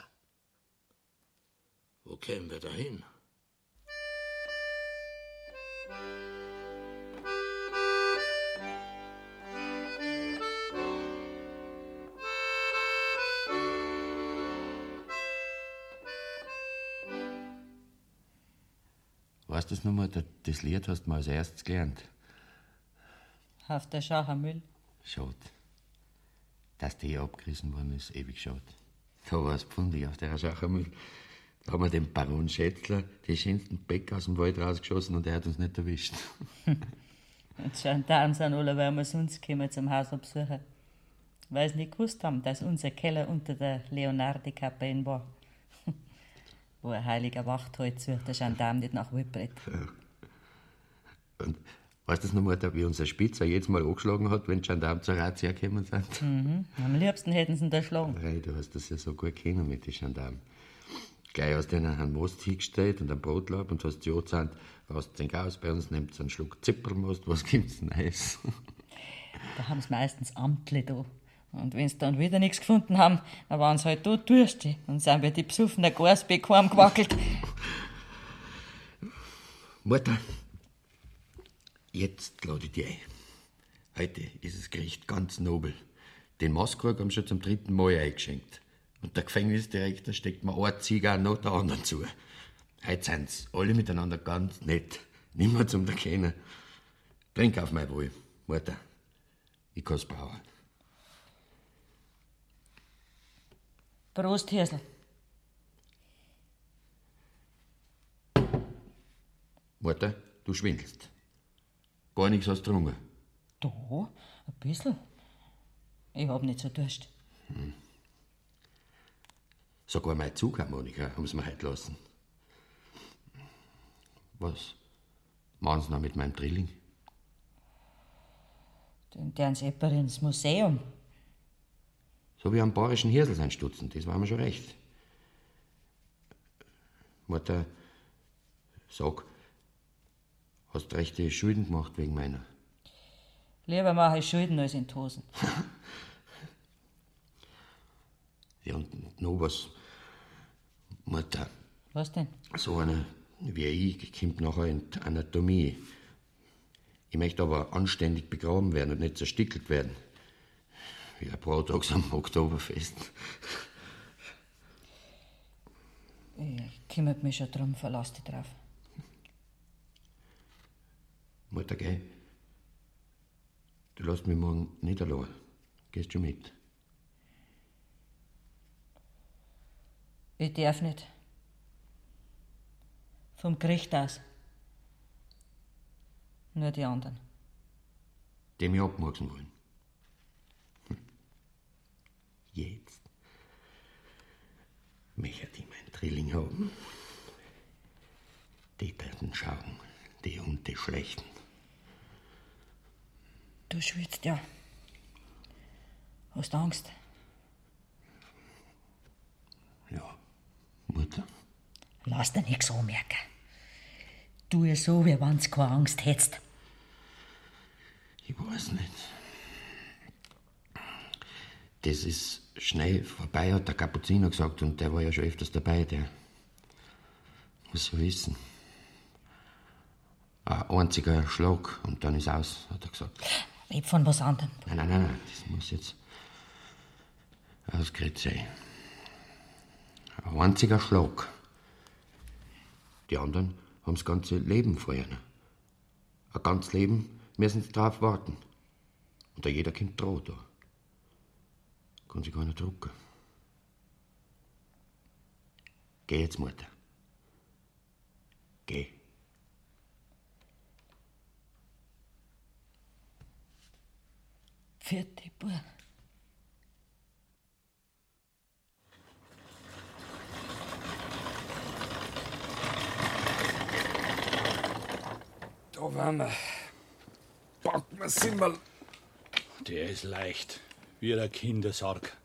[SPEAKER 22] Wo kämen wir dahin?
[SPEAKER 11] Weißt du das nochmal? Das Lied hast du mal als erstes gelernt.
[SPEAKER 12] Auf der Schachermüll.
[SPEAKER 11] Schade. Dass die abgerissen worden ist, ewig schade. Da war es pfundig auf der Schachermüll. Da haben wir dem Baron Schätzler die schönsten Bäcker aus dem Wald rausgeschossen und er hat uns nicht erwischt.
[SPEAKER 12] Und die Gendarmen sind alle, weil wir sonst kommen zum Haus absuchen. Weil sie nicht gewusst haben, dass unser Keller unter der Leonardi-Kapelle war. Wo ein heiliger Wachthalt sucht, der Gendarm nicht nach Wildbrett.
[SPEAKER 11] Ja. Und weißt du nochmal, wie unser Spitzer jedes Mal angeschlagen hat, wenn die Gendarmen zur Razzia gekommen sind?
[SPEAKER 12] Am liebsten hätten sie ihn erschlagen.
[SPEAKER 11] Hey, du hast das ja so gut kennen mit den Gendarmen. Gleich hast du ihnen einen Most hingestellt und einen Brotlaub und hast die angezahnt, raus den aus, bei uns nehmt einen Schluck Zipperlmost, was gibt's Neues?
[SPEAKER 12] Da haben sie meistens Amtle da. Und wenn sie dann wieder nichts gefunden haben, dann waren sie halt tot durstig und sind bei die besoffenen Garsbeck heimgewackelt.
[SPEAKER 11] Mutter, jetzt lade ich dich ein. Heute ist das Gericht ganz nobel. Den Maßkrug haben sie schon zum 3. Mal eingeschenkt. Und der Gefängnisdirektor steckt mir eine Zigarre nach der anderen zu. Heute sind sie alle miteinander ganz nett. Nimmer zum Erkennen. Trink auf mein Wohl, Mutter. Ich kann's brauchen.
[SPEAKER 12] Prost, Hirsel.
[SPEAKER 11] Mutter, du schwindelst. Gar nichts hast du getrunken.
[SPEAKER 12] Da, ein bisschen. Ich hab nicht so Durst.
[SPEAKER 11] Sogar meine Zugharmonika haben sie mir heute lassen. Was machen sie noch mit meinem Drilling?
[SPEAKER 12] Den deren sie etwa ins Museum.
[SPEAKER 11] So wie am bayerischen Hirsel sein Stutzen, das war mir schon recht. Mutter, sag, hast du rechte Schulden gemacht wegen meiner?
[SPEAKER 12] Lieber mache ich Schulden als in die Hosen.
[SPEAKER 11] Ja, und noch was, Mutter.
[SPEAKER 12] Was denn?
[SPEAKER 11] So einer wie ich kommt nachher in die Anatomie. Ich möchte aber anständig begraben werden und nicht zerstückelt werden. Wie ein Brauttags am Oktoberfest.
[SPEAKER 12] Ich kümmert mich schon drum, verlass dich drauf.
[SPEAKER 11] Mutter, geh. Du lässt mich morgen nicht allein. Gehst schon mit?
[SPEAKER 12] Ich darf nicht. Vom Gericht aus. Nur die anderen.
[SPEAKER 11] Die mich abmurksen wollen. Jetzt möchte ich mein Drilling haben. Die werden schauen, die und die Schlechten.
[SPEAKER 12] Du schwitzt ja. Hast Angst?
[SPEAKER 11] Mutter?
[SPEAKER 12] Lass dir nichts anmerken. Tu es so, wie wenn du keine Angst hättest.
[SPEAKER 11] Ich weiß nicht. Das ist schnell vorbei, hat der Kapuziner gesagt, und der war ja schon öfters dabei, der muss ja wissen. Ein einziger Schlag und dann ist aus, hat er gesagt.
[SPEAKER 12] Red von was anderem.
[SPEAKER 11] Nein, das muss jetzt ausgeredet sein. Ein einziger Schlag. Die anderen haben das ganze Leben vor ihnen. Ein ganzes Leben müssen sie drauf warten. Und da jeder kommt dran da. Kann sich keiner drucken. Geh jetzt, Mutter. Geh.
[SPEAKER 12] Vierte Bub.
[SPEAKER 20] Da waren wir. Packen wir Simmel.
[SPEAKER 6] Der ist leicht, wie ein Kindersarg.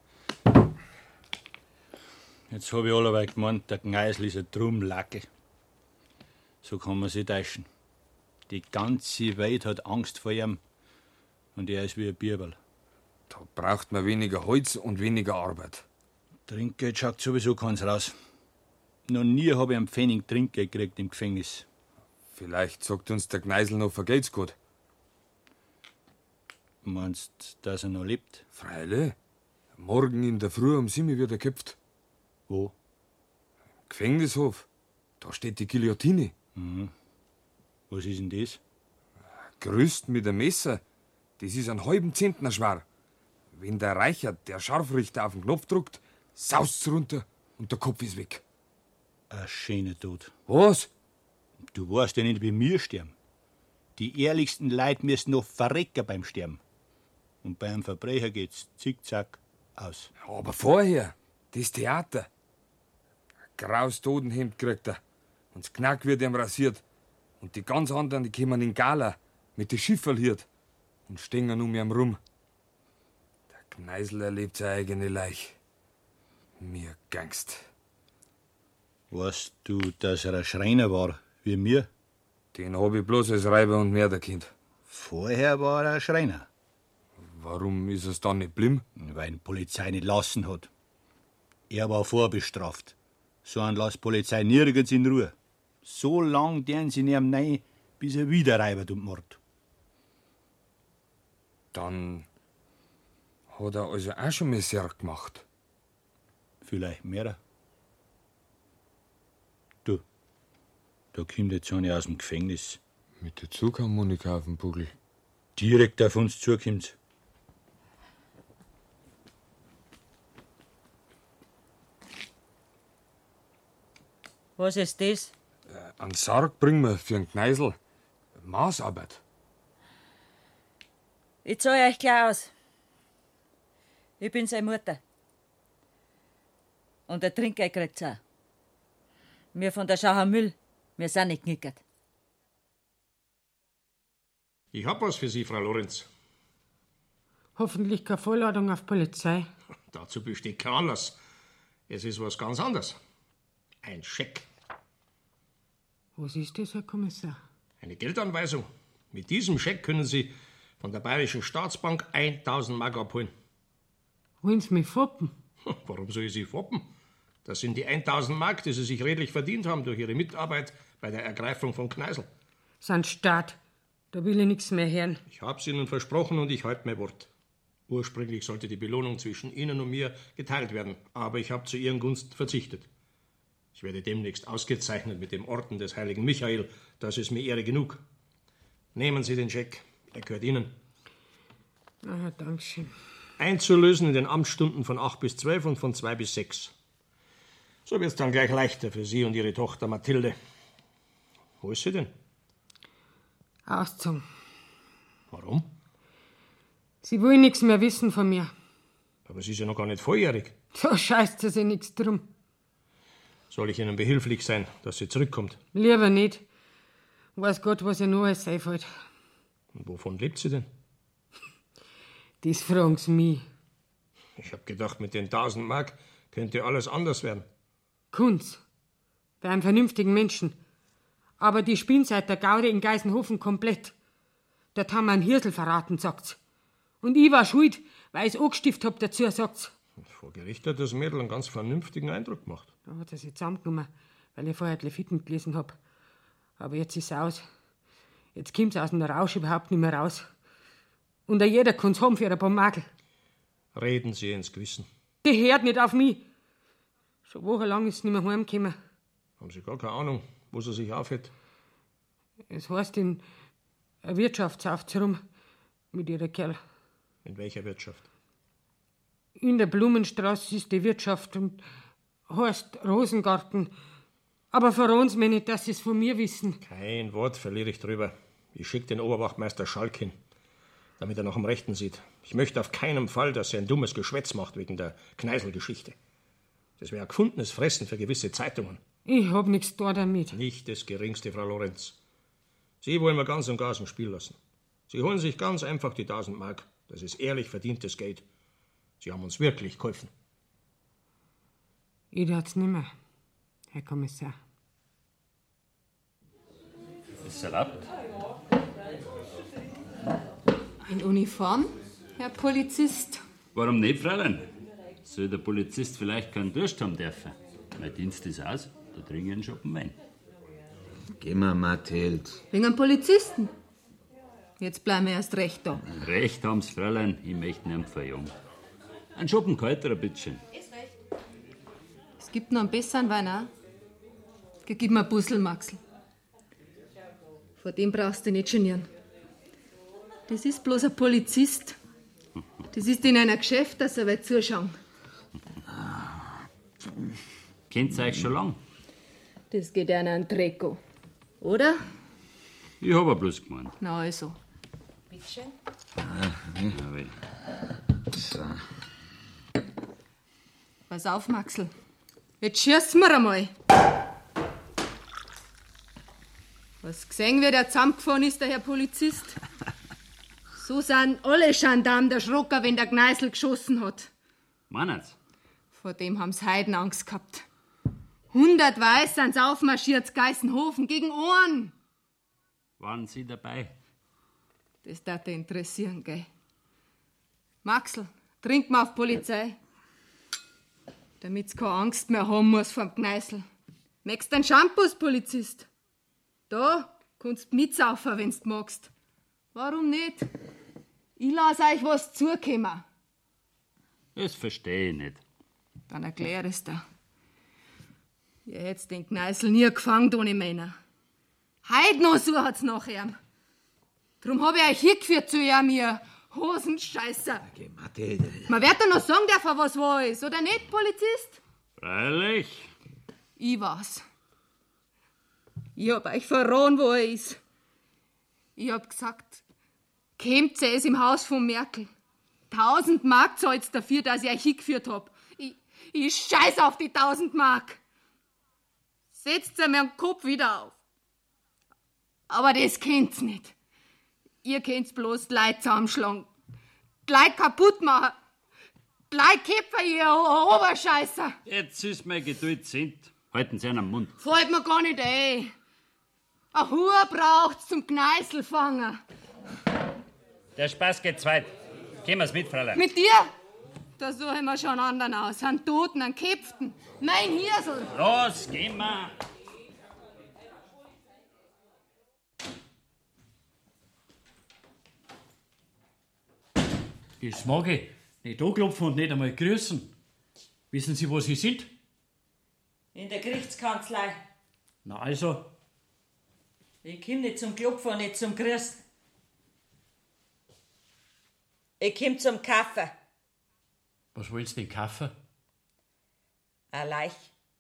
[SPEAKER 6] Jetzt hab ich allerweil gemeint, der Gneisl ist ein Drumlacke. So kann man sich täuschen. Die ganze Welt hat Angst vor ihm und er ist wie ein Bieberl.
[SPEAKER 20] Da braucht man weniger Holz und weniger Arbeit.
[SPEAKER 6] Trinkgeld schaut sowieso keins raus. Noch nie hab ich einen Pfennig Trinkgeld gekriegt im Gefängnis.
[SPEAKER 20] Vielleicht sagt uns der Gneisl noch, vergeht's gut.
[SPEAKER 6] Meinst, dass er noch lebt?
[SPEAKER 20] Freilich. Morgen in der Früh um 7 wird er geköpft.
[SPEAKER 6] Wo?
[SPEAKER 20] Gefängnishof. Da steht die Guillotine.
[SPEAKER 6] Mhm. Was ist denn das?
[SPEAKER 20] Gerüst mit einem Messer. Das ist einen halben Zentner schwer. Wenn der Reichert, der Scharfrichter, auf den Knopf drückt, saust's runter und der Kopf ist weg.
[SPEAKER 6] Ein schöner Tod.
[SPEAKER 20] Was?
[SPEAKER 6] Du weißt ja nicht, wie wir sterben. Die ehrlichsten Leute müssen noch verrecken beim Sterben. Und bei einem Verbrecher geht's zickzack aus.
[SPEAKER 20] Aber vorher, das Theater. Ein graues Totenhemd kriegt er. Und das Knack wird ihm rasiert. Und die ganz anderen, die kommen in Gala mit den Schifferl hier und stehen um ihn rum. Der Gneisl erlebt seine eigene Leich. Mir Gangst.
[SPEAKER 6] Weißt du, dass er ein Schreiner war, wie mir?
[SPEAKER 20] Den hab ich bloß als Reiber und Mörderkind.
[SPEAKER 6] Vorher war er ein Schreiner.
[SPEAKER 20] Warum ist es dann nicht blieben?
[SPEAKER 6] Weil die Polizei nicht lassen hat. Er war vorbestraft. So einen lässt die Polizei nirgends in Ruhe. So lang deren sie ihm rein, bis er wieder reibert und mord.
[SPEAKER 20] Dann hat er also auch schon Misere gemacht.
[SPEAKER 6] Vielleicht mehr. Du, da kommt jetzt eine aus dem Gefängnis.
[SPEAKER 20] Mit der Zugharmonika auf dem Buckel.
[SPEAKER 6] Direkt auf uns zukommt.
[SPEAKER 12] Was ist das?
[SPEAKER 20] Einen Sarg bringen wir für einen Gneisl. Maßarbeit.
[SPEAKER 12] Ich zahl euch gleich aus. Ich bin seine Mutter. Und der Trinkgeld kriegt's auch. Wir von der Schauer Müll, wir sind nicht knickert.
[SPEAKER 3] Ich hab was für Sie, Frau Lorenz.
[SPEAKER 2] Hoffentlich keine Vorladung auf Polizei.
[SPEAKER 3] Dazu besteht kein Anlass. Es ist was ganz anderes. Ein Scheck.
[SPEAKER 2] Was ist das, Herr Kommissar?
[SPEAKER 3] Eine Geldanweisung. Mit diesem Scheck können Sie von der Bayerischen Staatsbank 1000 Mark abholen.
[SPEAKER 2] Wollen Sie mich foppen?
[SPEAKER 3] Warum soll ich Sie foppen? Das sind die 1000 Mark, die Sie sich redlich verdient haben durch Ihre Mitarbeit bei der Ergreifung von Kneisl.
[SPEAKER 2] Sein Staat. Da will ich nichts mehr hören.
[SPEAKER 3] Ich hab's Ihnen versprochen und ich halte mein Wort. Ursprünglich sollte die Belohnung zwischen Ihnen und mir geteilt werden, aber ich habe zu Ihren Gunsten verzichtet. Ich werde demnächst ausgezeichnet mit dem Orden des heiligen Michael. Das ist mir Ehre genug. Nehmen Sie den Scheck. Er gehört Ihnen.
[SPEAKER 2] Ah, Dankeschön.
[SPEAKER 3] Einzulösen in den Amtsstunden von 8 bis 12 und von 2 bis 6. So wird's dann gleich leichter für Sie und Ihre Tochter Mathilde. Wo ist sie denn?
[SPEAKER 2] Ausgezogen.
[SPEAKER 3] Warum?
[SPEAKER 2] Sie will nichts mehr wissen von mir.
[SPEAKER 3] Aber sie ist ja noch gar nicht volljährig.
[SPEAKER 2] Da scheißt sie sich nichts drum.
[SPEAKER 3] Soll ich Ihnen behilflich sein, dass sie zurückkommt?
[SPEAKER 2] Lieber nicht. Weiß Gott, was ihr noch alles einfällt.
[SPEAKER 3] Und wovon lebt sie denn?
[SPEAKER 2] Das fragen sie mich.
[SPEAKER 3] Ich hab gedacht, mit den 1000 Mark könnte alles anders werden.
[SPEAKER 2] Kunz. Bei einem vernünftigen Menschen. Aber die spielen seit der Gaude in Geisenhofen komplett. Dort haben wir einen Hirsel verraten, sagt's. Und ich war schuld, weil ich's angestiftet hab dazu, sagt's.
[SPEAKER 3] Vor Gericht hat das Mädel einen ganz vernünftigen Eindruck gemacht.
[SPEAKER 2] Da hat er sich zusammengenommen, weil ich vorher die Leviten gelesen hab. Aber jetzt ist es aus. Jetzt kommt's aus dem Rausch überhaupt nicht mehr raus. Und jeder kann's haben für ein paar Magel.
[SPEAKER 3] Reden Sie ins Gewissen.
[SPEAKER 2] Die hört nicht auf mich. Schon wochenlang ist sie nicht mehr heimgekommen.
[SPEAKER 3] Haben Sie gar keine Ahnung, wo sie sich aufhält?
[SPEAKER 2] Es heißt in einer Wirtschaft rum mit ihrer Kerl.
[SPEAKER 3] In welcher Wirtschaft?
[SPEAKER 2] In der Blumenstraße ist die Wirtschaft und heißt Rosengarten. Aber verraten Sie mir nicht, dass Sie es von mir wissen.
[SPEAKER 3] Kein Wort verliere ich drüber. Ich schicke den Oberwachtmeister Schalk hin, damit er nach dem Rechten sieht. Ich möchte auf keinen Fall, dass er ein dummes Geschwätz macht wegen der Kneißl-Geschichte. Das wäre ein gefundenes Fressen für gewisse Zeitungen.
[SPEAKER 2] Ich hab nichts da damit.
[SPEAKER 3] Nicht das Geringste, Frau Lorenz. Sie wollen wir ganz und gar aus dem Spiel lassen. Sie holen sich ganz einfach die 1000 Mark. Das ist ehrlich verdientes Geld. Sie haben uns wirklich geholfen.
[SPEAKER 2] Ich tat's nimmer, Herr Kommissar.
[SPEAKER 6] Ist erlaubt?
[SPEAKER 21] In Uniform, Herr Polizist?
[SPEAKER 6] Warum nicht, Fräulein? Soll der Polizist vielleicht keinen Durst haben dürfen? Mein Dienst ist aus, da trinke ich einen Schoppen Wein.
[SPEAKER 22] Geh mal, Mathild.
[SPEAKER 21] Wegen einem Polizisten? Jetzt bleiben wir erst recht da.
[SPEAKER 6] Recht haben's, Fräulein, ich möchte nicht verjagen. Ein Schoppen kalterer, bitteschön.
[SPEAKER 21] Es gibt noch einen besseren Wein auch. Gib mir ein Bussel, Maxl. Vor dem brauchst du nicht genieren. Das ist bloß ein Polizist. Das ist in einer Geschäft, dass er weit zuschauen.
[SPEAKER 6] Kennt ihr euch schon lang?
[SPEAKER 21] Das geht einer an Treko. Oder?
[SPEAKER 6] Ich hab ja bloß gemeint.
[SPEAKER 21] Na also. Bitteschön.
[SPEAKER 22] So.
[SPEAKER 21] Pass auf, Maxl. Jetzt schießen wir einmal. Was gesehen, wie der zusammengefahren ist, der Herr Polizist? So sind alle Gendarmen der Schrocker, wenn der Gneißl geschossen hat.
[SPEAKER 6] Meinet's?
[SPEAKER 21] Vor dem haben's Heiden Angst gehabt. 100 Weiß sind's aufmarschiert, Geisenhofen gegen Ohren.
[SPEAKER 6] Waren Sie dabei?
[SPEAKER 21] Das darf dich interessieren, gell? Maxl, trink mal auf Polizei. Damit's keine Angst mehr haben muss vom Gneißl. Möchtest einen Shampoos, Polizist? Da kannst du mitsaufen, wenn's magst. Warum nicht? Ich lass euch was zukommen.
[SPEAKER 6] Das verstehe ich nicht.
[SPEAKER 21] Dann erklär es dir. Ihr hättet den Gneißl nie gefangen ohne Männer. Heut noch so hat's nach ihm. Drum hab ich euch hingeführt zu ihm, ihr Hosenscheißer.
[SPEAKER 22] Okay, Mathild.
[SPEAKER 21] Man wird doch noch sagen dürfen, was wahr ist, oder nicht, Polizist?
[SPEAKER 6] Freilich.
[SPEAKER 21] Ich war's. Ich hab euch verraten, wo er ist. Ich hab gesagt, kämt es im Haus von Merkel. 1000 Mark zahlt's dafür, dass ich euch hingeführt hab. Ich scheiß auf die 1000 Mark. Setzt mir den Kopf wieder auf. Aber das kennt's nicht. Ihr kennt's bloß die Leute zusammenschlagen, die Leute kaputt machen, die Leute kippen, ihr Oberscheißer.
[SPEAKER 6] Jetzt ist mein Geduld sind. Halten Sie einen Mund.
[SPEAKER 21] Fällt mir gar nicht ein. Ein Hur braucht's zum Gneißl fangen.
[SPEAKER 6] Der Spaß geht zweit. Gehen wir's mit, Fräulein.
[SPEAKER 21] Mit dir? Da suchen wir schon einen anderen aus. Einen Toten, einen Käpften. Mein Hirsel.
[SPEAKER 6] Los, gehen wir. Das mag ich. Nicht anklopfen und nicht einmal grüßen. Wissen Sie, wo Sie sind?
[SPEAKER 12] In der Gerichtskanzlei.
[SPEAKER 6] Na also.
[SPEAKER 12] Ich komm nicht zum Klopfen und nicht zum Grüßen. Ich komm zum Kaffee.
[SPEAKER 6] Was willst du denn kaufen?
[SPEAKER 12] Eine Leich.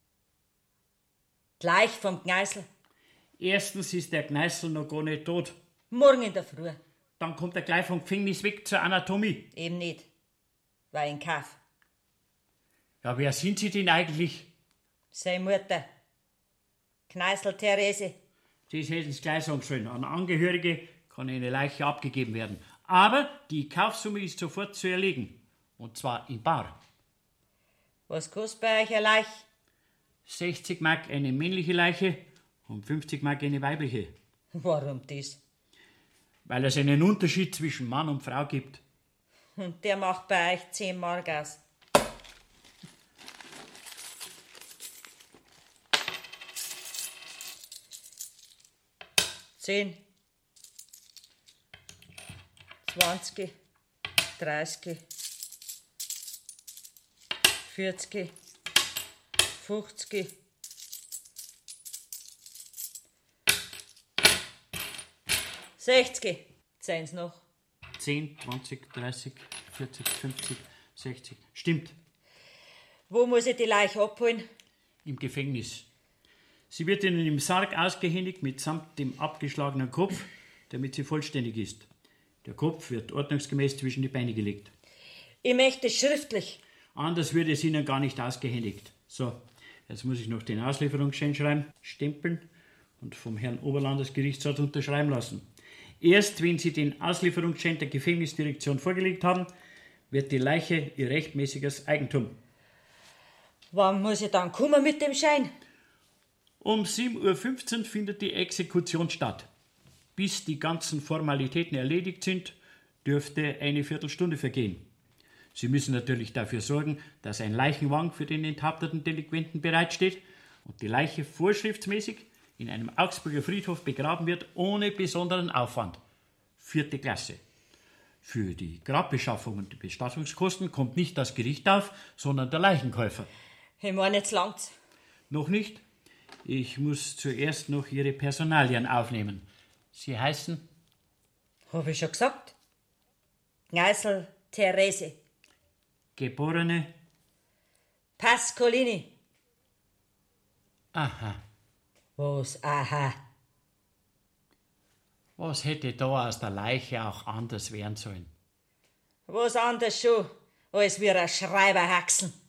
[SPEAKER 12] Die Leich vom Gneißl.
[SPEAKER 6] Erstens ist der Gneißl noch gar nicht tot.
[SPEAKER 12] Morgen in der Früh.
[SPEAKER 6] Dann kommt er gleich vom Gefängnis weg zur Anatomie.
[SPEAKER 12] Eben nicht. War ein Kaff.
[SPEAKER 6] Ja, wer sind Sie denn eigentlich?
[SPEAKER 12] Seine Mutter. Gneißl Therese.
[SPEAKER 6] Das hätten Sie gleich sagen sollen. An Angehörige kann eine Leiche abgegeben werden. Aber die Kaufsumme ist sofort zu erlegen. Und zwar in bar.
[SPEAKER 12] Was kostet bei euch eine Leich?
[SPEAKER 5] 60 Mark eine männliche Leiche und 50 Mark eine weibliche.
[SPEAKER 12] Warum das?
[SPEAKER 5] Weil es einen Unterschied zwischen Mann und Frau gibt.
[SPEAKER 12] Und der macht bei euch 10 Mark aus. Zehn, 20, 30, 40, 50, 60. Sehen's noch.
[SPEAKER 5] 10, 20, 30, 40, 50, 60. Stimmt.
[SPEAKER 12] Wo muss ich die Leiche abholen?
[SPEAKER 5] Im Gefängnis. Sie wird Ihnen im Sarg ausgehändigt mitsamt dem abgeschlagenen Kopf, damit sie vollständig ist. Der Kopf wird ordnungsgemäß zwischen die Beine gelegt.
[SPEAKER 12] Ich möchte es schriftlich.
[SPEAKER 5] Anders würde es Ihnen gar nicht ausgehändigt. So, jetzt muss ich noch den Auslieferungsschein schreiben, stempeln und vom Herrn Oberlandesgerichtsrat unterschreiben lassen. Erst wenn Sie den Auslieferungsschein der Gefängnisdirektion vorgelegt haben, wird die Leiche Ihr rechtmäßiges Eigentum.
[SPEAKER 12] Wann muss ich dann kommen mit dem Schein?
[SPEAKER 5] Um 7:15 Uhr findet die Exekution statt. Bis die ganzen Formalitäten erledigt sind, dürfte eine Viertelstunde vergehen. Sie müssen natürlich dafür sorgen, dass ein Leichenwagen für den enthaupteten Delinquenten bereitsteht und die Leiche vorschriftsmäßig in einem Augsburger Friedhof begraben wird, ohne besonderen Aufwand. 4. Klasse. Für die Grabbeschaffung und die Bestattungskosten kommt nicht das Gericht auf, sondern der Leichenkäufer.
[SPEAKER 12] Ich meine, jetzt langt's.
[SPEAKER 5] Noch nicht? Ich muss zuerst noch Ihre Personalien aufnehmen. Sie heißen?
[SPEAKER 12] Hab ich schon gesagt. Kneißl Therese.
[SPEAKER 5] Geborene?
[SPEAKER 12] Pascolini.
[SPEAKER 5] Aha.
[SPEAKER 12] Was, aha?
[SPEAKER 5] Was hätte da aus der Leiche auch anders werden sollen?
[SPEAKER 12] Was anders schon, als wir ein Schreiberhaxen.